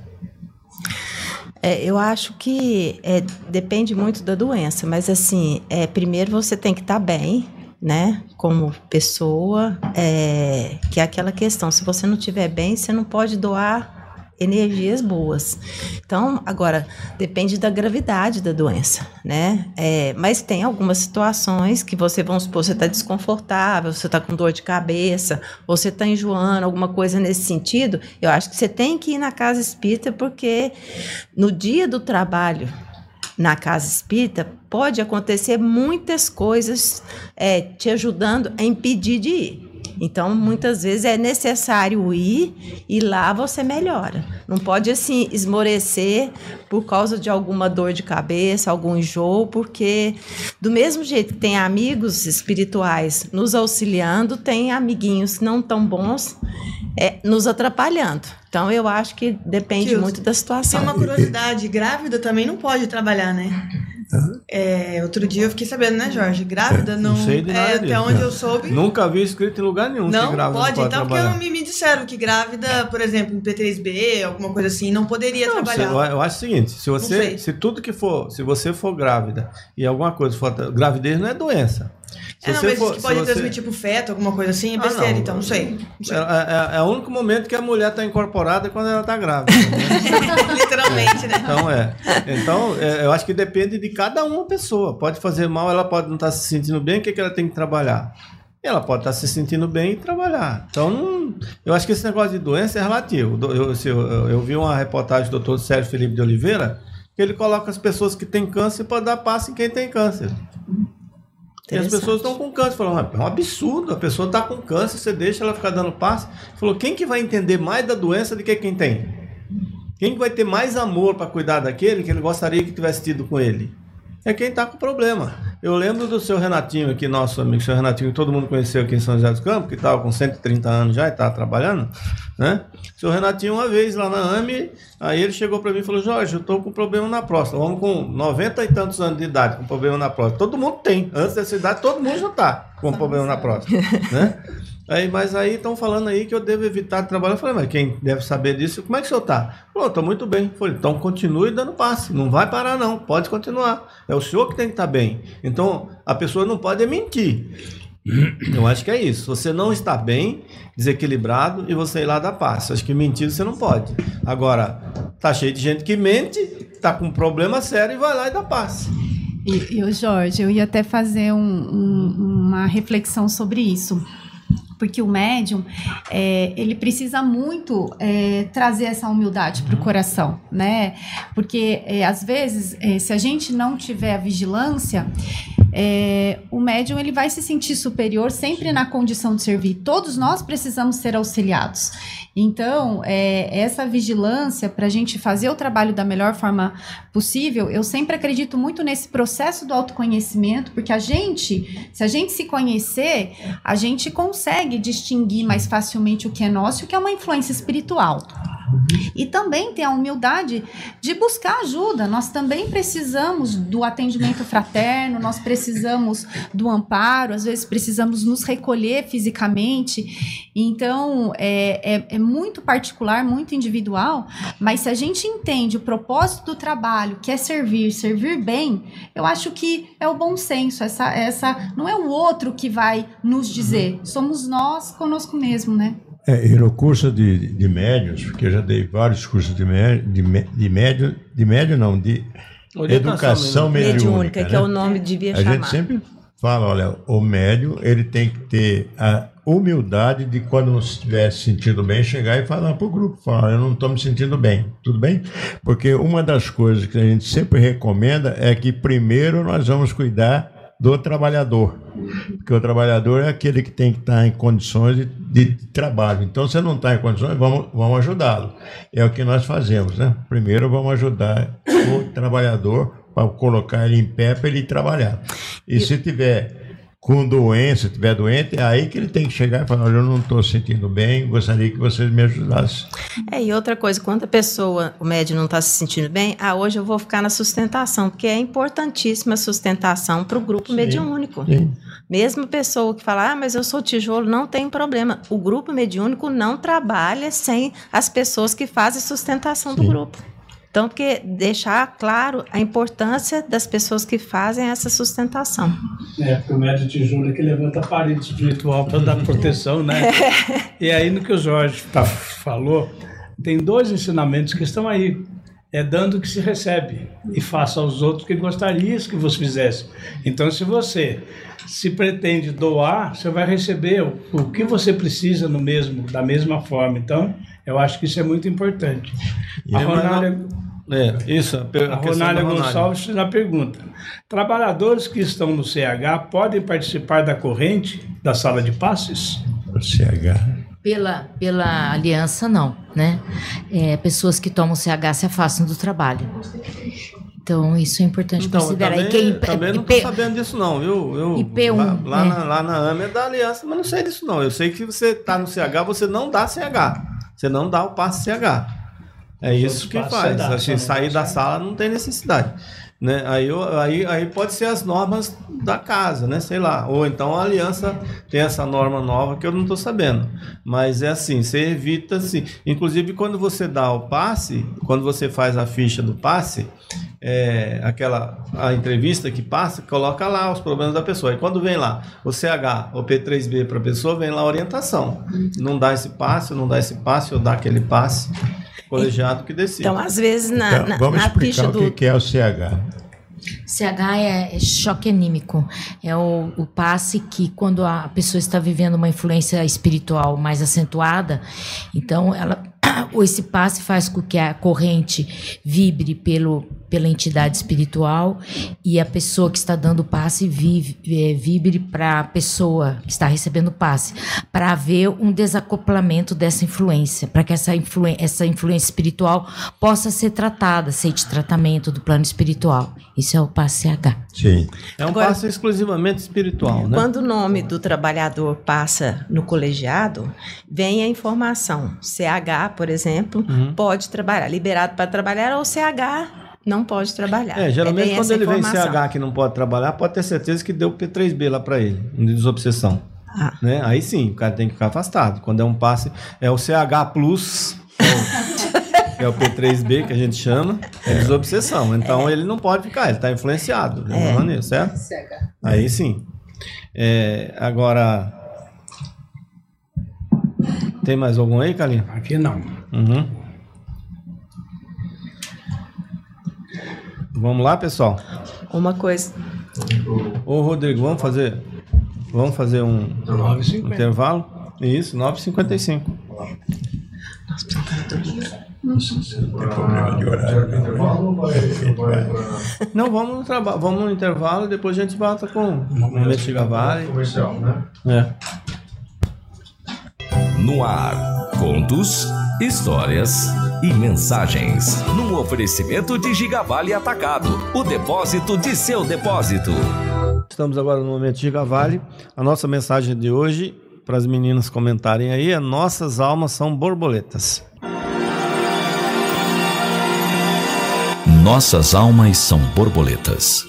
É, eu acho que é, depende muito da doença, mas assim, é, primeiro você tem que estar bem, né, como pessoa, é, que é aquela questão, se você não estiver bem, você não pode doar energias boas. Então, agora, depende da gravidade da doença, né? É, mas tem algumas situações que você, vamos supor, você está desconfortável, você está com dor de cabeça, ou você está enjoando, alguma coisa nesse sentido, eu acho que você tem que ir na casa espírita, porque no dia do trabalho na casa espírita, pode acontecer muitas coisas é, te ajudando a impedir de ir. Então, muitas vezes é necessário ir e lá você melhora. Não pode, assim, esmorecer por causa de alguma dor de cabeça, algum enjoo, porque do mesmo jeito que tem amigos espirituais nos auxiliando, tem amiguinhos não tão bons é, nos atrapalhando. Então, eu acho que depende Kilson, muito da situação. Tem uma curiosidade, grávida também não pode trabalhar, né? É, outro dia eu fiquei sabendo, né, Jorge? Grávida não, não sei de nada é, disso, até onde né? eu soube. Nunca vi escrito em lugar nenhum não que grávida pode, não pode então trabalhar. porque não me, me disseram que grávida, por exemplo, em P três B, alguma coisa assim, não poderia não, trabalhar. Você, eu acho o seguinte, se você, se tudo que for, se você for grávida e alguma coisa for, gravidez não é doença. Se é, não, mas for, que pode você... transmitir pro feto, alguma coisa assim, é besteira, ah, não. Então, não sei. Não sei. É, é, é o único momento que a mulher está incorporada quando ela está grávida. Né? Literalmente, né? Então, é. Então, é, eu acho que depende de cada uma pessoa. Pode fazer mal, ela pode não estar tá se sentindo bem, o que, que ela tem que trabalhar? Ela pode estar tá se sentindo bem e trabalhar. Então, não, eu acho que esse negócio de doença é relativo. Eu, eu, eu, eu vi uma reportagem do doutor Sérgio Felipe de Oliveira, que ele coloca as pessoas que têm câncer para dar passe em quem tem câncer. E as pessoas estão com câncer. Falou, é um absurdo, a pessoa está com câncer, você deixa ela ficar dando passe. Falou, quem que vai entender mais da doença do que quem tem? Quem que vai ter mais amor para cuidar daquele que ele gostaria que tivesse tido com ele? É quem está com problema. Eu lembro do seu Renatinho aqui, nosso amigo, seu Renatinho, que todo mundo conheceu aqui em São José dos Campos, que estava com cento e trinta anos já e estava trabalhando, né? Seu Renatinho, uma vez lá na A M E, aí ele chegou para mim e falou, Jorge, eu estou com problema na próstata. Vamos com noventa e tantos anos de idade com problema na próstata. Todo mundo tem. Antes dessa idade, todo mundo já está com problema na próstata, né? Aí, mas aí estão falando aí que eu devo evitar de trabalhar. Eu falei, mas quem deve saber disso? Como é que o senhor está? Falou, estou muito bem. Eu falei, então continue dando passe. Não vai parar não, pode continuar. É o senhor que tem que estar bem. Então, a pessoa não pode mentir. Eu acho que é isso. Você não está bem, desequilibrado, e você ir lá dar passe. Acho que mentir você não pode. Agora, tá cheio de gente que mente, tá com um problema sério e vai lá e dá passe. E, e o Jorge, eu ia até fazer um, um, uma reflexão sobre isso. porque o médium, é, ele precisa muito é, trazer essa humildade para o coração, né? Porque, é, às vezes, é, se a gente não tiver a vigilância, é, o médium ele vai se sentir superior sempre na condição de servir. Todos nós precisamos ser auxiliados. Então, é, essa vigilância para a gente fazer o trabalho da melhor forma possível, eu sempre acredito muito nesse processo do autoconhecimento, porque a gente, se a gente se conhecer, a gente consegue distinguir mais facilmente o que é nosso e o que é uma influência espiritual. E também ter a humildade de buscar ajuda. Nós também precisamos do atendimento fraterno, nós precisamos do amparo, às vezes precisamos nos recolher fisicamente. Então, é, é, é muito particular, muito individual, mas se a gente entende o propósito do trabalho, que é servir, servir bem, eu acho que é o bom senso. Essa, essa, não é o outro que vai nos dizer, somos nós conosco mesmo, né? É, e no curso de, de médios, porque eu já dei vários cursos de médio, de, de médio, de médio não, de educação mediúnica, né? Que é o nome que devia a chamar. A gente sempre fala, olha, o médium, ele tem que ter a humildade de quando não estiver se sentindo bem, chegar e falar para o grupo, falar, eu não estou me sentindo bem, tudo bem? Porque uma das coisas que a gente sempre recomenda é que primeiro nós vamos cuidar do trabalhador, porque o trabalhador é aquele que tem que estar em condições de, de trabalho. Então, se não está em condições, vamos, vamos ajudá-lo. É o que nós fazemos, né? Primeiro, vamos ajudar o trabalhador para colocar ele em pé para ele trabalhar. E, e se tiver com doença, se tiver doente, é aí que ele tem que chegar e falar, olha, eu não estou sentindo bem, gostaria que vocês me ajudassem. É, e outra coisa, quando a pessoa, o médium não está se sentindo bem, ah, hoje eu vou ficar na sustentação, porque é importantíssima a sustentação para o grupo sim, mediúnico. Sim. Mesmo pessoa que fala, ah, mas eu sou tijolo, não tem problema. O grupo mediúnico não trabalha sem as pessoas que fazem sustentação sim. do grupo. Então, porque deixar claro a importância das pessoas que fazem essa sustentação. É, porque o médium tijolo é que levanta a parede espiritual para dar proteção, né? É. E aí, no que o Jorge tá, falou, tem dois ensinamentos que estão aí. É dando que se recebe. E faça aos outros o que gostarias que você fizesse. Então, se você se pretende doar, você vai receber o, o que você precisa no mesmo, da mesma forma. Então, eu acho que isso é muito importante. E a Ronália, é, isso, a, a Ronália Gonçalves já pergunta, trabalhadores que estão no C H podem participar da corrente da sala de passes? O C H... Pela, pela aliança, não, né? É, pessoas que tomam C H se afastam do trabalho. Então, isso é importante então, considerar. Também, e quem, também não estou sabendo disso, não, viu? Eu, I P um, lá, lá, é. na, lá na AME é da aliança, mas não sei disso, não. Eu sei que você está no C H, você não dá C H. Você não dá o passe C H. É isso que faz. Dá, assim, sair da sala não tem necessidade. Né? Aí, aí, aí pode ser as normas da casa, né? Sei lá. Ou então a aliança tem essa norma nova que eu não estou sabendo. Mas é assim, você evita assim. Inclusive, quando você dá o passe, quando você faz a ficha do passe, é, aquela a entrevista que passa, coloca lá os problemas da pessoa. E quando vem lá o C H ou P três B para a pessoa, vem lá a orientação. Não dá esse passe, não dá esse passe, ou dá aquele passe. Colegiado que decide. Então, às vezes, na, então, na, vamos na explicar ficha do... o que é o C H. C H é, é choque anímico. É o, o passe que, quando a pessoa está vivendo uma influência espiritual mais acentuada, então ela, esse passe faz com que a corrente vibre pelo, pela entidade espiritual e a pessoa que está dando o passe vive, é, vibre para a pessoa que está recebendo o passe, para haver um desacoplamento dessa influência, para que essa, influ, essa influência espiritual possa ser tratada, aceite tratamento do plano espiritual. Isso é o passe C H. Sim. É um Agora, passe exclusivamente espiritual, né? Quando o nome do trabalhador passa no colegiado, vem a informação. C H, por exemplo, uhum. pode trabalhar, liberado para trabalhar, ou C H não pode trabalhar. É, geralmente é quando ele informação. vem C H que não pode trabalhar, pode ter certeza que deu P três B lá para ele, de desobsessão. Ah. Né? Aí sim, o cara tem que ficar afastado. Quando é um passe, é o C H plus, é o P três B que a gente chama, é desobsessão. Então é. ele não pode ficar, ele está influenciado de alguma é. maneira, certo? Aí sim. É, agora, tem mais algum aí, Carlinhos? Aqui não. Uhum. Vamos lá, pessoal? Uma coisa. Ô, Rodrigo, vamos fazer, vamos fazer um, um intervalo? Isso, nove e cinquenta e cinco. Não tem problema de horário. Não, vamos no trabalho, vamos no intervalo e depois a gente volta com o momento de Gavale. Comercial, né? É. No ar, contos, histórias e mensagens. Num oferecimento de Gigavale Atacado, o depósito de seu depósito. Estamos agora no momento de Gigavale. A nossa mensagem de hoje, para as meninas comentarem aí, é: nossas almas são borboletas. Nossas almas são borboletas.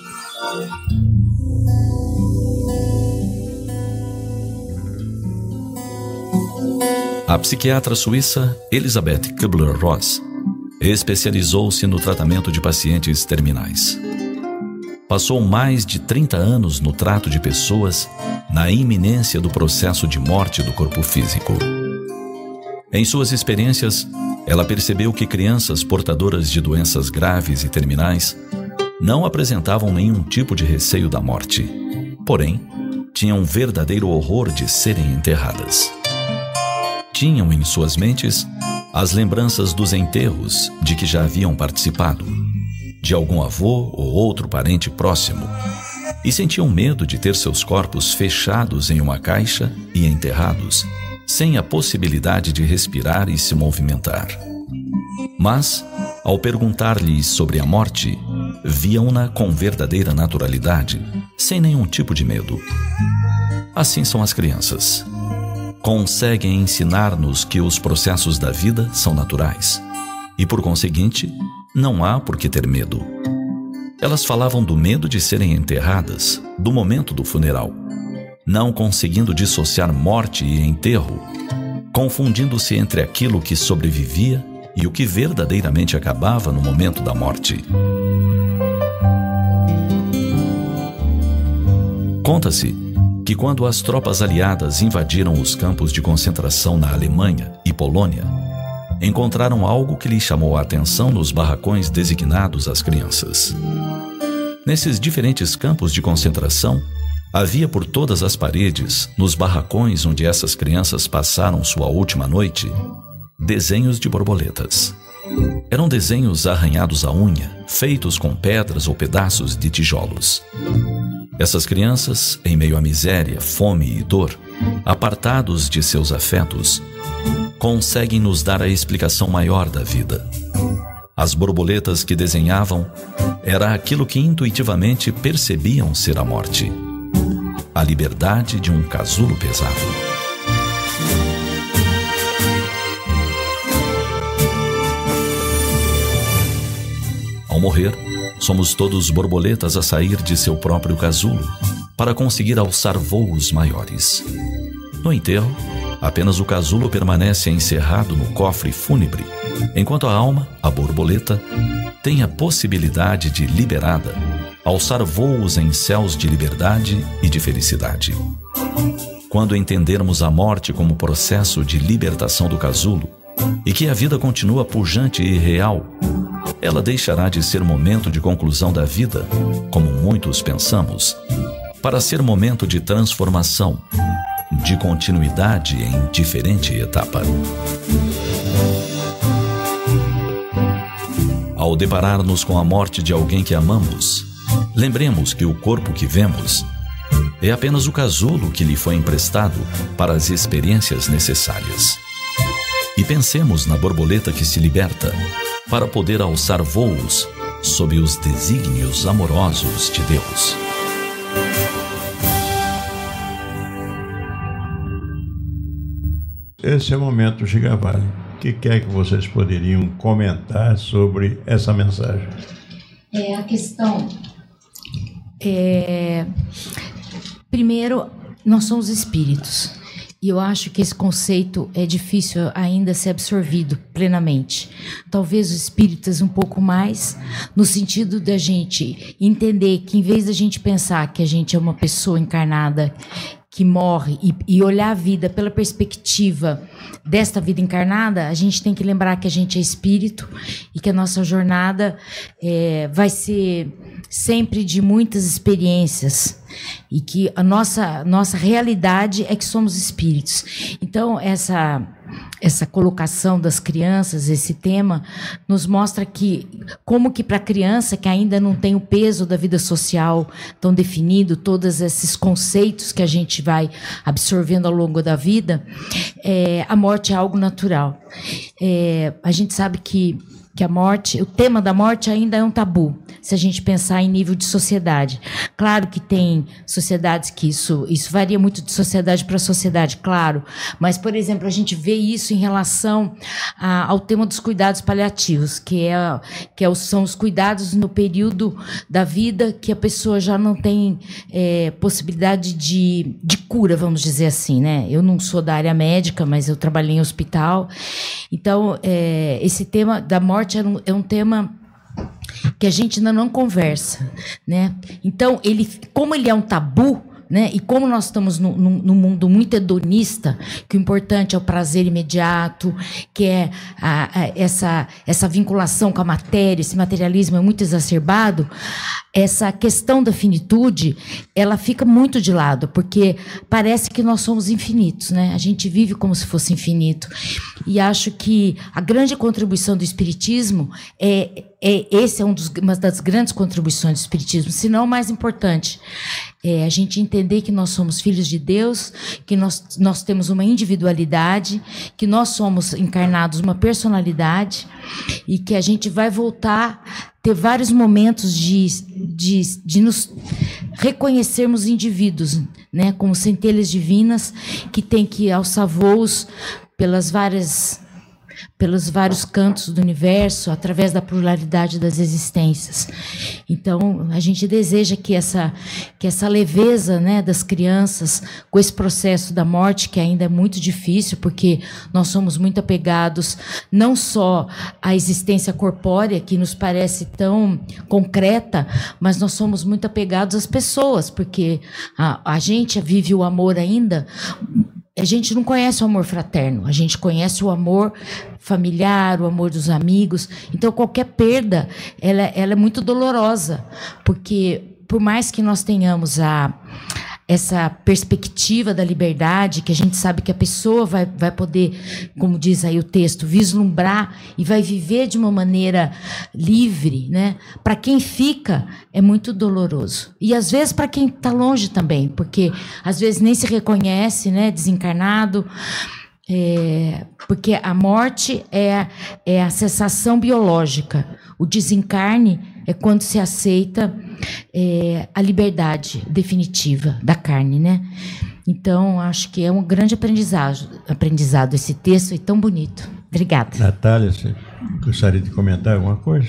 A psiquiatra suíça Elisabeth Kübler-Ross especializou-se no tratamento de pacientes terminais. Passou mais de trinta anos no trato de pessoas na iminência do processo de morte do corpo físico. Em suas experiências, ela percebeu que crianças portadoras de doenças graves e terminais não apresentavam nenhum tipo de receio da morte, porém, tinham um verdadeiro horror de serem enterradas. Tinham em suas mentes as lembranças dos enterros de que já haviam participado, de algum avô ou outro parente próximo, e sentiam medo de ter seus corpos fechados em uma caixa e enterrados, sem a possibilidade de respirar e se movimentar. Mas, ao perguntar-lhes sobre a morte, viam-na com verdadeira naturalidade, sem nenhum tipo de medo. Assim são as crianças. Conseguem ensinar-nos que os processos da vida são naturais e, por conseguinte, não há por que ter medo. Elas falavam do medo de serem enterradas, do momento do funeral, não conseguindo dissociar morte e enterro, confundindo-se entre aquilo que sobrevivia e o que verdadeiramente acabava no momento da morte. Conta-se que quando as tropas aliadas invadiram os campos de concentração na Alemanha e Polônia, encontraram algo que lhes chamou a atenção nos barracões designados às crianças. Nesses diferentes campos de concentração, havia por todas as paredes, nos barracões onde essas crianças passaram sua última noite, desenhos de borboletas. Eram desenhos arranhados à unha, feitos com pedras ou pedaços de tijolos. Essas crianças, em meio à miséria, fome e dor, apartados de seus afetos, conseguem nos dar a explicação maior da vida. As borboletas que desenhavam era aquilo que intuitivamente percebiam ser a morte. A liberdade de um casulo pesado. Ao morrer, somos todos borboletas a sair de seu próprio casulo para conseguir alçar voos maiores. No enterro, apenas o casulo permanece encerrado no cofre fúnebre, enquanto a alma, a borboleta, tem a possibilidade de, liberada, alçar voos em céus de liberdade e de felicidade. Quando entendermos a morte como processo de libertação do casulo e que a vida continua pujante e real, ela deixará de ser momento de conclusão da vida, como muitos pensamos, para ser momento de transformação, de continuidade em diferente etapa. Ao deparar-nos com a morte de alguém que amamos, lembremos que o corpo que vemos é apenas o casulo que lhe foi emprestado para as experiências necessárias. E pensemos na borboleta que se liberta para poder alçar voos sob os desígnios amorosos de Deus. Esse é o momento Gigavale. O que é que vocês poderiam comentar sobre essa mensagem? É a questão. É, primeiro, nós somos espíritos. E eu acho que esse conceito é difícil ainda ser absorvido plenamente. Talvez os espíritas um pouco mais, no sentido da gente entender que, em vez da gente pensar que a gente é uma pessoa encarnada que morre e, e olhar a vida pela perspectiva desta vida encarnada, a gente tem que lembrar que a gente é espírito e que a nossa jornada é, vai ser sempre de muitas experiências e que a nossa, nossa realidade é que somos espíritos. Então, essa... essa colocação das crianças, esse tema, nos mostra que, como que para a criança que ainda não tem o peso da vida social tão definido, todos esses conceitos que a gente vai absorvendo ao longo da vida, é, a morte é algo natural. É, a gente sabe que, que a morte, o tema da morte ainda é um tabu, se a gente pensar em nível de sociedade. Claro que tem sociedades que isso, isso varia muito de sociedade para sociedade, claro, mas, por exemplo, a gente vê isso em relação a, ao tema dos cuidados paliativos, que, é, que é, são os cuidados no período da vida que a pessoa já não tem é, possibilidade de, de cura, vamos dizer assim, né? Eu não sou da área médica, mas eu trabalhei em hospital. Então, é, esse tema da morte é um, é um tema que a gente ainda não conversa, né? Então, ele, como ele é um tabu, né? E como nós estamos num, num mundo muito hedonista, que o importante é o prazer imediato, que é a, a, essa, essa vinculação com a matéria, esse materialismo é muito exacerbado, essa questão da finitude, ela fica muito de lado, porque parece que nós somos infinitos, né? A gente vive como se fosse infinito. E acho que a grande contribuição do Espiritismo é, é esse é um dos, uma das grandes contribuições do Espiritismo, se não o mais importante. É a gente entender que nós somos filhos de Deus, que nós, nós temos uma individualidade, que nós somos encarnados uma personalidade e que a gente vai voltar ter vários momentos de, de, de nos reconhecermos indivíduos, né, como centelhas divinas que têm que alçar voos pelas várias... pelos vários cantos do universo, através da pluralidade das existências. Então, a gente deseja que essa, que essa leveza, né, das crianças, com esse processo da morte, que ainda é muito difícil, porque nós somos muito apegados não só à existência corpórea, que nos parece tão concreta, mas nós somos muito apegados às pessoas, porque a, a gente vive o amor ainda. A gente não conhece o amor fraterno, a gente conhece o amor familiar, o amor dos amigos. Então, qualquer perda, ela, ela é muito dolorosa, porque por mais que nós tenhamos a, essa perspectiva da liberdade, que a gente sabe que a pessoa vai, vai poder, como diz aí o texto, vislumbrar e vai viver de uma maneira livre, né? Para quem fica, é muito doloroso. E, às vezes, para quem está longe também, porque, às vezes, nem se reconhece, né? Desencarnado. É, porque a morte é, é a cessação biológica. O desencarne é quando se aceita é, a liberdade definitiva da carne, né? Então, acho que é um grande aprendizado, aprendizado esse texto, e tão bonito. Obrigada. Natália, você gostaria de comentar alguma coisa?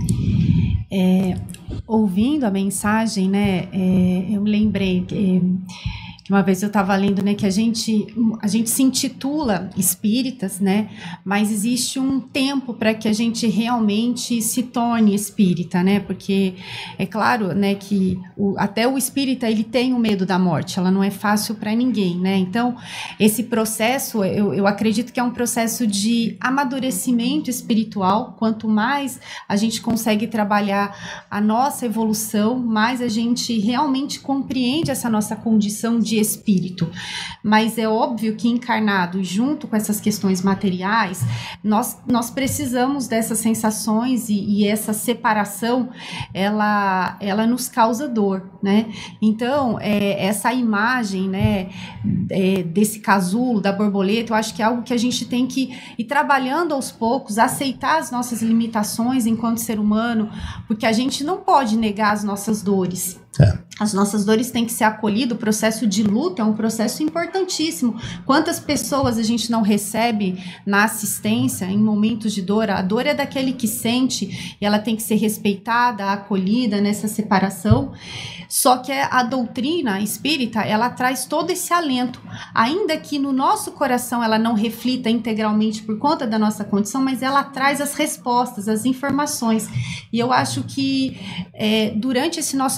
É, ouvindo a mensagem, né, é, eu me lembrei que, que uma vez eu estava lendo, né, que a gente, a gente se intitula espíritas, né, mas existe um tempo para que a gente realmente se torne espírita, né, porque é claro, né, que o, até o espírita ele tem o medo da morte, ela não é fácil para ninguém, né, então esse processo, eu, eu acredito que é um processo de amadurecimento espiritual. Quanto mais a gente consegue trabalhar a nossa evolução, mais a gente realmente compreende essa nossa condição de espírito. Mas é óbvio que encarnado, junto com essas questões materiais, nós, nós precisamos dessas sensações e, e essa separação, ela, ela nos causa dor, né? Então, é, essa imagem, né, é, desse casulo, da borboleta, eu acho que é algo que a gente tem que ir trabalhando aos poucos, aceitar as nossas limitações enquanto ser humano, porque a gente não pode negar as nossas dores. É. As nossas dores têm que ser acolhidas. O processo de luta é um processo importantíssimo. Quantas pessoas a gente não recebe na assistência em momentos de dor? A dor é daquele que sente e ela tem que ser respeitada, acolhida nessa separação. Só que a doutrina espírita, ela traz todo esse alento, ainda que no nosso coração ela não reflita integralmente por conta da nossa condição, mas ela traz as respostas, as informações. E eu acho que é, durante esse nosso processo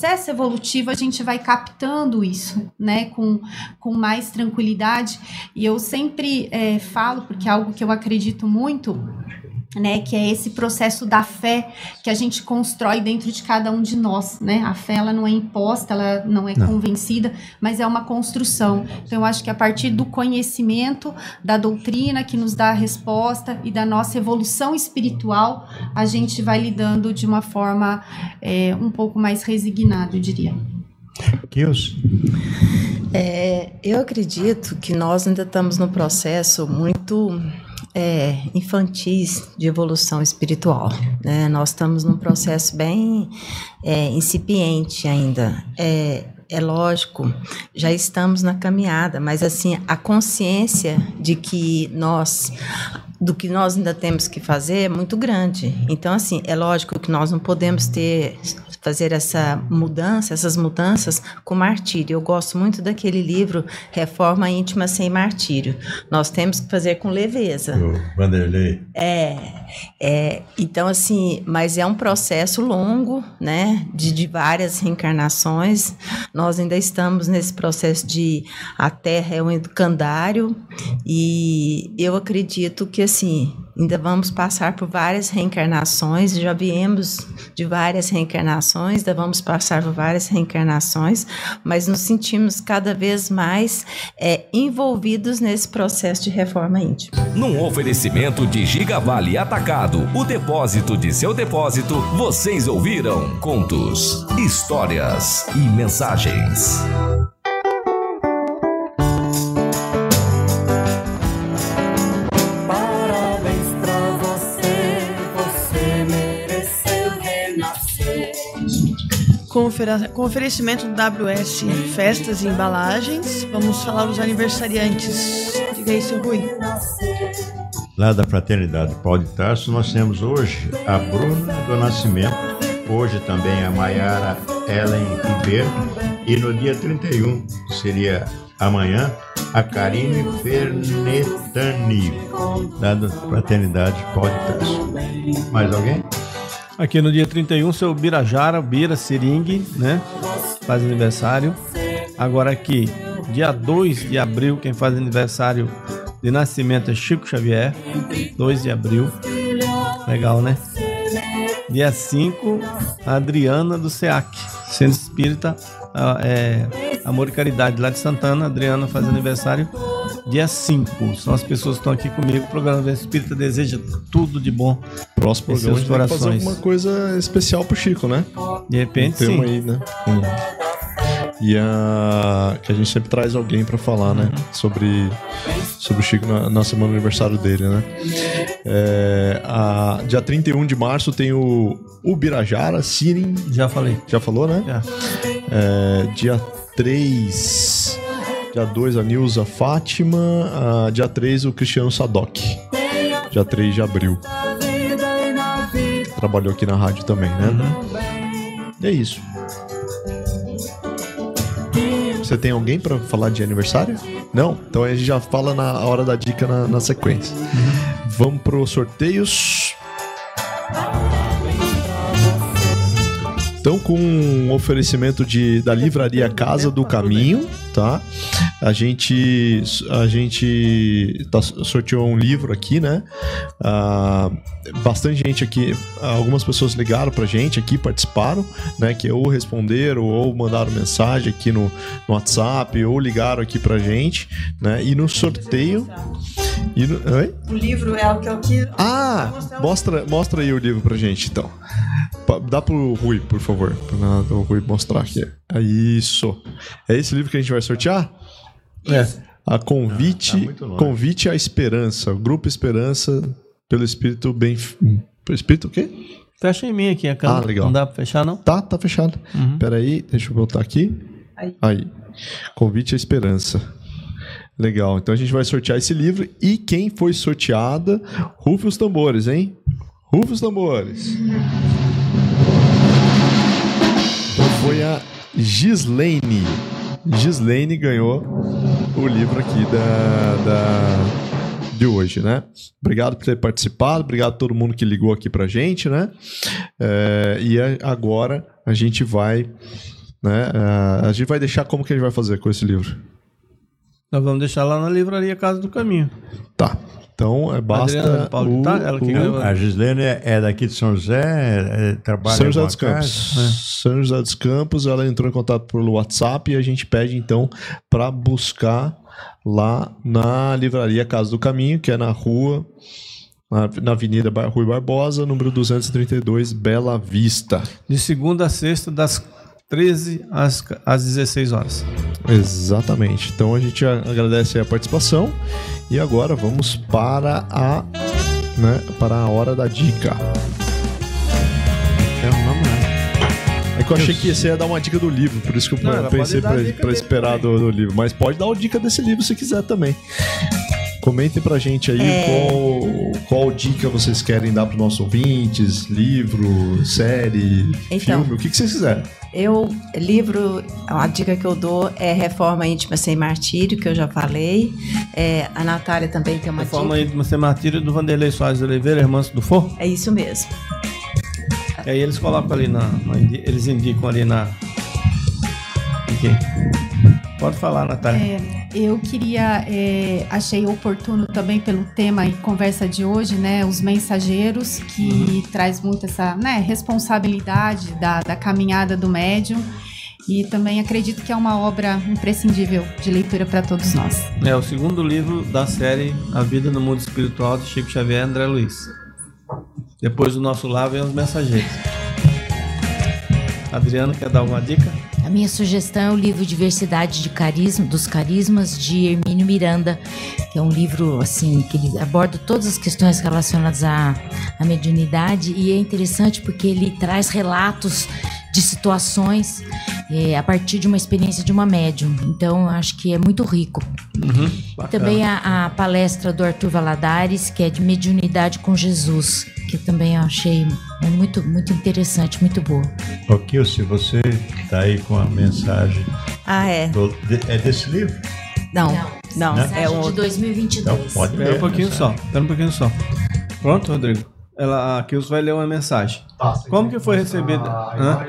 processo evolutivo a gente vai captando isso, né, com, com mais tranquilidade. E eu sempre é, falo, porque é algo que eu acredito muito, né, que é esse processo da fé que a gente constrói dentro de cada um de nós, né? A fé, ela não é imposta, ela não é não. convencida, mas é uma construção. Então, eu acho que a partir do conhecimento da doutrina que nos dá a resposta e da nossa evolução espiritual, a gente vai lidando de uma forma é, um pouco mais resignada, eu diria. Kios? É, eu acredito que nós ainda estamos num processo muito... É, infantis de evolução espiritual, né? Nós estamos num processo bem é, incipiente ainda. É, é lógico, já estamos na caminhada, mas assim, a consciência de que nós, do que nós ainda temos que fazer é muito grande. Então, assim, é lógico que nós não podemos ter... fazer essa mudança, essas mudanças com martírio. Eu gosto muito daquele livro Reforma Íntima Sem Martírio. Nós temos que fazer com leveza. O Vanderlei. É, é, então assim, mas é um processo longo, né, de, de várias reencarnações. Nós ainda estamos nesse processo de a Terra é um educandário e eu acredito que assim, ainda vamos passar por várias reencarnações, já viemos de várias reencarnações, ainda vamos passar por várias reencarnações, mas nos sentimos cada vez mais é, envolvidos nesse processo de reforma íntima. Num oferecimento de Gigavale Atacado, o depósito de seu depósito, vocês ouviram contos, histórias e mensagens. Com oferecimento do W S Festas e Embalagens, vamos falar os aniversariantes. Diga aí, seu Rui. Lá da Fraternidade Paulo de Tarso, nós temos hoje a Bruna do Nascimento, hoje também a Maiara Ellen Ribeiro, e no dia trinta e um, que seria amanhã, a Karine Fernetani, lá da Fraternidade Paulo de Tarso. Mais alguém? Aqui no dia trinta e um, seu Birajara, Bira Seringue, né? Faz aniversário. Agora aqui, dia dois de abril, quem faz aniversário de nascimento é Chico Xavier. dois de abril. Legal, né? Dia cinco, a Adriana do SEAC, Centro Espírita é, Amor e Caridade, lá de Santana. A Adriana faz aniversário dia cinco. São as pessoas que estão aqui comigo. O programa Vivência Espírita deseja tudo de bom. Próximo programa a gente vai fazer alguma coisa especial pro Chico, né? De repente, um sim. Aí, né? Hum. E a... que a gente sempre traz alguém pra falar, né? Uhum. Sobre, sobre o Chico na, na semana do aniversário dele, né? É, a... Dia trinta e um de março tem o Ubirajara, Sirin. Já falei. Já falou, né? Já. É, dia três... Dia dois, a Nilza Fátima. Uh, dia três, o Cristiano Sadoc. Dia três de abril. Trabalhou aqui na rádio também, né? Uhum. E é isso. Você tem alguém pra falar de aniversário? Não? Então a gente já fala na hora da dica na, na sequência. Uhum. Vamos pro sorteios. Então, com um oferecimento de, da Livraria Casa do Caminho, tá? A gente, a gente tá, sorteou um livro aqui, né? Ah, bastante gente aqui, algumas pessoas ligaram pra gente aqui, participaram, né? Que ou responderam ou mandaram mensagem aqui no, no WhatsApp ou ligaram aqui pra gente, né? E no sorteio... E no, oi? O livro é o que eu quis... Ah! Mostra, mostra aí o livro pra gente, então. Dá pro Rui, por favor, para o Rui mostrar aqui. É isso. É esse livro que a gente vai sortear? É. A Convite, ah, tá Convite à Esperança. O Grupo Esperança pelo Espírito Bem... Pelo Espírito o quê? Fecha em mim aqui a câmera. Ah, legal. Não dá pra fechar, não? Tá, tá fechado. Uhum. Peraí, deixa eu voltar aqui. Aí. Aí. Convite à Esperança. Legal. Então a gente vai sortear esse livro. E quem foi sorteada, rufe os tambores, hein? Rufe os tambores. Foi a Gislaine. Gislaine ganhou o livro aqui da, da, de hoje, né? Obrigado por ter participado, obrigado a todo mundo que ligou aqui pra gente, né? É, e agora a gente vai né? A gente vai deixar, como que a gente vai fazer com esse livro? Nós vamos deixar lá na livraria Casa do Caminho. Tá. Então, é, basta... Adriana, Paulo, o, tá? Ela que o, A Gislene é, é daqui de São José, é, trabalha São em José alguma dos Campos. casa? São José dos Campos, ela entrou em contato pelo WhatsApp e a gente pede, então, para buscar lá na livraria Casa do Caminho, que é na rua... Na, na Avenida Bar, Rui Barbosa, número duzentos e trinta e dois, Bela Vista. De segunda a sexta, das treze às, às dezesseis horas. Exatamente. Então a gente agradece a participação e agora vamos para a, né, para a hora da dica. Então, vamos lá. É que eu achei que você ia dar uma dica do livro, por isso que eu Não, ela pensei pode dar a dica para dele esperar do, do livro. Mas pode dar a dica desse livro se quiser também. Comentem pra gente aí É. qual, qual dica vocês querem dar pros nossos ouvintes, livro, série, Então. filme, o que, que vocês quiserem. Eu, livro, a dica que eu dou é Reforma Íntima Sem Martírio, que eu já falei. É, a Natália também tem uma Reforma dica. Íntima Sem Martírio do Vanderlei Soares de Oliveira, Irmãos do For. É isso mesmo. E aí eles colocam ali na, na eles indicam ali na... Aqui. Pode falar, Natália. É, eu queria, é, achei oportuno também pelo tema e conversa de hoje, né, os mensageiros, que uhum. traz muito essa, né, responsabilidade da, da caminhada do médium, e também acredito que é uma obra imprescindível de leitura para todos nós. É o segundo livro da série A Vida no Mundo Espiritual de Chico Xavier e André Luiz. Depois do nosso lar vem os mensageiros. Adriano, quer dar alguma dica? A minha sugestão é o livro Diversidade de Carisma, dos Carismas, de Hermínio Miranda, que é um livro assim que ele aborda todas as questões relacionadas à, à mediunidade, e é interessante porque ele traz relatos de situações é, a partir de uma experiência de uma médium. Então, eu acho que é muito rico. Uhum, e também a, a palestra do Arthur Valadares, que é de Mediunidade com Jesus, que também eu achei muito, muito interessante, muito boa. Ô, Kilce, você está aí com a mensagem. Ah, é? Do, de, é desse livro? Não, não. não é um de dois mil e vinte e dois. Então, pode Espera ler. um pouquinho só, espera um pouquinho só. Pronto, Rodrigo? Ela, a Kilson vai ler uma mensagem. Como que foi recebida? Hã?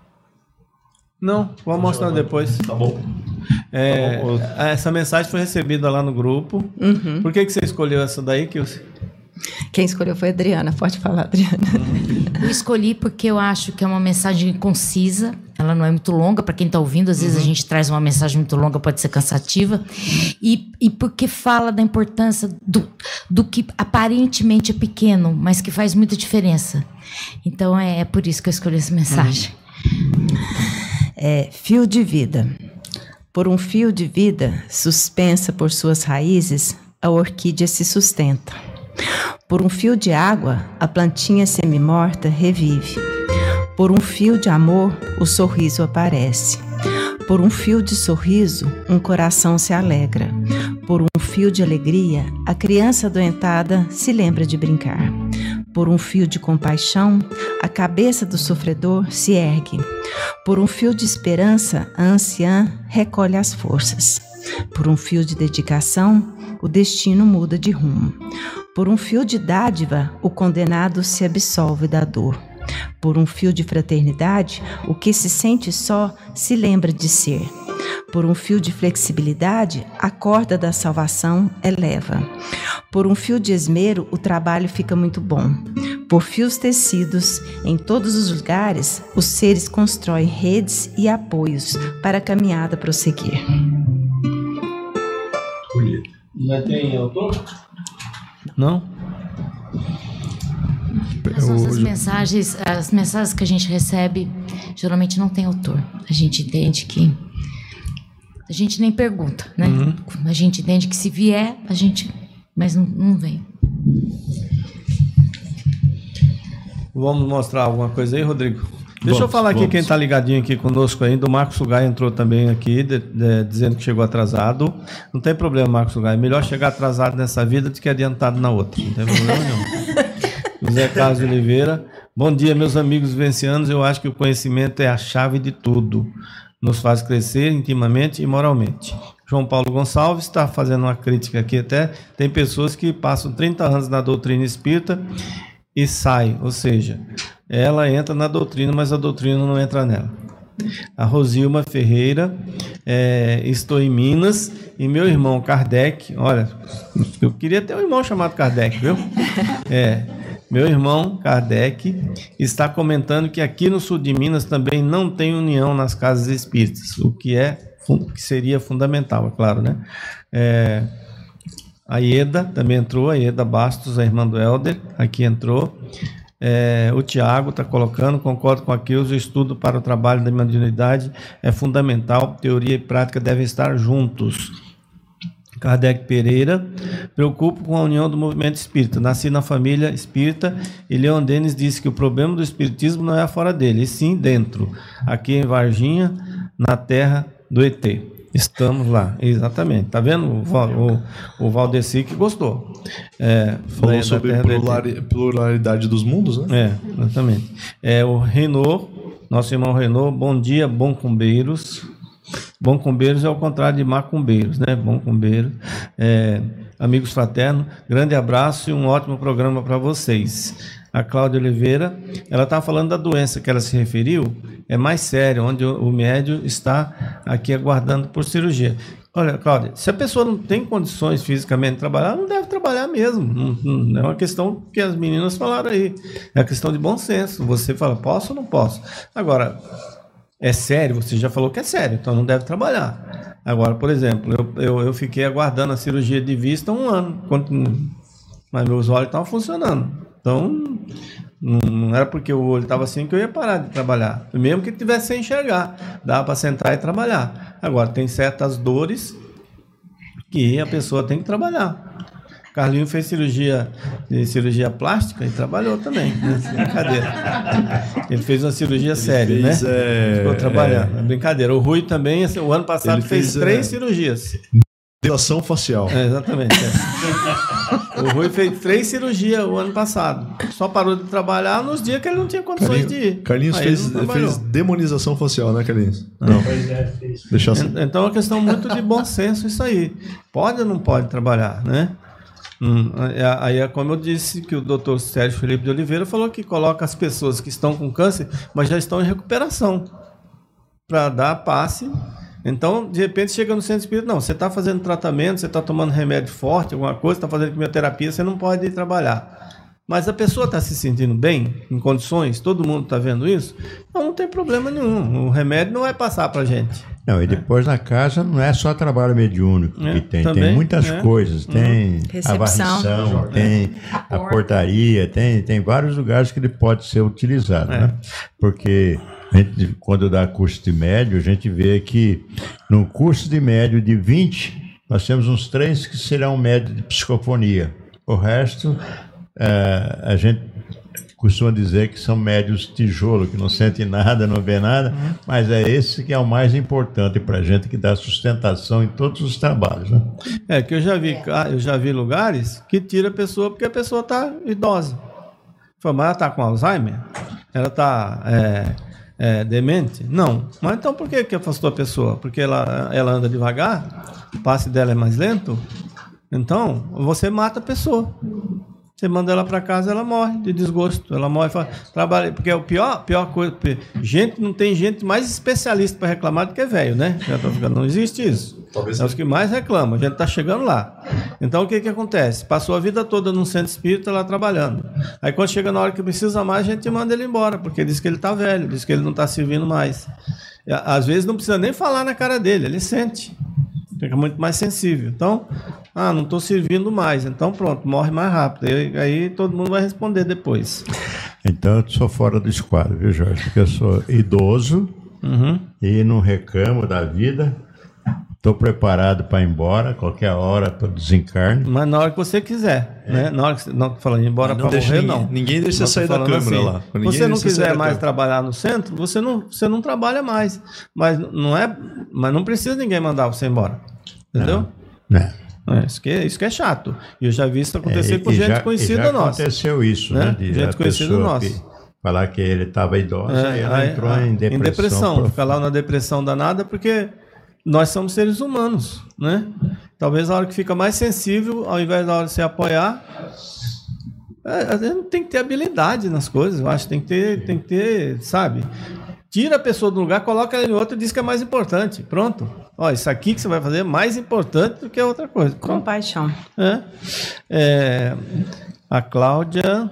Não, vou mostrar depois. Tá bom. É, essa mensagem foi recebida lá no grupo. Uhum. Por que, que você escolheu essa daí, Kilson? Quem escolheu foi a Adriana. Pode falar, Adriana. Eu escolhi porque eu acho que é uma mensagem concisa. Ela não é muito longa, para quem está ouvindo. Às vezes uhum. a gente traz uma mensagem muito longa, pode ser cansativa. E, e porque fala da importância do, do que aparentemente é pequeno, mas que faz muita diferença. Então é, é por isso que eu escolhi essa mensagem. Uhum. É, fio de vida. Por um fio de vida, suspensa por suas raízes, a orquídea se sustenta. Por um fio de água, a plantinha semi-morta revive. Por um fio de amor, o sorriso aparece. Por um fio de sorriso, um coração se alegra. Por um fio de alegria, a criança adoentada se lembra de brincar. Por um fio de compaixão, a cabeça do sofredor se ergue. Por um fio de esperança, a anciã recolhe as forças. Por um fio de dedicação, o destino muda de rumo. Por um fio de dádiva, o condenado se absolve da dor. Por um fio de fraternidade, o que se sente só se lembra de ser. Por um fio de flexibilidade, a corda da salvação eleva. Por um fio de esmero, o trabalho fica muito bom. Por fios tecidos, em todos os lugares, os seres constroem redes e apoios para a caminhada prosseguir. Bonito. Mas tem autor? Não? As nossas mensagens, as mensagens que a gente recebe, geralmente não tem autor. A gente entende que... A gente nem pergunta, né? Uhum. A gente entende que se vier, a gente... Mas não, não vem. Vamos mostrar alguma coisa aí, Rodrigo? Deixa Vamos, eu falar aqui vamos. quem está ligadinho aqui conosco ainda. O Marcos Sugai entrou também aqui, de, de, dizendo que chegou atrasado. Não tem problema, Marcos Sugai. É melhor chegar atrasado nessa vida do que adiantado na outra. Não tem problema nenhum. José Carlos de Oliveira. Bom dia, meus amigos vivencianos. Eu acho que o conhecimento é a chave de tudo. Nos faz crescer intimamente e moralmente. João Paulo Gonçalves está fazendo uma crítica aqui até. Tem pessoas que passam trinta anos na doutrina espírita e saem. Ou seja, ela entra na doutrina, mas a doutrina não entra nela. A Rosilma Ferreira, é, estou em Minas, e meu irmão Kardec, olha, eu queria ter um irmão chamado Kardec, viu? É, meu irmão Kardec está comentando que aqui no sul de Minas também não tem união nas casas espíritas, o que, é, que seria fundamental, é claro, né? É, a Ieda também entrou, a Ieda Bastos, a irmã do Helder, aqui entrou. É, o Tiago está colocando, concordo com aquilo, o estudo para o trabalho da mediunidade é fundamental, teoria e prática devem estar juntos. Kardec Pereira, preocupo com a união do movimento espírita, nasci na família espírita e Leon Denis disse que o problema do espiritismo não é fora dele, e sim dentro, aqui em Varginha, na terra do E T. Estamos lá, exatamente. Tá vendo? O, o, o Valdeci que gostou. É, Falou sobre pluralidade, pluralidade dos mundos, né? É, exatamente. É, o Renault, nosso irmão Renault, bom dia, bomcumbeiros. Bomcumbeiros é o contrário de macumbeiros, né? Bomcumbeiros. É, amigos fraternos, grande abraço e um ótimo programa para vocês. A Cláudia Oliveira, ela está falando da doença que ela se referiu, é mais sério, onde o, o médium está aqui aguardando por cirurgia. Olha, Cláudia, se a pessoa não tem condições fisicamente de trabalhar, não deve trabalhar mesmo. Não, não é uma questão que as meninas falaram aí. É uma questão de bom senso. Você fala, posso ou não posso? Agora, é sério, você já falou que é sério, então não deve trabalhar. Agora, por exemplo, eu, eu, eu fiquei aguardando a cirurgia de vista um ano, mas meus olhos estavam funcionando. Então, não era porque o olho estava assim que eu ia parar de trabalhar. Mesmo que tivesse sem enxergar, dava para sentar e trabalhar. Agora, tem certas dores que a pessoa tem que trabalhar. Carlinho fez cirurgia, cirurgia plástica e trabalhou também. Né? Brincadeira. Ele fez uma cirurgia Ele séria, fez, né? É, Ficou trabalhando. É... Brincadeira. O Rui também, o ano passado, fez, fez três é... cirurgias. Depilação facial. É, exatamente. É. O Rui fez três cirurgias o ano passado. Só parou de trabalhar nos dias que ele não tinha condições Carlinhos, de ir. Carlinhos fez, fez demonização facial, né, Carlinhos? Não. Pois é, fez. Deixa assim. Então é uma questão muito de bom senso isso aí. Pode ou não pode trabalhar, né? Hum, aí é como eu disse que o doutor Sérgio Felipe de Oliveira falou que coloca as pessoas que estão com câncer, mas já estão em recuperação, para dar passe. Então, de repente, chega no centro espírita, não, você está fazendo tratamento, você está tomando remédio forte, alguma coisa, está fazendo quimioterapia, você não pode ir trabalhar. Mas a pessoa está se sentindo bem, em condições, todo mundo está vendo isso, então não tem problema nenhum, o remédio não vai passar para a gente. Não, e depois na casa não é só trabalho mediúnico que é, tem, também, tem muitas é. coisas, tem Recepção. a varrição, tem a portaria, tem, tem vários lugares que ele pode ser utilizado, é. né? Porque a gente, quando dá curso de médio, a gente vê que no curso de médio de vinte, nós temos uns três que serão médio de psicofonia. O resto, é, a gente costuma dizer que são médios tijolo, que não sentem nada, não vê nada, uhum. mas é esse que é o mais importante para a gente, que dá sustentação em todos os trabalhos. Né? É, que eu já vi, eu já vi lugares que tira a pessoa porque a pessoa está idosa. Mas ela está com Alzheimer? Ela está é, é, demente? Não. Mas então por que, que afastou a pessoa? Porque ela, ela anda devagar? O passe dela é mais lento? Então, você mata a pessoa. Você manda ela para casa, ela morre de desgosto. Ela morre, fala, trabalha, porque é o pior, pior coisa. Gente, não tem gente mais especialista para reclamar do que velho, né? Já tô ficando, não existe isso. Talvez é os que mais reclamam. A gente está chegando lá. Então o que que acontece? Passou a vida toda num centro espírita lá trabalhando. Aí quando chega na hora que precisa mais, a gente manda ele embora, porque diz que ele está velho, diz que ele não está servindo mais. Às vezes não precisa nem falar na cara dele, ele sente. Fica muito mais sensível. Então, ah, não estou servindo mais. Então, pronto, morre mais rápido. Aí, aí todo mundo vai responder depois. Então, eu sou fora do esquadro, viu, Jorge? Porque eu sou idoso uhum. e não reclamo da vida. Estou preparado para ir embora, qualquer hora, para desencarne. Mas na hora que você quiser, é. né? Na hora que você não falando ir embora para morrer, ninguém, não. Ninguém deixa você sair da câmera assim, lá. Se você não quiser mais trabalhar no centro, você não, você não trabalha mais. Mas não é, mas não precisa ninguém mandar você embora, entendeu? Não. não. É, isso, que é, isso que é chato. E eu já vi isso acontecer é, com gente já, conhecida já nossa. Aconteceu isso, né? né? De gente conhecida nossa. Falar que ele estava idoso é, e ela aí, entrou aí, em depressão. Em depressão, ficar lá na depressão danada, porque nós somos seres humanos, né? Talvez a hora que fica mais sensível, ao invés da hora de se apoiar, é, a gente tem que ter habilidade nas coisas, eu acho, tem que ter, tem que ter, sabe? Tira a pessoa do lugar, coloca ela em outro e diz que é mais importante. Pronto. Ó, isso aqui que você vai fazer é mais importante do que outra coisa. Pronto. Compaixão. É. É, a Cláudia...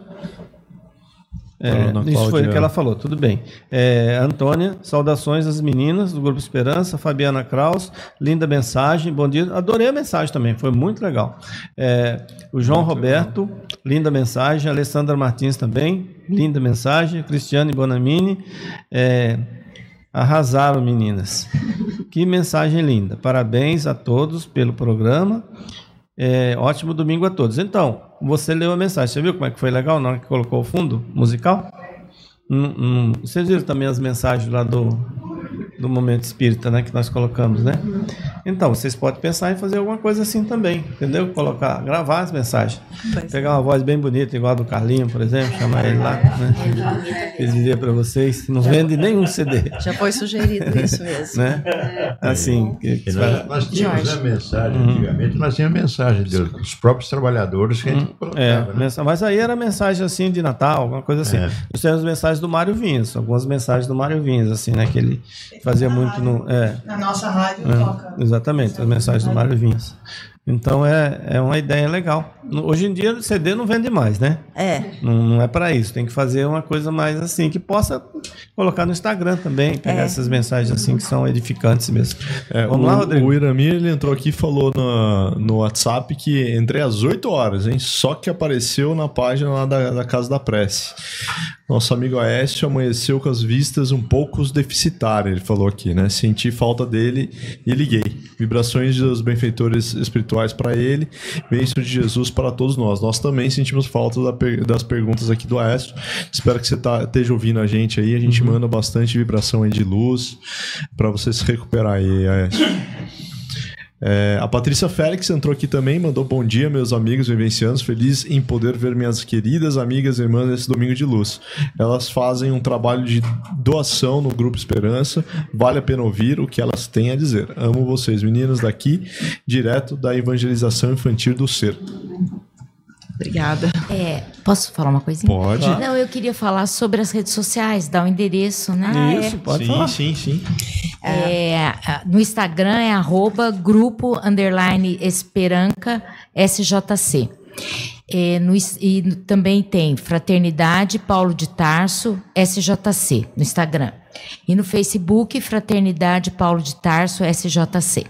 É, Ana isso foi Cláudia. o que ela falou, tudo bem. É, Antônia, saudações às meninas do Grupo Esperança. Fabiana Kraus, linda mensagem, bom dia. Adorei a mensagem também, foi muito legal. É, o João muito Roberto, legal. Linda mensagem. Alessandra Martins também, linda mensagem. Cristiane Bonamini, é, arrasaram, meninas. Que mensagem linda. Parabéns a todos pelo programa. É, ótimo domingo a todos. Então, você leu a mensagem. Você viu como é que foi legal na hora que colocou o fundo musical? Hum, hum. Vocês viram também as mensagens lá do, do Momento Espírita, né, que nós colocamos, né? Então, vocês podem pensar em fazer alguma coisa assim também, entendeu? Colocar, gravar as mensagens. Pegar uma voz bem bonita, igual a do Carlinho, por exemplo, chamar ele lá, né? Ele diria para vocês, não vende nenhum C D. Já foi sugerido isso mesmo. Né? Assim, que, que nós, nós tínhamos a mensagem, uhum. antigamente nós tínhamos mensagem dos próprios trabalhadores que a gente colocava. É, né? Mas aí era mensagem assim de Natal, alguma coisa assim. É. Nós temos mensagens do Mário Vinhas, algumas mensagens do Mário Vinhas, assim, né? Que ele fazia na muito rádio, no. É, na nossa rádio é, toca. Exatamente, as mensagens do Mário Vinhas. Então é, é uma ideia legal. Hoje em dia o C D não vende mais, né? É. Não, não é para isso. Tem que fazer uma coisa mais assim, que possa colocar no Instagram também, pegar É. essas mensagens assim que são edificantes mesmo. É, Vamos o, lá, Rodrigo? O Iramir, ele entrou aqui e falou no, no WhatsApp que entrei às oito horas, hein? Só que apareceu na página lá da, da Casa da Prece. Nosso amigo Aécio amanheceu com as vistas um pouco deficitárias, ele falou aqui, né? Senti falta dele e liguei. Vibrações dos benfeitores espirituais para ele, bênção de Jesus para todos nós. Nós também sentimos falta da per- das perguntas aqui do Aécio. Espero que você tá, esteja ouvindo a gente aí. A gente uhum. manda bastante vibração aí de luz para você se recuperar aí, Aécio. É, a Patrícia Félix entrou aqui também, mandou bom dia, meus amigos vivencianos, feliz em poder ver minhas queridas amigas e irmãs nesse domingo de luz. Elas fazem um trabalho de doação no Grupo Esperança, vale a pena ouvir o que elas têm a dizer. Amo vocês, meninas daqui, direto da evangelização infantil do Ser. Obrigada. É, posso falar uma coisinha? Pode. Não, eu queria falar sobre as redes sociais, dar o endereço, né? Isso, pode sim, falar. Sim, sim, sim. É, no Instagram é arroba grupo underline Esperanca S J C. É, no, e no, também tem Fraternidade Paulo de Tarso S J C no Instagram. E no Facebook, Fraternidade Paulo de Tarso S J C.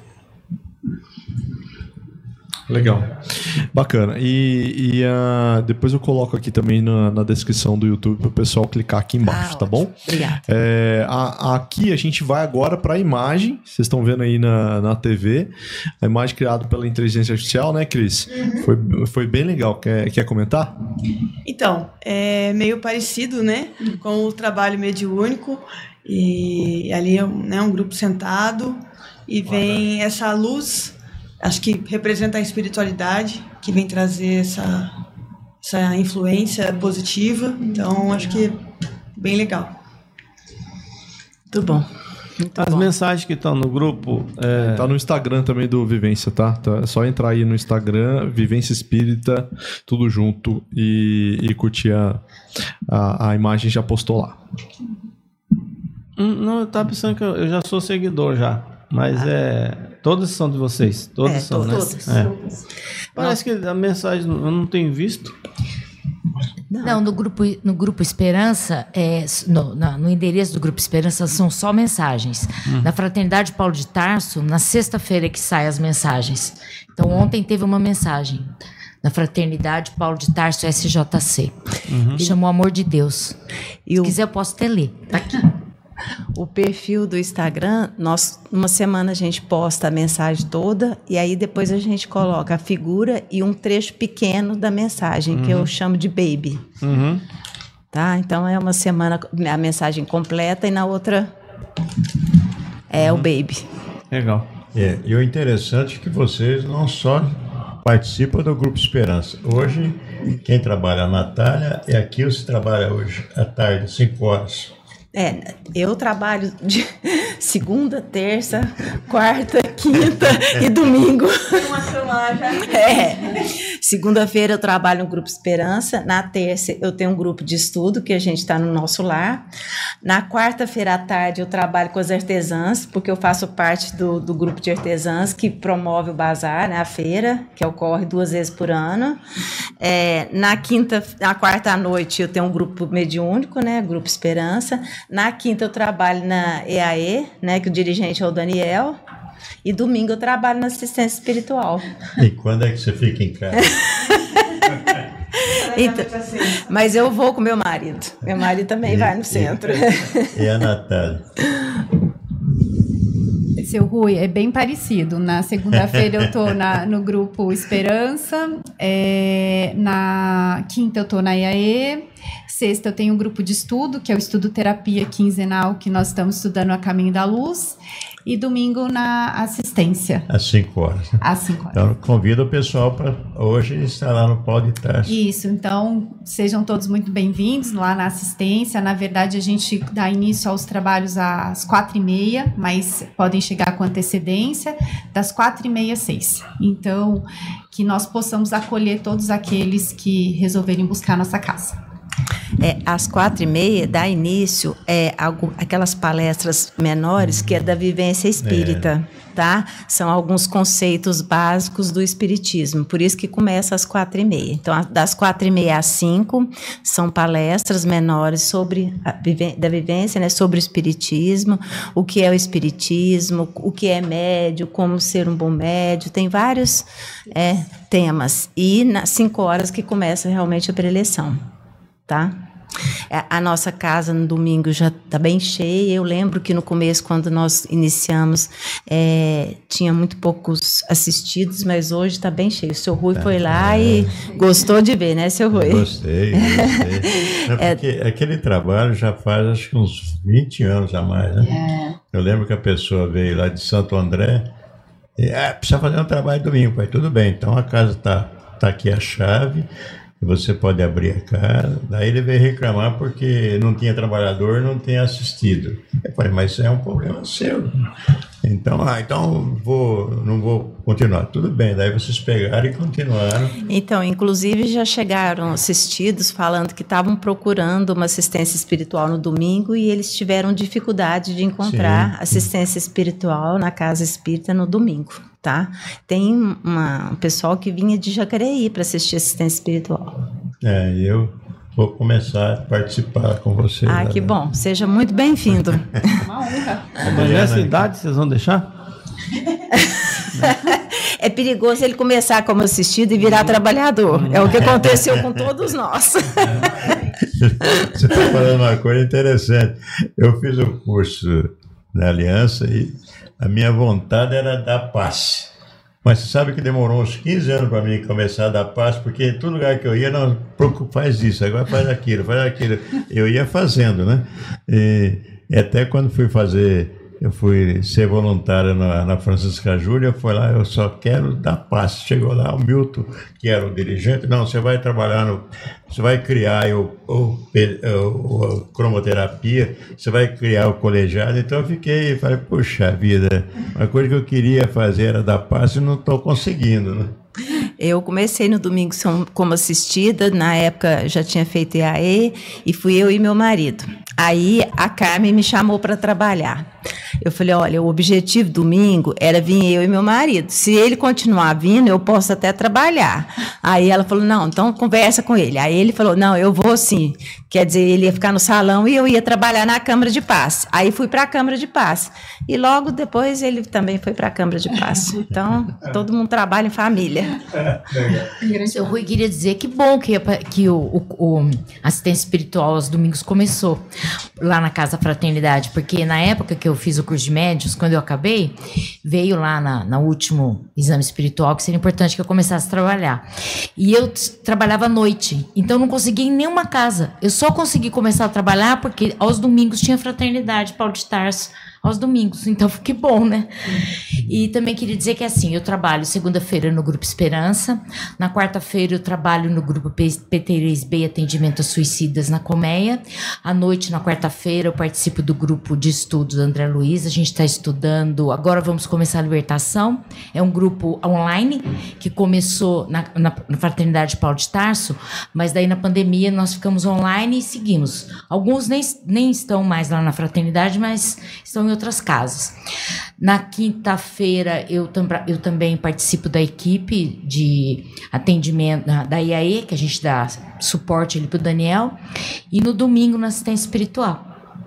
Legal. Bacana. E, e uh, depois eu coloco aqui também na, na descrição do YouTube para o pessoal clicar aqui embaixo, ah, tá bom? Obrigada. É, a, aqui a gente vai agora para a imagem. Vocês estão vendo aí na, na T V. A imagem criada pela inteligência artificial, né, Cris? Uhum. Foi, foi bem legal. Quer, quer comentar? Então, é meio parecido, né? Com o trabalho mediúnico. E ali é um, né, um grupo sentado e vem ah, essa luz... Acho que representa a espiritualidade, que vem trazer essa, essa influência positiva. Então, acho que é bem legal. Muito bom. Muito As bom. mensagens que estão no grupo... É... Tá no Instagram também do Vivência, tá? tá? É só entrar aí no Instagram, Vivência Espírita, tudo junto, e, e curtir a, a, a imagem, já postou lá. Hum, não, eu tava pensando que eu, eu já sou seguidor já. Mas ah. é... Todas são de vocês. Todas é, são, todas. né? É. Parece que a mensagem eu não tenho visto. Não, não no, grupo, no Grupo Esperança, é, no, no, no endereço do Grupo Esperança são só mensagens. Hum. Na Fraternidade Paulo de Tarso, na sexta-feira que saem as mensagens. Então, ontem teve uma mensagem. Na Fraternidade Paulo de Tarso S J C. Uhum. Chamou Amor de Deus. E Se o... quiser, eu posso até ler. Tá aqui. O perfil do Instagram, nós, uma semana a gente posta a mensagem toda e aí depois a gente coloca a figura e um trecho pequeno da mensagem, uhum. que eu chamo de baby. Uhum. Tá? Então é uma semana a mensagem completa e na outra é uhum. o baby. Legal. É, e o interessante é que vocês não só participam do Grupo Esperança. Hoje, quem trabalha é a Natália e aqui você trabalha hoje à tarde, cinco horas. É, eu trabalho de segunda, terça, quarta, quinta e domingo. Uma semana. É. Segunda-feira eu trabalho no Grupo Esperança. Na terça eu tenho um grupo de estudo que a gente está no nosso lar. Na quarta-feira à tarde eu trabalho com as artesãs, porque eu faço parte do, do grupo de artesãs que promove o bazar, né, a feira, que ocorre duas vezes por ano. É, na quinta, na quarta à noite eu tenho um grupo mediúnico, né, Grupo Esperança. Na quinta eu trabalho na E A E, né, que o dirigente é o Daniel. E domingo eu trabalho na assistência espiritual. E quando é que você fica em casa? Então, mas eu vou com meu marido. Meu marido também e, vai no centro. E, e a Natália? Seu Rui, é bem parecido. Na segunda-feira eu estou no Grupo Esperança, é, na quinta eu estou na E A E, sexta eu tenho um grupo de estudo, que é o Estudo Terapia Quinzenal, que nós estamos estudando a Caminho da Luz, e domingo na assistência. Às cinco horas. Né? Às cinco horas. Então, convido o pessoal para hoje estar lá no Pau de Tarso. Isso, então, sejam todos muito bem-vindos lá na assistência. Na verdade, a gente dá início aos trabalhos às quatro e meia, mas podem chegar com antecedência, das quatro e meia às seis. Então, que nós possamos acolher todos aqueles que resolverem buscar nossa casa. É, às quatro e meia dá início é, algo, aquelas palestras menores que é da vivência espírita, é. Tá? São alguns conceitos básicos do espiritismo, por isso que começa às quatro e meia. Então, das quatro e meia às cinco são palestras menores sobre a vive, da vivência, né, sobre o espiritismo, o que é o espiritismo, o que é médio, como ser um bom médio, tem vários é, temas. E nas cinco horas que começa realmente a preleção. Tá? A nossa casa no domingo já está bem cheia. Eu lembro que no começo, quando nós iniciamos, é, tinha muito poucos assistidos, mas hoje está bem cheio. O seu Rui tá, foi lá é. e gostou de ver, né, seu Rui? Gostei, gostei. Não, porque é. aquele trabalho já faz acho que uns vinte anos a mais, né? É. Eu lembro que a pessoa veio lá de Santo André e ah, precisa fazer um trabalho domingo, pai. Tudo bem, então a casa está tá aqui a chave. Você pode abrir a casa. Daí ele veio reclamar porque não tinha trabalhador, não tinha assistido. Eu falei, mas isso é um problema seu. Então, ah, então vou, não vou continuar. Tudo bem, daí vocês pegaram e continuaram. Então, inclusive já chegaram assistidos falando que estavam procurando uma assistência espiritual no domingo e eles tiveram dificuldade de encontrar Sim. assistência espiritual na casa espírita no domingo. Tá? Tem uma, um pessoal que vinha de Jacareí para assistir assistência espiritual. É, eu vou começar a participar com vocês. Ah, que bom. Seja muito bem-vindo. Uma honra. Mas nessa idade vocês vão deixar? É perigoso ele começar como assistido e virar trabalhador. É o que aconteceu com todos nós. Você está falando uma coisa interessante. Eu fiz o curso na Aliança e a minha vontade era dar passe. Mas você sabe que demorou uns quinze anos para mim começar a dar passe, porque em todo lugar que eu ia, não, faz isso, agora faz aquilo, faz aquilo. Eu ia fazendo, né? E, e até quando fui fazer, eu fui ser voluntário na, na Francisca Júlia, eu fui lá, eu só quero dar passe. Chegou lá o Milton, que era o dirigente, não, você vai trabalhar no... Você vai criar o, o, o, o cromoterapia, você vai criar o colegiado. Então eu fiquei, falei, puxa vida, uma coisa que eu queria fazer era dar passe e não estou conseguindo, né? Eu comecei no domingo como assistida, na época já tinha feito E A E e fui eu e meu marido. Aí a Carmen me chamou para trabalhar. Eu falei, olha, o objetivo domingo era vir eu e meu marido. Se ele continuar vindo, eu posso até trabalhar. Aí ela falou, não, então conversa com ele. Aí ele falou, não, eu vou sim. Quer dizer, ele ia ficar no salão e eu ia trabalhar na Câmara de Paz. Aí fui para a Câmara de Paz. E logo depois ele também foi para a Câmara de Paz. Então, todo mundo trabalha em família. Seu Rui, queria dizer que bom que, que o, o, o assistência espiritual aos domingos começou lá na Casa Fraternidade, porque na época que eu fiz o curso de médios, quando eu acabei, veio lá na, na último exame espiritual que seria importante que eu começasse a trabalhar. E eu t- trabalhava à noite, então eu não conseguia em nenhuma casa. Eu só consegui começar a trabalhar porque aos domingos tinha Fraternidade Pau de Tarso aos domingos. Então, que bom, né? E também queria dizer que, assim, eu trabalho segunda-feira no Grupo Esperança, na quarta-feira eu trabalho no Grupo P três B, Atendimento a Suicidas na Colmeia. À noite, na quarta-feira, eu participo do grupo de estudos André Luiz. A gente está estudando, agora vamos começar a Libertação. É um grupo online que começou na, na, na Fraternidade Paulo de Tarso, mas daí na pandemia nós ficamos online e seguimos. Alguns nem, nem estão mais lá na Fraternidade, mas estão em outras casas. Na quinta-feira eu, tam, eu também participo da equipe de atendimento da I A E, que a gente dá suporte ali para o Daniel, e no domingo na assistência espiritual.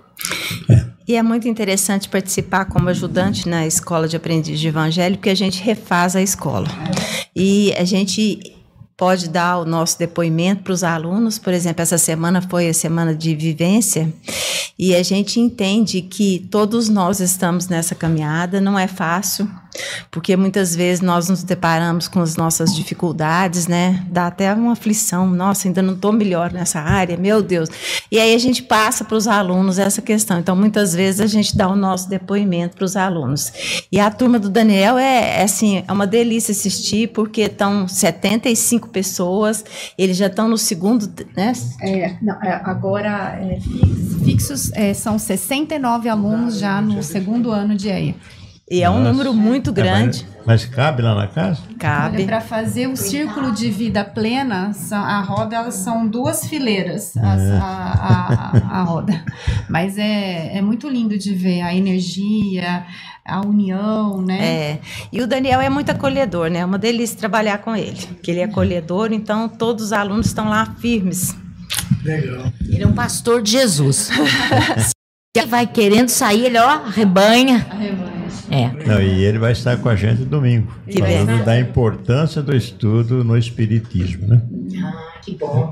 E é muito interessante participar como ajudante na Escola de Aprendiz de Evangelho, porque a gente refaz a escola. E a gente pode dar o nosso depoimento para os alunos. Por exemplo, essa semana foi a semana de vivência, e a gente entende que todos nós estamos nessa caminhada, não é fácil, porque muitas vezes nós nos deparamos com as nossas dificuldades, né? Dá até uma aflição, nossa, ainda não estou melhor nessa área, meu Deus. E aí a gente passa para os alunos essa questão. Então, muitas vezes a gente dá o nosso depoimento para os alunos. E a turma do Daniel é, é, assim, é uma delícia assistir, porque estão setenta e cinco pessoas, eles já estão no segundo, né? É, não, é, agora, é, fixos é, são sessenta e nove alunos já no segundo ano de E A. E é um Nossa. número muito grande. É, mas, mas cabe lá na casa? Cabe. Para fazer o círculo de vida plena, a roda, elas são duas fileiras, as, é. a, a, a roda. Mas é, é muito lindo de ver a energia, a união, né? É. E o Daniel é muito acolhedor, né? É uma delícia trabalhar com ele, porque ele é acolhedor, então todos os alunos estão lá firmes. Legal. Ele é um pastor de Jesus. Se vai querendo sair, ele, ó, arrebanha. Arrebanha. É. Não, e ele vai estar com a gente domingo, Que falando bem. da importância do estudo no Espiritismo, né? Ah, que bom.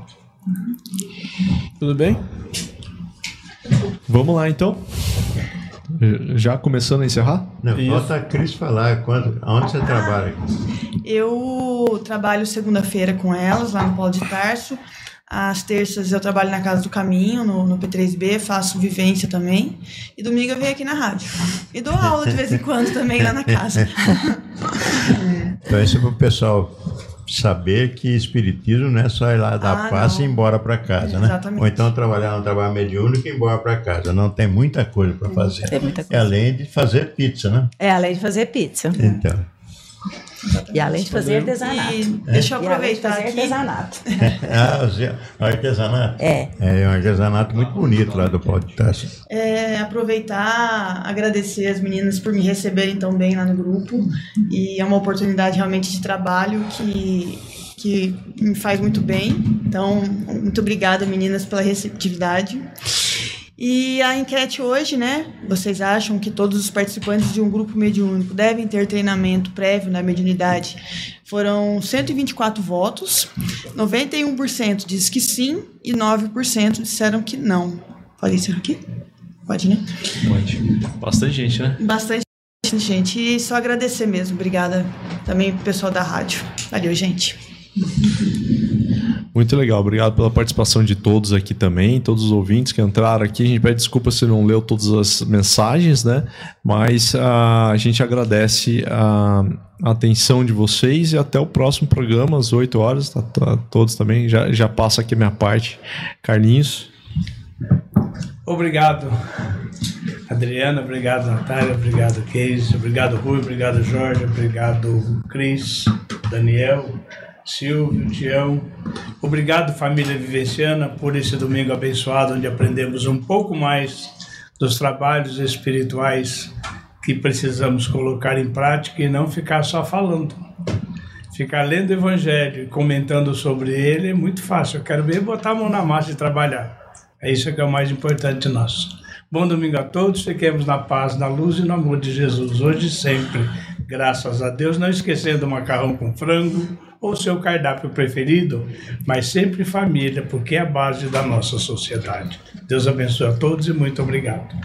Tudo bem? Vamos lá, então. Já começando a encerrar? Não, falta a Cris falar quando, onde você trabalha. Eu trabalho segunda-feira com elas, lá no Paulo de Tarso. Às terças eu trabalho na Casa do Caminho, no, no P três B, faço vivência também. E domingo eu venho aqui na rádio. E dou aula de vez em quando também lá na casa. Então isso é para o pessoal saber que espiritismo não é só ir lá dar Ah, passe não. e ir embora para casa, né? Exatamente. Ou então trabalhar no trabalho mediúnico e ir embora para casa. Não, tem muita coisa para fazer. Tem muita coisa. Além de fazer pizza, né? É, além de fazer pizza. Então. E além de fazer artesanato. E deixa eu E além de aproveitar fazer aqui. artesanato. Ah, o artesanato? É. É um artesanato muito bonito lá do Paulo de Tarso. É, aproveitar, agradecer as meninas por me receberem tão bem lá no grupo. E é uma oportunidade realmente de trabalho que, que me faz muito bem. Então, muito obrigada, meninas, pela receptividade. E a enquete hoje, né? Vocês acham que todos os participantes de um grupo mediúnico devem ter treinamento prévio na mediunidade? Foram cento e vinte e quatro votos, noventa e um por cento diz que sim e nove por cento disseram que não. Pode encerrar aqui? Pode, né? Pode. Bastante gente, né? Bastante gente. E só agradecer mesmo. Obrigada também pro pessoal da rádio. Valeu, gente. Muito legal, obrigado pela participação de todos aqui também, todos os ouvintes que entraram aqui. A gente pede desculpa se não leu todas as mensagens, né? Mas uh, a gente agradece a, a atenção de vocês e até o próximo programa, às oito horas. Tá, tá, todos também, já, já passa aqui a minha parte. Carlinhos. Obrigado, Adriana, obrigado, Natália, obrigado, Keise, obrigado, Rui, obrigado, Jorge, obrigado, Cris, Daniel, Silvio, Tião. Obrigado, família vivenciana, por esse domingo abençoado, onde aprendemos um pouco mais dos trabalhos espirituais que precisamos colocar em prática e não ficar só falando. Ficar lendo o Evangelho e comentando sobre ele é muito fácil. Eu quero ver botar a mão na massa e trabalhar. É isso que é o mais importante nosso. Bom domingo a todos, fiquemos na paz, na luz e no amor de Jesus, hoje e sempre. Graças a Deus, não esquecendo o macarrão com frango ou seu cardápio preferido, mas sempre família, porque é a base da nossa sociedade. Deus abençoe a todos e muito obrigado.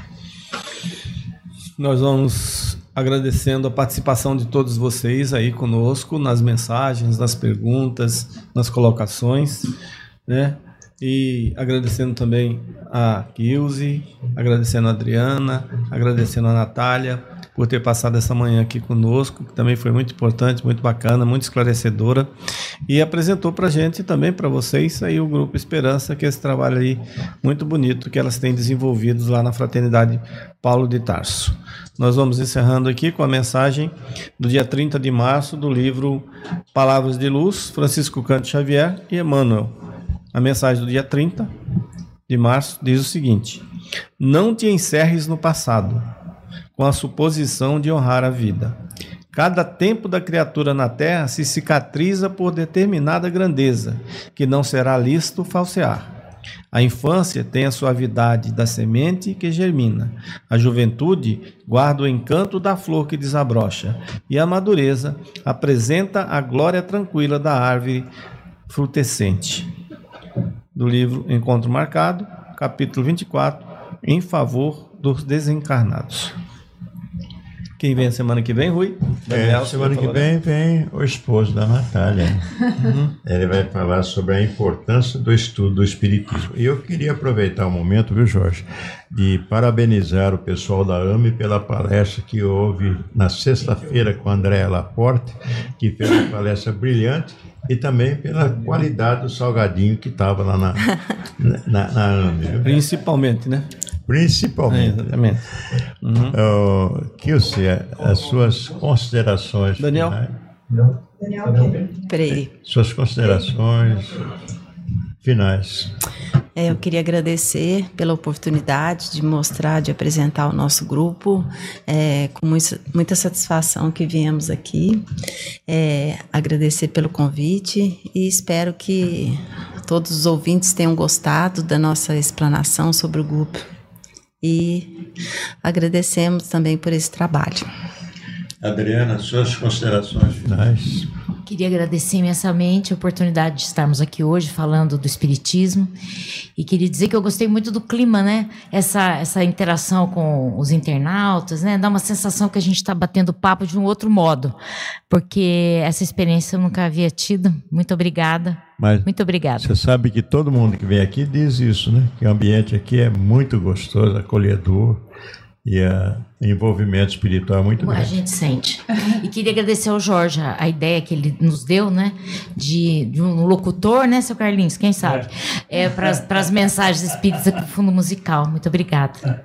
Nós vamos agradecendo a participação de todos vocês aí conosco, nas mensagens, nas perguntas, nas colocações, né? E agradecendo também a Kilze, agradecendo a Adriana, agradecendo a Natália por ter passado essa manhã aqui conosco, que também foi muito importante, muito bacana, muito esclarecedora, e apresentou para a gente também, para vocês, aí o Grupo Esperança, que é esse trabalho aí muito bonito que elas têm desenvolvido lá na Fraternidade Paulo de Tarso. Nós vamos encerrando aqui com a mensagem do dia trinta de março do livro Palavras de Luz, Francisco Cândido Xavier e Emmanuel. A mensagem do dia trinta de março diz o seguinte: não te encerres no passado, com a suposição de honrar a vida. Cada tempo da criatura na terra se cicatriza por determinada grandeza, que não será lícito falsear. A infância tem a suavidade da semente que germina. A juventude guarda o encanto da flor que desabrocha. E a madureza apresenta a glória tranquila da árvore frutescente. Do livro Encontro Marcado, capítulo vinte e quatro, em favor dos desencarnados. Quem vem a semana que vem, Rui? Daniel, é, semana que vem vem o esposo da Natália. Uhum. Ele vai falar sobre a importância do estudo do Espiritismo. E eu queria aproveitar o momento, viu, Jorge, de parabenizar o pessoal da A M E pela palestra que houve na sexta-feira com a Andréa Laporte, que fez uma palestra brilhante, e também pela qualidade do salgadinho que estava lá na, na, na A M E. Viu? Principalmente, né? Principalmente. É, exatamente. Uhum. Uh, Kilce, as suas considerações Daniel? finais. Daniel, peraí. Suas considerações finais. É, eu queria agradecer pela oportunidade de mostrar, de apresentar o nosso grupo, é, com muita, muita satisfação que viemos aqui, é, agradecer pelo convite e espero que todos os ouvintes tenham gostado da nossa explanação sobre o grupo e agradecemos também por esse trabalho. Adriana, suas considerações finais. Queria agradecer imensamente a oportunidade de estarmos aqui hoje falando do Espiritismo e queria dizer que eu gostei muito do clima, né? Essa, essa interação com os internautas, né? Dá uma sensação que a gente está batendo papo de um outro modo, porque essa experiência eu nunca havia tido. Muito obrigada. Mas muito obrigada. Você sabe que todo mundo que vem aqui diz isso, né? Que o ambiente aqui é muito gostoso, acolhedor. E o envolvimento espiritual é muito grande. A gente sente. E queria agradecer ao Jorge a, a ideia que ele nos deu, né? De, de um locutor, né, seu Carlinhos? Quem sabe? É, é, para as mensagens espíritas aqui do fundo musical. Muito obrigada.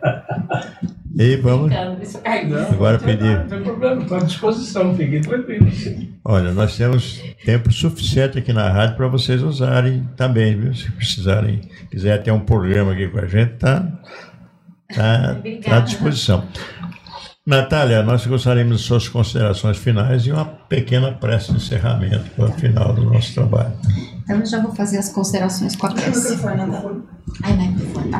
E vamos agora pedir. Não tem problema, estou à disposição, fiquem tranquilos. Olha, nós temos tempo suficiente aqui na rádio para vocês usarem também, viu? Se precisarem, quiser ter um programa aqui com a gente, tá? Está tá à disposição. Natália, nós gostaríamos de suas considerações finais e uma pequena prece de encerramento para o final do nosso trabalho. Então eu já vou fazer as considerações com a prece. Ai, não, não foi, tá.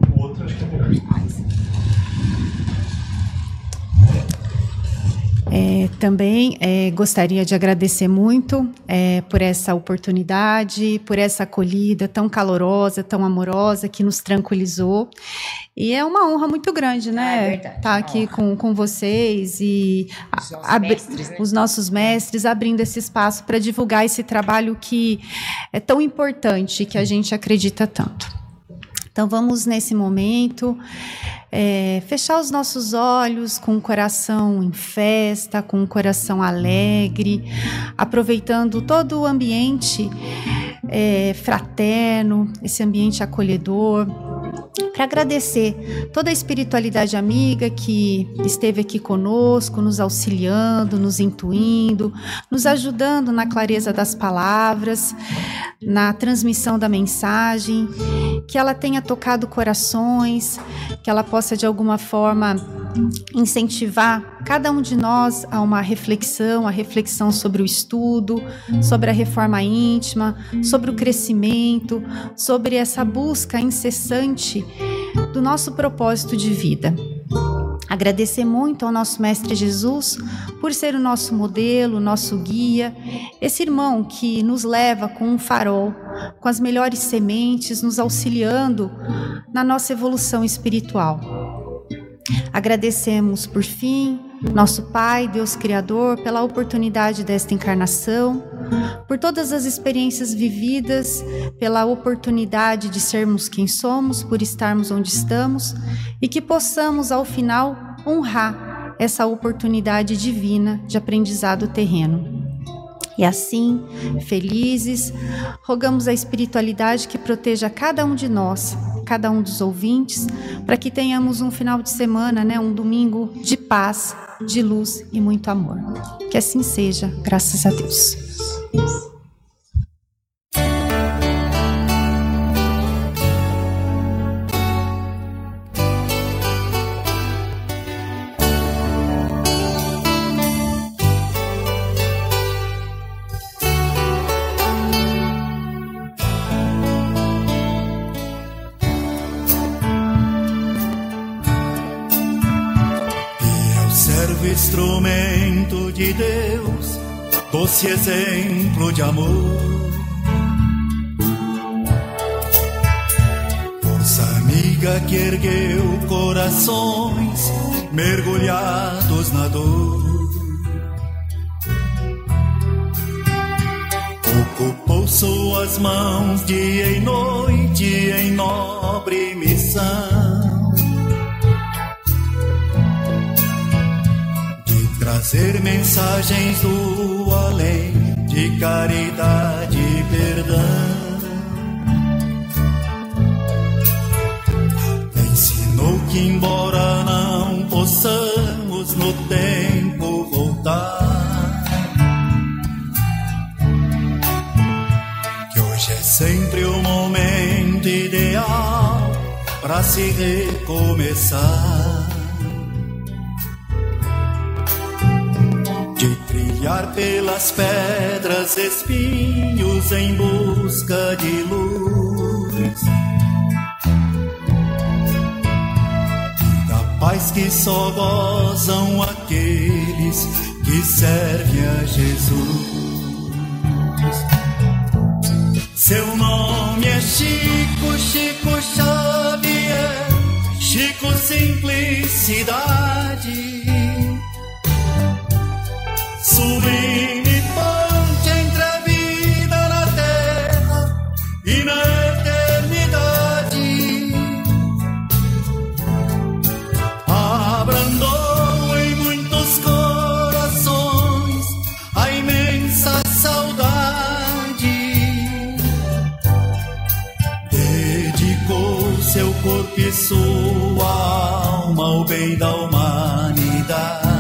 É, também é, gostaria de agradecer muito é, por essa oportunidade, por essa acolhida tão calorosa, tão amorosa, que nos tranquilizou. E é uma honra muito grande, né? Estar é tá aqui com, com vocês e os, a, mestres, né? Os nossos mestres, abrindo esse espaço para divulgar esse trabalho que é tão importante, que a gente acredita tanto. Então, vamos, nesse momento, é, fechar os nossos olhos com o coração em festa, com o coração alegre, aproveitando todo o ambiente é, fraterno, esse ambiente acolhedor, para agradecer toda a espiritualidade amiga que esteve aqui conosco, nos auxiliando, nos intuindo, nos ajudando na clareza das palavras, na transmissão da mensagem, que ela tenha tocado corações, que ela possa de alguma forma incentivar cada um de nós a uma reflexão, a reflexão sobre o estudo, sobre a reforma íntima, sobre o crescimento, sobre essa busca incessante do nosso propósito de vida. Agradecer muito ao nosso Mestre Jesus por ser o nosso modelo, o nosso guia, esse irmão que nos leva com um farol, com as melhores sementes, nos auxiliando na nossa evolução espiritual. Agradecemos, por fim, nosso Pai, Deus Criador, pela oportunidade desta encarnação, por todas as experiências vividas, pela oportunidade de sermos quem somos, por estarmos onde estamos, e que possamos, ao final, honrar essa oportunidade divina de aprendizado terreno. E assim, felizes, rogamos a espiritualidade que proteja cada um de nós, cada um dos ouvintes, para que tenhamos um final de semana, né, um domingo de paz, de luz e muito amor. Que assim seja, graças a Deus. Instrumento de Deus, doce exemplo de amor, força amiga que ergueu corações mergulhados na dor, ocupou suas mãos dia e noite em nobre missão, trazer mensagens do além de caridade e perdão. Ensinou que embora não possamos no tempo voltar, que hoje é sempre o momento ideal para se recomeçar. Trilhar pelas pedras espinhos em busca de luz, da paz que só gozam aqueles que servem a Jesus. Seu nome é Chico, Chico Xavier, Chico Simplicidade, sublime ponte entre a vida na terra e na eternidade. Abrandou em muitos corações a imensa saudade, dedicou seu corpo e sua alma ao bem da humanidade.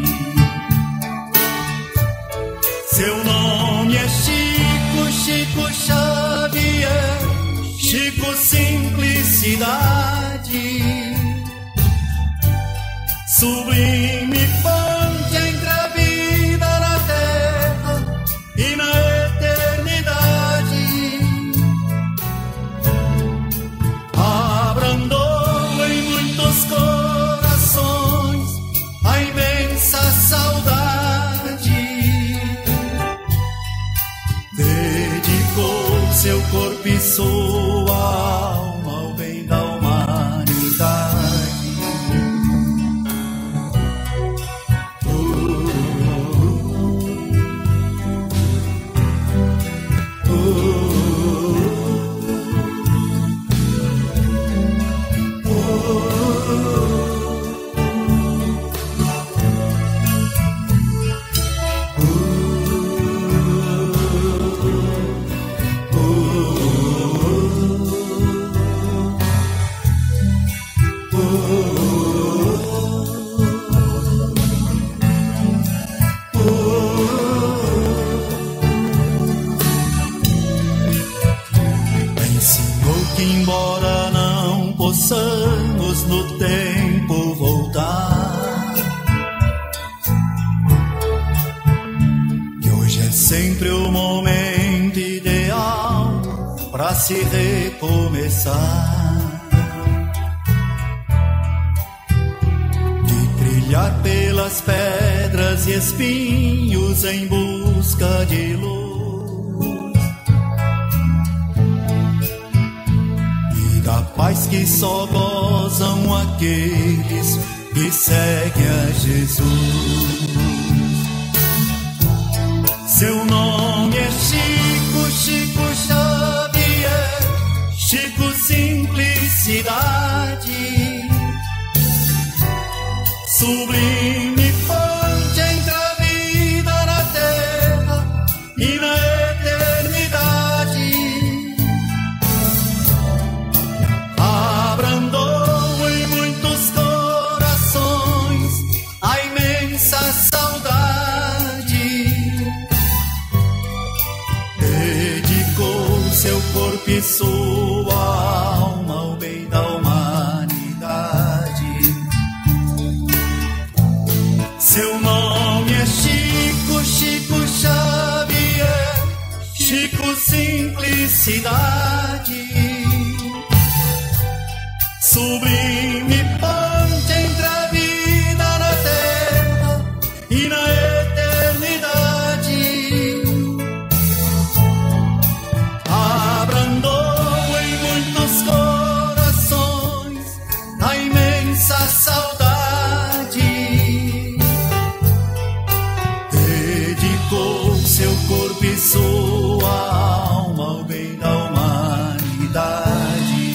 Seu nome é Chico, Chico Xavier, Chico Simplicidade, sublime ponte entre a vida na terra e na eternidade. Abrandou em muitos corações a imensa saudade, seu corpo e sua alma ao bem da humanidade. Uh, uh, uh, embora não possamos no tempo voltar, que hoje é sempre o momento ideal para se recomeçar, de trilhar pelas pedras e espinhos em busca de luz, paz que só gozam aqueles e segue a Jesus. Seu nome é Chico, Chico Xavier, Chico Simplicidade, sublime fonte entre a vida na terra e na eternidade. Abrandou em muitos corações a imensa saudade, dedicou seu corpo e sua alma ao bem da humanidade. Seu nome é Chico, Chico Xavier, Chico Simplicidade, sublime ponte entre a vida na terra e na eternidade. Abrandou em muitos corações a imensa saudade, dedicou seu corpo e sua alma ao bem da humanidade.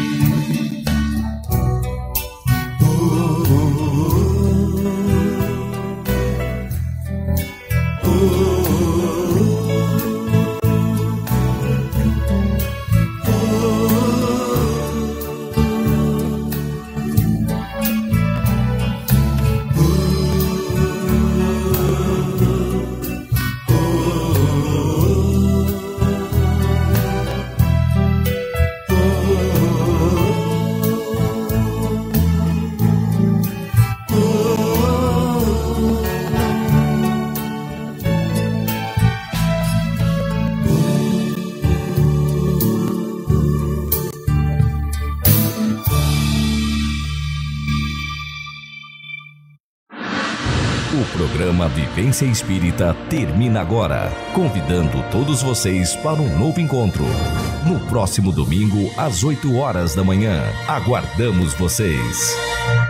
O programa Vivência Espírita termina agora, convidando todos vocês para um novo encontro. No próximo domingo, às oito horas da manhã. Aguardamos vocês.